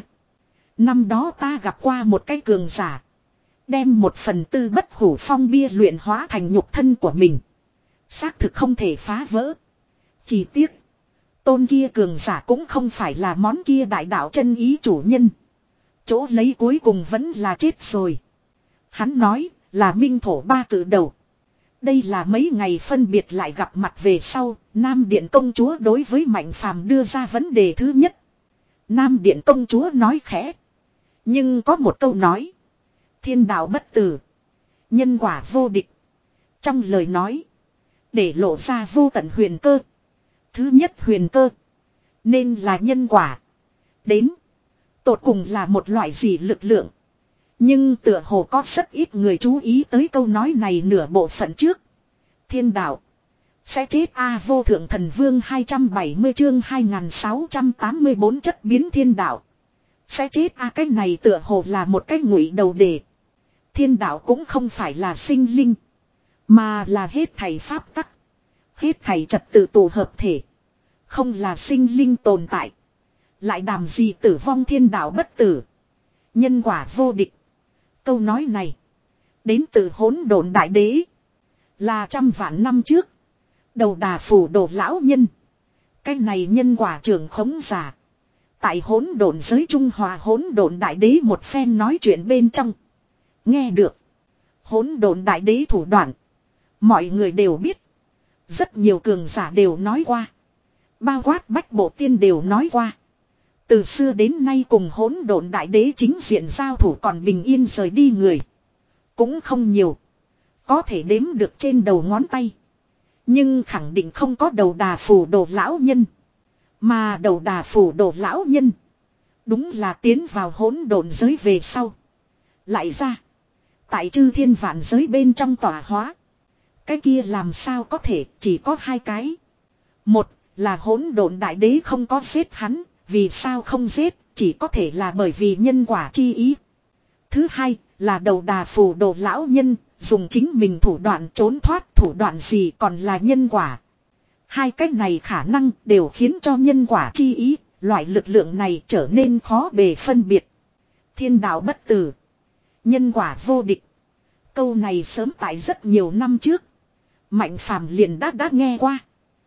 Năm đó ta gặp qua một cái cường giả. Đem một phần tư bất hủ phong bia luyện hóa thành nhục thân của mình. Xác thực không thể phá vỡ. Chỉ tiếc. Tôn kia cường giả cũng không phải là món kia đại đạo chân ý chủ nhân. Chỗ lấy cuối cùng vẫn là chết rồi. Hắn nói là minh thổ ba cử đầu. Đây là mấy ngày phân biệt lại gặp mặt về sau. Nam Điện công chúa đối với Mạnh Phàm đưa ra vấn đề thứ nhất. Nam Điện công chúa nói khẽ. Nhưng có một câu nói. Thiên đạo bất tử. Nhân quả vô địch. Trong lời nói. Để lộ ra vô tận huyền cơ. Thứ nhất huyền cơ. Nên là nhân quả. Đến. Tột cùng là một loại gì lực lượng. Nhưng tựa hồ có rất ít người chú ý tới câu nói này nửa bộ phận trước. Thiên đạo. Sẽ chết a vô thượng thần vương hai trăm bảy mươi chương hai nghìn sáu trăm tám mươi bốn chất biến thiên đạo. Sẽ chết a cái này tựa hồ là một cái ngụy đầu đề. Thiên đạo cũng không phải là sinh linh. Mà là hết thảy pháp tắc. Hết thảy trật tự tổ hợp thể. Không là sinh linh tồn tại. Lại đàm gì tử vong thiên đạo bất tử. Nhân quả vô địch. Câu nói này. Đến từ hỗn độn đại đế. Là trăm vạn năm trước. Đầu đà phủ đồ lão nhân. Cái này nhân quả trưởng khống giả. Tại hỗn độn giới Trung Hòa hỗn độn đại đế một phen nói chuyện bên trong. Nghe được. Hỗn độn đại đế thủ đoạn. Mọi người đều biết. Rất nhiều cường giả đều nói qua. Bao quát bách bộ tiên đều nói qua. Từ xưa đến nay cùng hỗn độn đại đế chính diện giao thủ còn bình yên rời đi người. Cũng không nhiều. Có thể đếm được trên đầu ngón tay. Nhưng khẳng định không có đầu đà phủ đồ lão nhân. Mà đầu đà phủ đồ lão nhân. Đúng là tiến vào hỗn độn giới về sau. Lại ra. Tại chư thiên vạn giới bên trong tỏa hóa. Cái kia làm sao có thể chỉ có hai cái. Một là hỗn độn đại đế không có giết hắn. Vì sao không giết chỉ có thể là bởi vì nhân quả chi ý. Thứ hai là đầu đà phù đồ lão nhân. Dùng chính mình thủ đoạn trốn thoát thủ đoạn gì còn là nhân quả. Hai cách này khả năng đều khiến cho nhân quả chi ý. Loại lực lượng này trở nên khó bề phân biệt. Thiên đạo bất tử. Nhân quả vô địch. Câu này sớm tại rất nhiều năm trước. Mạnh phàm liền đã đã nghe qua.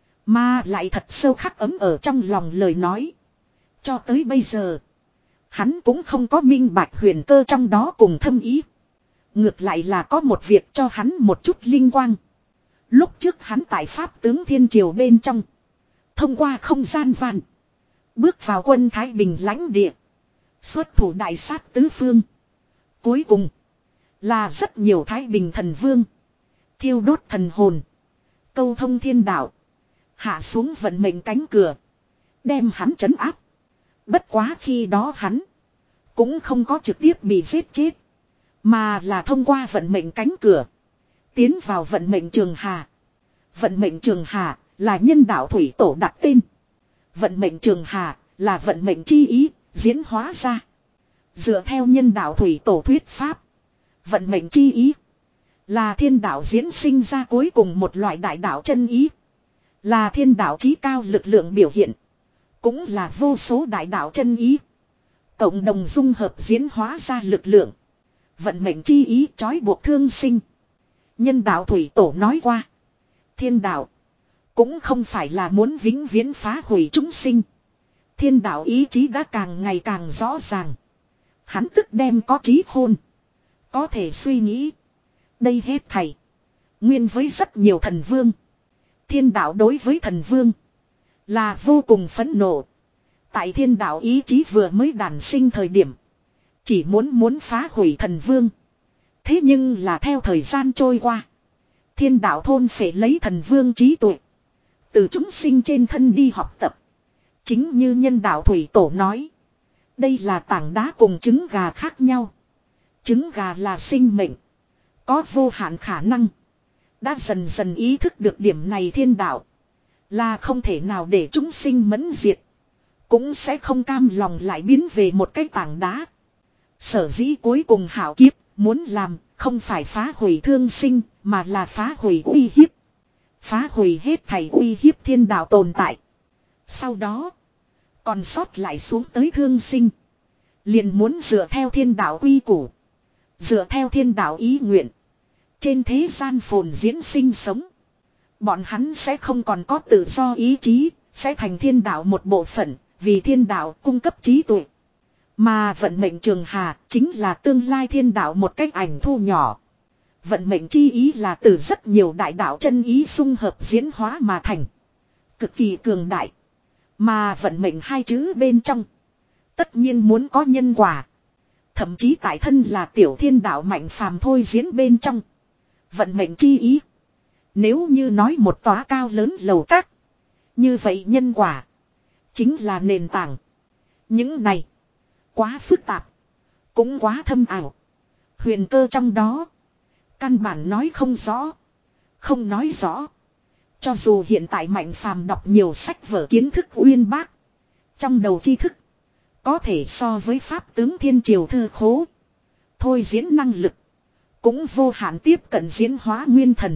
Mà lại thật sâu khắc ấm ở trong lòng lời nói. Cho tới bây giờ. Hắn cũng không có minh bạch huyền cơ trong đó cùng thâm ý. Ngược lại là có một việc cho hắn một chút linh quang. Lúc trước hắn tại Pháp tướng Thiên Triều bên trong. Thông qua không gian vạn. Bước vào quân Thái Bình lãnh địa. Xuất thủ đại sát tứ phương. Cuối cùng. Là rất nhiều Thái Bình thần vương. Thiêu đốt thần hồn. Câu thông thiên đạo. Hạ xuống vận mệnh cánh cửa. Đem hắn trấn áp. Bất quá khi đó hắn. Cũng không có trực tiếp bị giết chết. Mà là thông qua vận mệnh cánh cửa. Tiến vào vận mệnh trường hà. Vận mệnh trường hà là nhân đạo thủy tổ đặt tên. Vận mệnh trường hà là vận mệnh chi ý diễn hóa ra. Dựa theo nhân đạo thủy tổ thuyết pháp. Vận mệnh chi ý. Là thiên đạo diễn sinh ra cuối cùng một loại đại đạo chân ý. Là thiên đạo chí cao lực lượng biểu hiện. Cũng là vô số đại đạo chân ý. Cộng đồng dung hợp diễn hóa ra lực lượng. Vận mệnh chi ý trói buộc thương sinh. Nhân đạo thủy tổ nói qua. Thiên đạo. Cũng không phải là muốn vĩnh viễn phá hủy chúng sinh. Thiên đạo ý chí đã càng ngày càng rõ ràng. Hắn tức đem có trí khôn. Có thể suy nghĩ. Đây hết thảy. Nguyên với rất nhiều thần vương. Thiên đạo đối với thần vương. Là vô cùng phẫn nộ. Tại thiên đạo ý chí vừa mới đản sinh thời điểm. Chỉ muốn muốn phá hủy thần vương. Thế nhưng là theo thời gian trôi qua. Thiên đạo thôn phệ lấy thần vương trí tuệ. Từ chúng sinh trên thân đi học tập. Chính như nhân đạo thủy tổ nói. Đây là tảng đá cùng trứng gà khác nhau. Trứng gà là sinh mệnh. Có vô hạn khả năng. Đã dần dần ý thức được điểm này thiên đạo. Là không thể nào để chúng sinh mẫn diệt. Cũng sẽ không cam lòng lại biến về một cái tảng đá. Sở dĩ cuối cùng hảo kiếp muốn làm không phải phá hủy thương sinh mà là phá hủy uy hiếp. Phá hủy hết thảy uy hiếp thiên đạo tồn tại. Sau đó còn sót lại xuống tới thương sinh. Liền muốn dựa theo thiên đạo quy củ. Dựa theo thiên đạo ý nguyện. Trên thế gian phồn diễn sinh sống. Bọn hắn sẽ không còn có tự do ý chí. Sẽ thành thiên đạo một bộ phận. Vì thiên đạo cung cấp trí tuệ. Mà vận mệnh trường hà chính là tương lai thiên đạo một cách ảnh thu nhỏ. Vận mệnh chi ý là từ rất nhiều đại đạo chân ý xung hợp diễn hóa mà thành. Cực kỳ cường đại. Mà vận mệnh hai chữ bên trong. Tất nhiên muốn có nhân quả. Thậm chí tại thân là tiểu thiên đạo mạnh phàm thôi diễn bên trong. Vận mệnh chi ý. Nếu như nói một tòa cao lớn lầu các. Như vậy nhân quả. Chính là nền tảng. Những này. Quá phức tạp. Cũng quá thâm ảo. Huyền cơ trong đó. Căn bản nói không rõ. Không nói rõ. Cho dù hiện tại mạnh phàm đọc nhiều sách vở kiến thức uyên bác. Trong đầu tri thức. Có thể so với pháp tướng thiên triều thư khố. Thôi diễn năng lực. Cũng vô hạn tiếp cận diễn hóa nguyên thần.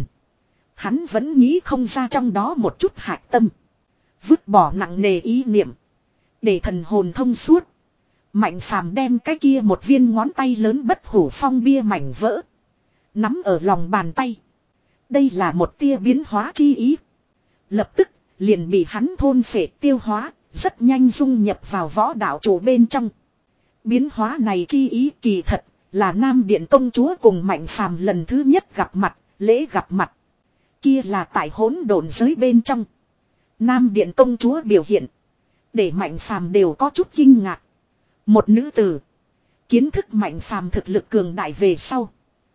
Hắn vẫn nghĩ không ra trong đó một chút hạch tâm. Vứt bỏ nặng nề ý niệm. Để thần hồn thông suốt. Mạnh phàm đem cái kia một viên ngón tay lớn bất hủ phong bia mảnh vỡ. Nắm ở lòng bàn tay. Đây là một tia biến hóa chi ý. Lập tức liền bị hắn thôn phệ tiêu hóa. rất nhanh dung nhập vào võ đạo chủ bên trong. Biến hóa này chi ý kỳ thật là Nam Điện công chúa cùng Mạnh Phàm lần thứ nhất gặp mặt, lễ gặp mặt. Kia là tại hỗn độn giới bên trong. Nam Điện công chúa biểu hiện, để Mạnh Phàm đều có chút kinh ngạc. Một nữ tử, kiến thức Mạnh Phàm thực lực cường đại về sau,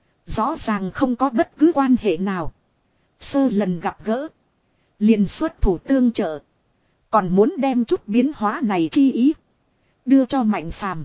rõ ràng không có bất cứ quan hệ nào. Sơ lần gặp gỡ, liền xuất thủ tương trợ, còn muốn đem chút biến hóa này chi ý đưa cho Mạnh Phàm.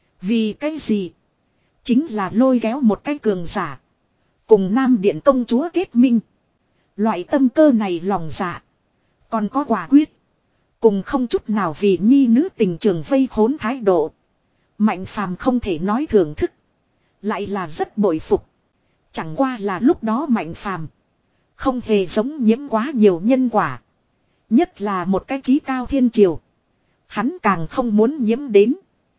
Vì cái gì? Chính là lôi kéo một cái cường giả, cùng Nam Điện công chúa kết minh. Loại tâm cơ này lòng dạ, còn có quả quyết, cùng không chút nào vì nhi nữ tình trường vây khốn thái độ. Mạnh Phàm không thể nói thưởng thức, lại là rất bội phục. Chẳng qua là lúc đó Mạnh Phàm không hề giống nhiễm quá nhiều nhân quả. Nhất là một cái chí cao thiên triều, hắn càng không muốn nhiễm đến.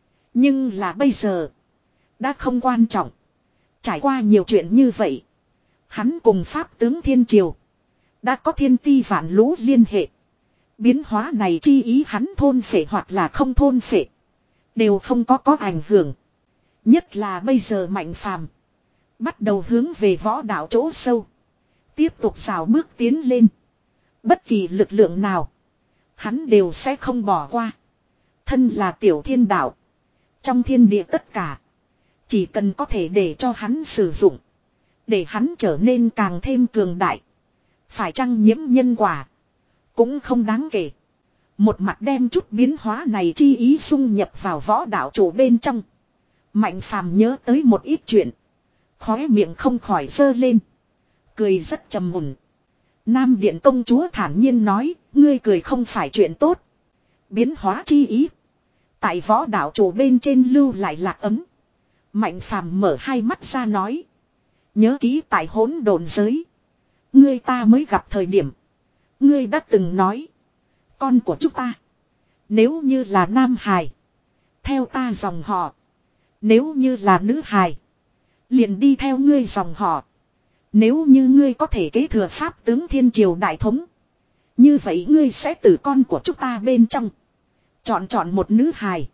Nhưng là bây giờ, đã không quan trọng. Trải qua nhiều chuyện như vậy, hắn cùng Pháp tướng thiên triều đã có thiên ti vạn lũ liên hệ. Biến hóa này chi ý hắn thôn phệ hoặc là không thôn phệ, đều không có có ảnh hưởng. Nhất là bây giờ Mạnh Phàm bắt đầu hướng về võ đạo chỗ sâu, tiếp tục rào bước tiến lên. Bất kỳ lực lượng nào, hắn đều sẽ không bỏ qua. Thân là tiểu thiên đạo, trong thiên địa tất cả, chỉ cần có thể để cho hắn sử dụng, để hắn trở nên càng thêm cường đại. Phải chăng nhiễm nhân quả, cũng không đáng kể. Một mặt đem chút biến hóa này chi ý xung nhập vào võ đạo chủ bên trong. Mạnh Phàm nhớ tới một ít chuyện, khóe miệng không khỏi giơ lên, cười rất trầm mùn. Nam Điện công chúa thản nhiên nói, ngươi cười không phải chuyện tốt. Biến hóa chi ý, tại võ đạo chủ bên trên lưu lại lạc ấm. Mạnh Phàm mở hai mắt ra nói, nhớ kỹ tại hỗn độn giới, ngươi ta mới gặp thời điểm, ngươi đã từng nói, con của chúng ta, nếu như là nam hài, theo ta dòng họ. Nếu như là nữ hài, liền đi theo ngươi dòng họ. Nếu như ngươi có thể kế thừa Pháp tướng thiên triều đại thống, như vậy ngươi sẽ từ con của chúng ta bên trong chọn chọn một nữ hài,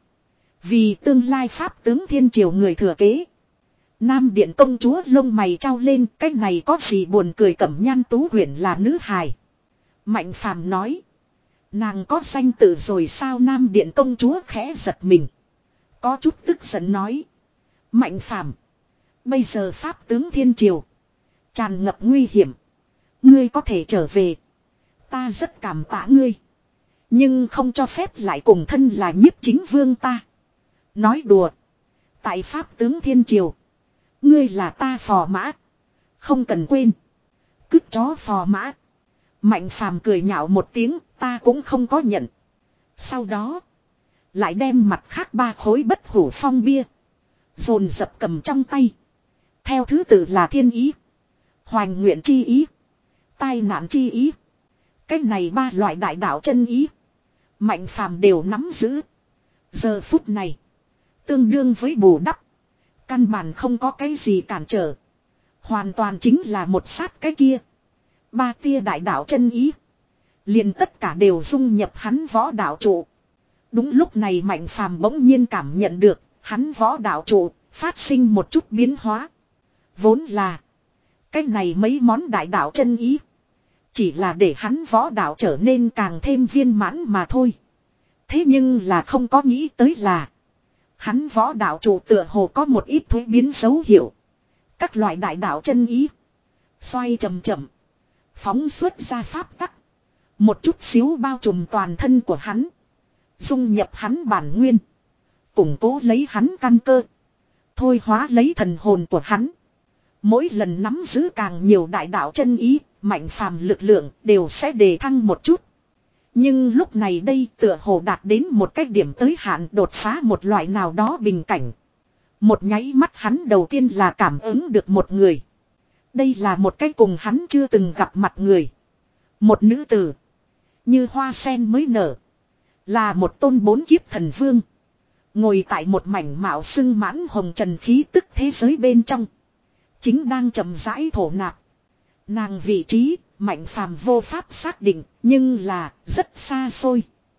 vì tương lai Pháp tướng thiên triều người thừa kế. Nam Điện công chúa lông mày trao lên, cái này có gì buồn cười, Cẩm Nhan Tú Huyền là nữ hài. Mạnh Phàm nói, nàng có danh tự rồi sao? Nam Điện công chúa khẽ giật mình, có chút tức giận nói, Mạnh Phàm, bây giờ Pháp tướng thiên triều tràn ngập nguy hiểm, ngươi có thể trở về, ta rất cảm tạ ngươi, nhưng không cho phép lại cùng thân là nhiếp chính vương ta nói đùa. Tại Pháp tướng thiên triều, ngươi là ta phò mã, không cần quên. Cứt chó phò mã. Mạnh Phàm cười nhạo một tiếng, ta cũng không có nhận. Sau đó, lại đem mặt khác ba khối bất hủ phong bia dồn dập cầm trong tay. Theo thứ tự là thiên ý, hoành nguyện chi ý, tai nạn chi ý. Cái này ba loại đại đạo chân ý, Mạnh Phàm đều nắm giữ. Giờ phút này, tương đương với bù đắp, căn bản không có cái gì cản trở. Hoàn toàn chính là một sát cái kia. Ba tia đại đạo chân ý, liền tất cả đều dung nhập hắn võ đạo trụ. Đúng lúc này Mạnh Phàm bỗng nhiên cảm nhận được, hắn võ đạo trụ phát sinh một chút biến hóa. Vốn là cái này mấy món đại đạo chân ý, chỉ là để hắn võ đạo trở nên càng thêm viên mãn mà thôi. Thế nhưng là không có nghĩ tới là, hắn võ đạo trụ tựa hồ có một ít thuế biến dấu hiệu. Các loại đại đạo chân ý xoay chậm chậm, phóng xuất ra pháp tắc, một chút xíu bao trùm toàn thân của hắn, dung nhập hắn bản nguyên, củng cố lấy hắn căn cơ, thôi hóa lấy thần hồn của hắn. Mỗi lần nắm giữ càng nhiều đại đạo chân ý, Mạnh Phàm lực lượng đều sẽ đề thăng một chút. Nhưng lúc này đây tựa hồ đạt đến một cái điểm tới hạn, đột phá một loại nào đó bình cảnh. Một nháy mắt hắn đầu tiên là cảm ứng được một người. Đây là một cái cùng hắn chưa từng gặp mặt người. Một nữ tử, như hoa sen mới nở, là một tôn bốn kiếp thần vương, ngồi tại một mảnh mạo sưng mãn hồng trần khí tức thế giới bên trong, chính đang chậm rãi thổ nạp. Nàng vị trí Mạnh Phàm vô pháp xác định, nhưng là rất xa xôi.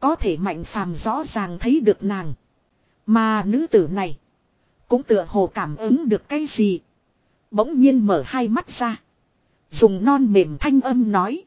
Có thể Mạnh Phàm rõ ràng thấy được nàng. Mà nữ tử này. Cũng tựa hồ cảm ứng được cái gì. Bỗng nhiên mở hai mắt ra. Dùng non mềm thanh âm nói.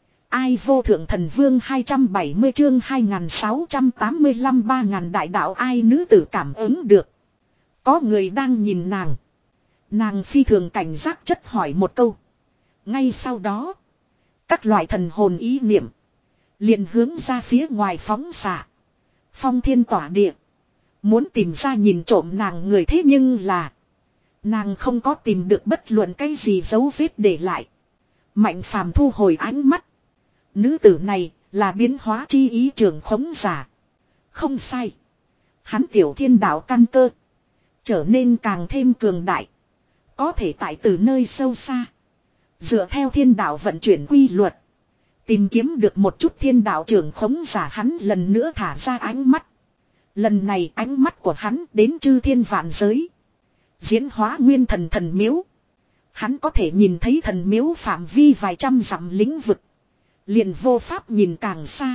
Ai vô thượng thần vương hai trăm bảy mươi chương hai nghìn sáu trăm tám mươi lăm ba ngàn đại đạo ai nữ tử cảm ứng được. Có người đang nhìn nàng. Nàng phi thường cảnh giác chất hỏi một câu. Ngay sau đó. Các loại thần hồn ý niệm. Liền hướng ra phía ngoài phóng xạ. Phong thiên tỏa địa. Muốn tìm ra nhìn trộm nàng người thế nhưng là. Nàng không có tìm được bất luận cái gì dấu vết để lại. Mạnh Phàm thu hồi ánh mắt. Nữ tử này là biến hóa chi ý trường khống giả. Không sai. Hắn tiểu thiên đạo căn cơ. Trở nên càng thêm cường đại. Có thể tại từ nơi sâu xa. Dựa theo thiên đạo vận chuyển quy luật. Tìm kiếm được một chút thiên đạo trường khống giả hắn lần nữa thả ra ánh mắt. Lần này ánh mắt của hắn đến chư thiên vạn giới. Diễn hóa nguyên thần thần miếu. Hắn có thể nhìn thấy thần miếu phạm vi vài trăm dặm lĩnh vực. Liền vô pháp nhìn càng xa.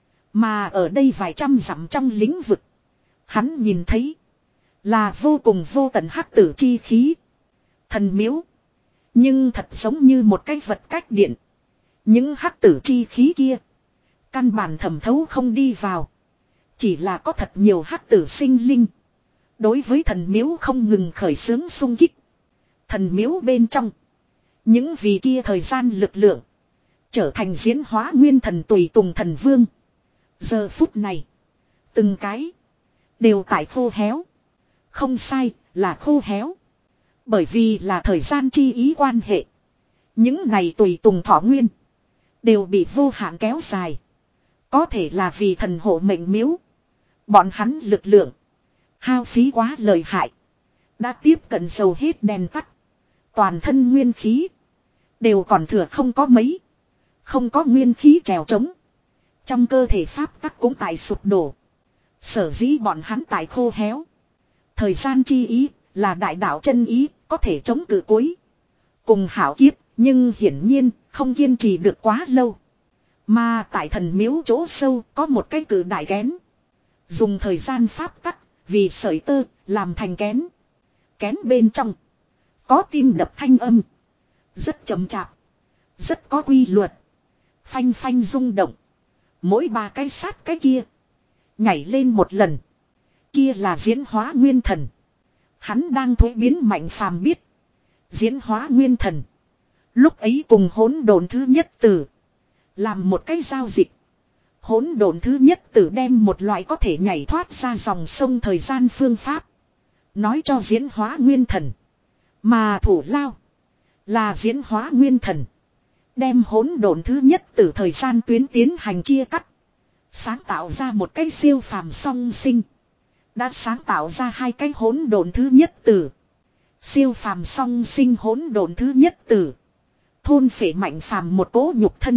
Mà ở đây vài trăm dặm trong lĩnh vực. Hắn nhìn thấy. Là vô cùng vô tận hắc tử chi khí. Thần miếu. Nhưng thật giống như một cái vật cách điện. Những hắc tử chi khí kia. Căn bản thẩm thấu không đi vào. Chỉ là có thật nhiều hắc tử sinh linh. Đối với thần miếu không ngừng khởi xướng xung kích. Thần miếu bên trong. Những vì kia thời gian lực lượng. Trở thành diễn hóa nguyên thần tùy tùng thần vương. Giờ phút này. Từng cái. Đều tại khô héo. Không sai là khô héo. Bởi vì là thời gian chi ý quan hệ. Những này tùy tùng thọ nguyên. Đều bị vô hạn kéo dài. Có thể là vì thần hộ mệnh miếu. Bọn hắn lực lượng. Hao phí quá lợi hại. Đã tiếp cận dầu hết đèn tắt. Toàn thân nguyên khí. Đều còn thừa không có mấy. Không có nguyên khí trèo trống. Trong cơ thể pháp tắc cũng tại sụp đổ. Sở dĩ bọn hắn tại khô héo. Thời gian chi ý là đại đạo chân ý. Có thể chống cự cuối. Cùng hảo kiếp. Nhưng hiển nhiên không kiên trì được quá lâu. Mà tại thần miếu chỗ sâu có một cái cử đại kén. Dùng thời gian pháp tắc. Vì sợi tơ làm thành kén. Kén bên trong. Có tim đập thanh âm. Rất chậm chạp. Rất có quy luật. Phanh phanh rung động. Mỗi ba cái sát cái kia. Nhảy lên một lần. Kia là diễn hóa nguyên thần. Hắn đang thuế biến Mạnh Phàm biết. Diễn hóa nguyên thần. Lúc ấy cùng hỗn độn thứ nhất tử. Làm một cái giao dịch. Hỗn độn thứ nhất tử đem một loại có thể nhảy thoát ra dòng sông thời gian phương pháp. Nói cho diễn hóa nguyên thần. Mà thủ lao. Là diễn hóa nguyên thần. Đem hỗn độn thứ nhất tử thời gian tuyến tiến hành chia cắt. Sáng tạo ra một cái siêu phàm song sinh. Đã sáng tạo ra hai cái hỗn độn thứ nhất tử. Siêu phàm song sinh hỗn độn thứ nhất tử. Thôn phệ Mạnh Phàm một cỗ nhục thân.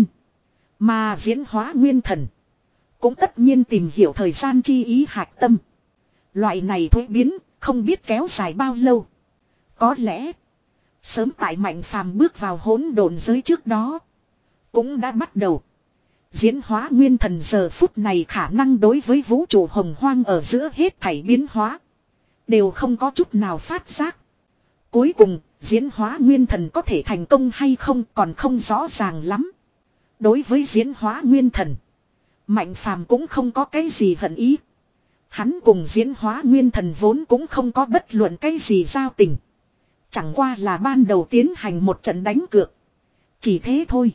Mà diễn hóa nguyên thần. Cũng tất nhiên tìm hiểu thời gian chi ý hạch tâm. Loại này thuế biến không biết kéo dài bao lâu. Có lẽ. Sớm tại Mạnh Phàm bước vào hỗn độn giới trước đó. Cũng đã bắt đầu. Diễn hóa nguyên thần giờ phút này khả năng đối với vũ trụ hồng hoang ở giữa hết thảy biến hóa. Đều không có chút nào phát giác. Cuối cùng, diễn hóa nguyên thần có thể thành công hay không còn không rõ ràng lắm. Đối với diễn hóa nguyên thần, Mạnh Phàm cũng không có cái gì hận ý. Hắn cùng diễn hóa nguyên thần vốn cũng không có bất luận cái gì giao tình. Chẳng qua là ban đầu tiến hành một trận đánh cược. Chỉ thế thôi.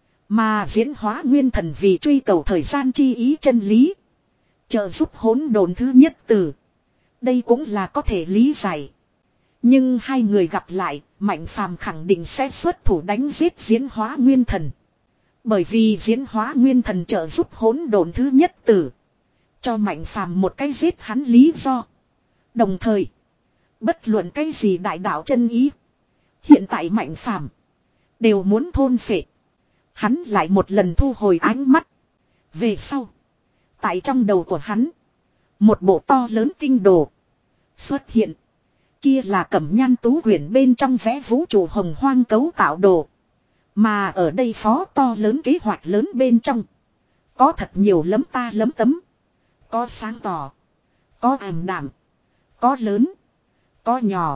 Mà diễn hóa nguyên thần vì truy cầu thời gian chi ý chân lý. Trợ giúp hỗn độn thứ nhất tử. Đây cũng là có thể lý giải. Nhưng hai người gặp lại, Mạnh Phàm khẳng định sẽ xuất thủ đánh giết diễn hóa nguyên thần. Bởi vì diễn hóa nguyên thần trợ giúp hỗn độn thứ nhất tử. Cho Mạnh Phàm một cái giết hắn lý do. Đồng thời, bất luận cái gì đại đạo chân ý. Hiện tại Mạnh Phàm đều muốn thôn phệ. Hắn lại một lần thu hồi ánh mắt. Về sau, tại trong đầu của hắn, một bộ to lớn tinh đồ xuất hiện. Kia là Cẩm Nhan tú quyển bên trong vẽ vũ trụ hồng hoang cấu tạo đồ. Mà ở đây phó to lớn kế hoạch lớn bên trong. Có thật nhiều lấm ta lấm tấm. Có sáng tỏ. Có ảm đạm. Có lớn. Có nhỏ.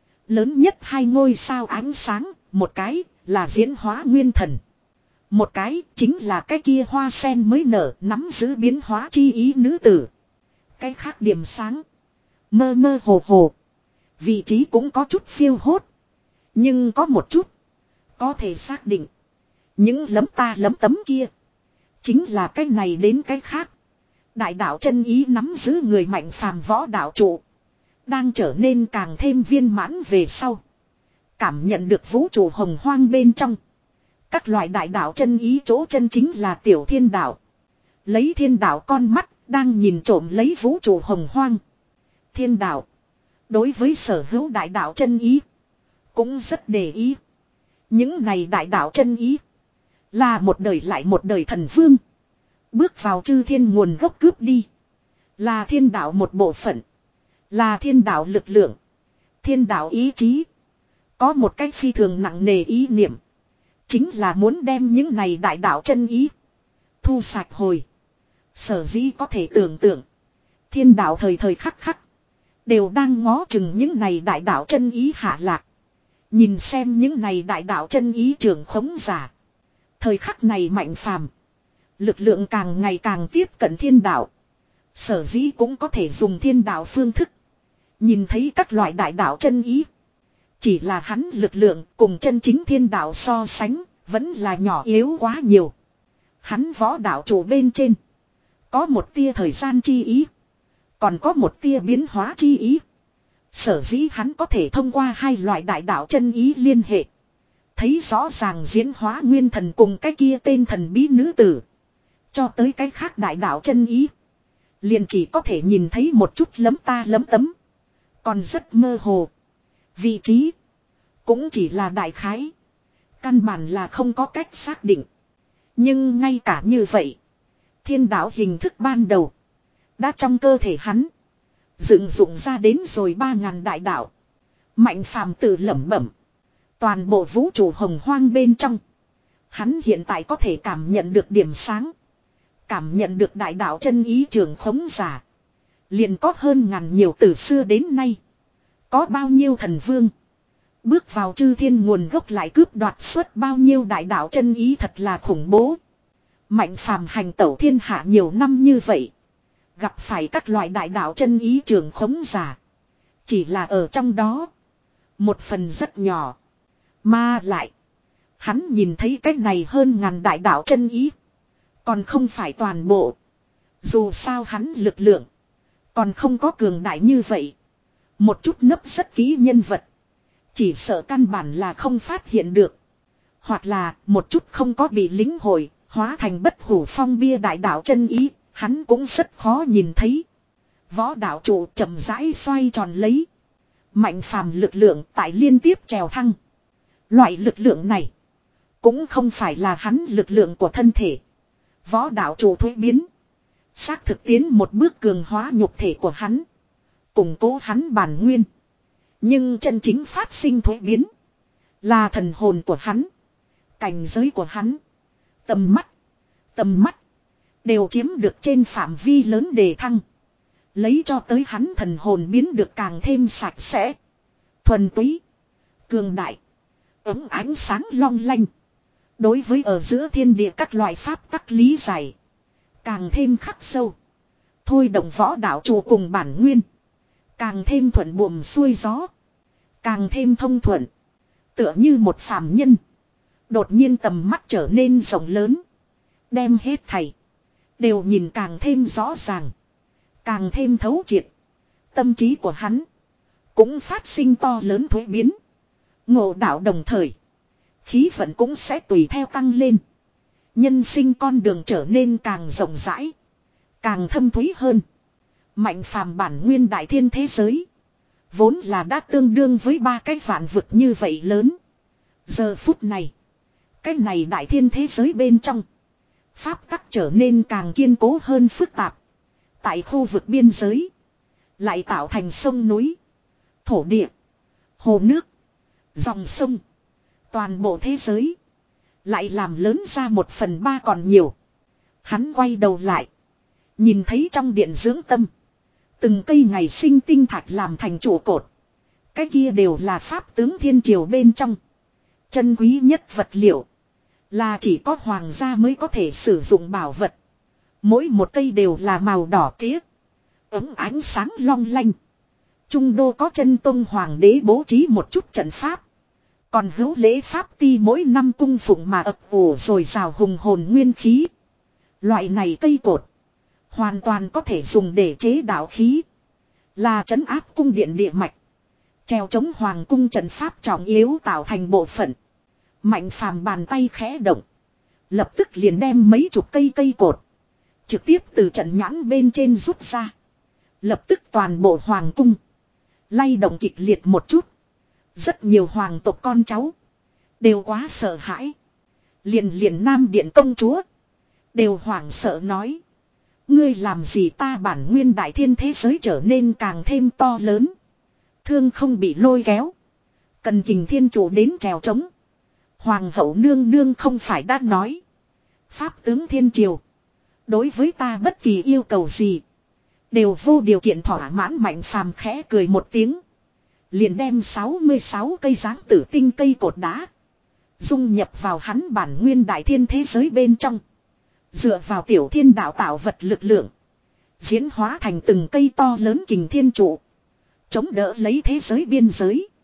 Lớn nhất hai ngôi sao ánh sáng. Một cái là diễn hóa nguyên thần. Một cái chính là cái kia hoa sen mới nở nắm giữ biến hóa chi ý nữ tử. Cái khác điểm sáng. Mơ mơ hồ hồ. Vị trí cũng có chút phiêu hốt. Nhưng có một chút. Có thể xác định. Những lấm ta lấm tấm kia. Chính là cái này đến cái khác. Đại đạo chân ý nắm giữ người mạnh phàm võ đạo trụ. Đang trở nên càng thêm viên mãn về sau. Cảm nhận được vũ trụ hồng hoang bên trong. Các loại đại đạo chân ý chỗ chân chính là tiểu thiên đạo. Lấy thiên đạo con mắt đang nhìn trộm lấy vũ trụ hồng hoang. Thiên đạo. Đối với sở hữu đại đạo chân ý. Cũng rất để ý. Những này đại đạo chân ý. Là một đời lại một đời thần vương. Bước vào chư thiên nguồn gốc cướp đi. Là thiên đạo một bộ phận. Là thiên đạo lực lượng. Thiên đạo ý chí. Có một cách phi thường nặng nề ý niệm. Chính là muốn đem những này đại đạo chân ý. Thu sạch hồi. Sở dĩ có thể tưởng tượng. Thiên đạo thời thời khắc khắc. Đều đang ngó chừng những này đại đạo chân ý hạ lạc. Nhìn xem những này đại đạo chân ý trưởng khống giả. Thời khắc này mạnh phàm. Lực lượng càng ngày càng tiếp cận thiên đạo. Sở dĩ cũng có thể dùng thiên đạo phương thức. Nhìn thấy các loại đại đạo chân ý. Chỉ là hắn lực lượng cùng chân chính thiên đạo so sánh. Vẫn là nhỏ yếu quá nhiều. Hắn võ đạo chủ bên trên. Có một tia thời gian chi ý. Còn có một tia biến hóa chi ý. Sở dĩ hắn có thể thông qua hai loại đại đạo chân ý liên hệ. Thấy rõ ràng diễn hóa nguyên thần cùng cái kia tên thần bí nữ tử. Cho tới cái khác đại đạo chân ý. Liền chỉ có thể nhìn thấy một chút lấm ta lấm tấm. Còn rất mơ hồ. Vị trí. Cũng chỉ là đại khái. Căn bản là không có cách xác định. Nhưng ngay cả như vậy. Thiên đạo hình thức ban đầu. Đã trong cơ thể hắn. Dựng dụng ra đến rồi ba ngàn đại đạo. Mạnh phàm tự lẩm bẩm. Toàn bộ vũ trụ hồng hoang bên trong. Hắn hiện tại có thể cảm nhận được điểm sáng. Cảm nhận được đại đạo chân ý trường khống giả. Liền có hơn ngàn nhiều từ xưa đến nay. Có bao nhiêu thần vương. Bước vào chư thiên nguồn gốc lại cướp đoạt suốt bao nhiêu đại đạo chân ý thật là khủng bố. Mạnh phàm hành tẩu thiên hạ nhiều năm như vậy. Gặp phải các loại đại đạo chân ý trường khống giả. Chỉ là ở trong đó. Một phần rất nhỏ. Mà lại. Hắn nhìn thấy cách này hơn ngàn đại đạo chân ý. Còn không phải toàn bộ. Dù sao hắn lực lượng. Còn không có cường đại như vậy. Một chút nấp rất kỹ nhân vật. Chỉ sợ căn bản là không phát hiện được. Hoặc là một chút không có bị lính hội. Hóa thành bất hủ phong bia đại đạo chân ý. Hắn cũng rất khó nhìn thấy. Võ đạo trụ chậm rãi xoay tròn lấy. Mạnh phàm lực lượng tại liên tiếp trèo thăng. Loại lực lượng này. Cũng không phải là hắn lực lượng của thân thể. Võ đạo trụ thuế biến. Xác thực tiến một bước cường hóa nhục thể của hắn. Củng cố hắn bản nguyên. Nhưng chân chính phát sinh thuế biến. Là thần hồn của hắn. Cảnh giới của hắn. Tầm mắt. Tầm mắt. Đều chiếm được trên phạm vi lớn đề thăng. Lấy cho tới hắn thần hồn biến được càng thêm sạch sẽ. Thuần túy. Cường đại. Ấm ánh sáng long lanh. Đối với ở giữa thiên địa các loại pháp tắc lý giải. Càng thêm khắc sâu. Thôi động võ đạo chủ cùng bản nguyên. Càng thêm thuận buồm xuôi gió. Càng thêm thông thuận. Tựa như một phàm nhân. Đột nhiên tầm mắt trở nên rộng lớn. Đem hết thảy. Đều nhìn càng thêm rõ ràng. Càng thêm thấu triệt. Tâm trí của hắn. Cũng phát sinh to lớn thuế biến. Ngộ đạo đồng thời. Khí vận cũng sẽ tùy theo tăng lên. Nhân sinh con đường trở nên càng rộng rãi. Càng thâm thúy hơn. Mạnh phàm bản nguyên đại thiên thế giới. Vốn là đã tương đương với ba cái vạn vực như vậy lớn. Giờ phút này. Cái này đại thiên thế giới bên trong. Pháp tắc trở nên càng kiên cố hơn phức tạp. Tại khu vực biên giới. Lại tạo thành sông núi. Thổ địa. Hồ nước. Dòng sông. Toàn bộ thế giới. Lại làm lớn ra một phần ba còn nhiều. Hắn quay đầu lại. Nhìn thấy trong điện dưỡng tâm. Từng cây ngày sinh tinh thạch làm thành trụ cột. Cái kia đều là pháp tướng thiên triều bên trong. Chân quý nhất vật liệu. Là chỉ có hoàng gia mới có thể sử dụng bảo vật. Mỗi một cây đều là màu đỏ tía. Ấm ánh sáng long lanh. Trung đô có chân tông hoàng đế bố trí một chút trận pháp. Còn hữu lễ pháp ti mỗi năm cung phụng mà ập ủ rồi rào hùng hồn nguyên khí. Loại này cây cột. Hoàn toàn có thể dùng để chế đạo khí. Là trấn áp cung điện địa mạch. Treo chống hoàng cung trận pháp trọng yếu tạo thành bộ phận. Mạnh phàm bàn tay khẽ động. Lập tức liền đem mấy chục cây cây cột. Trực tiếp từ trận nhãn bên trên rút ra. Lập tức toàn bộ hoàng cung. Lay động kịch liệt một chút. Rất nhiều hoàng tộc con cháu. Đều quá sợ hãi. Liền liền nam điện công chúa. Đều hoảng sợ nói. Ngươi làm gì ta bản nguyên đại thiên thế giới trở nên càng thêm to lớn. Thương không bị lôi kéo. Cần kình thiên chủ đến trèo trống. Hoàng hậu nương nương không phải đã nói. Pháp tướng thiên triều. Đối với ta bất kỳ yêu cầu gì. Đều vô điều kiện thỏa mãn. Mạnh phàm khẽ cười một tiếng. Liền đem sáu mươi sáu cây dáng tử tinh cây cột đá. Dung nhập vào hắn bản nguyên đại thiên thế giới bên trong. Dựa vào tiểu thiên đạo tạo vật lực lượng. Diễn hóa thành từng cây to lớn kình thiên trụ. Chống đỡ lấy thế giới biên giới.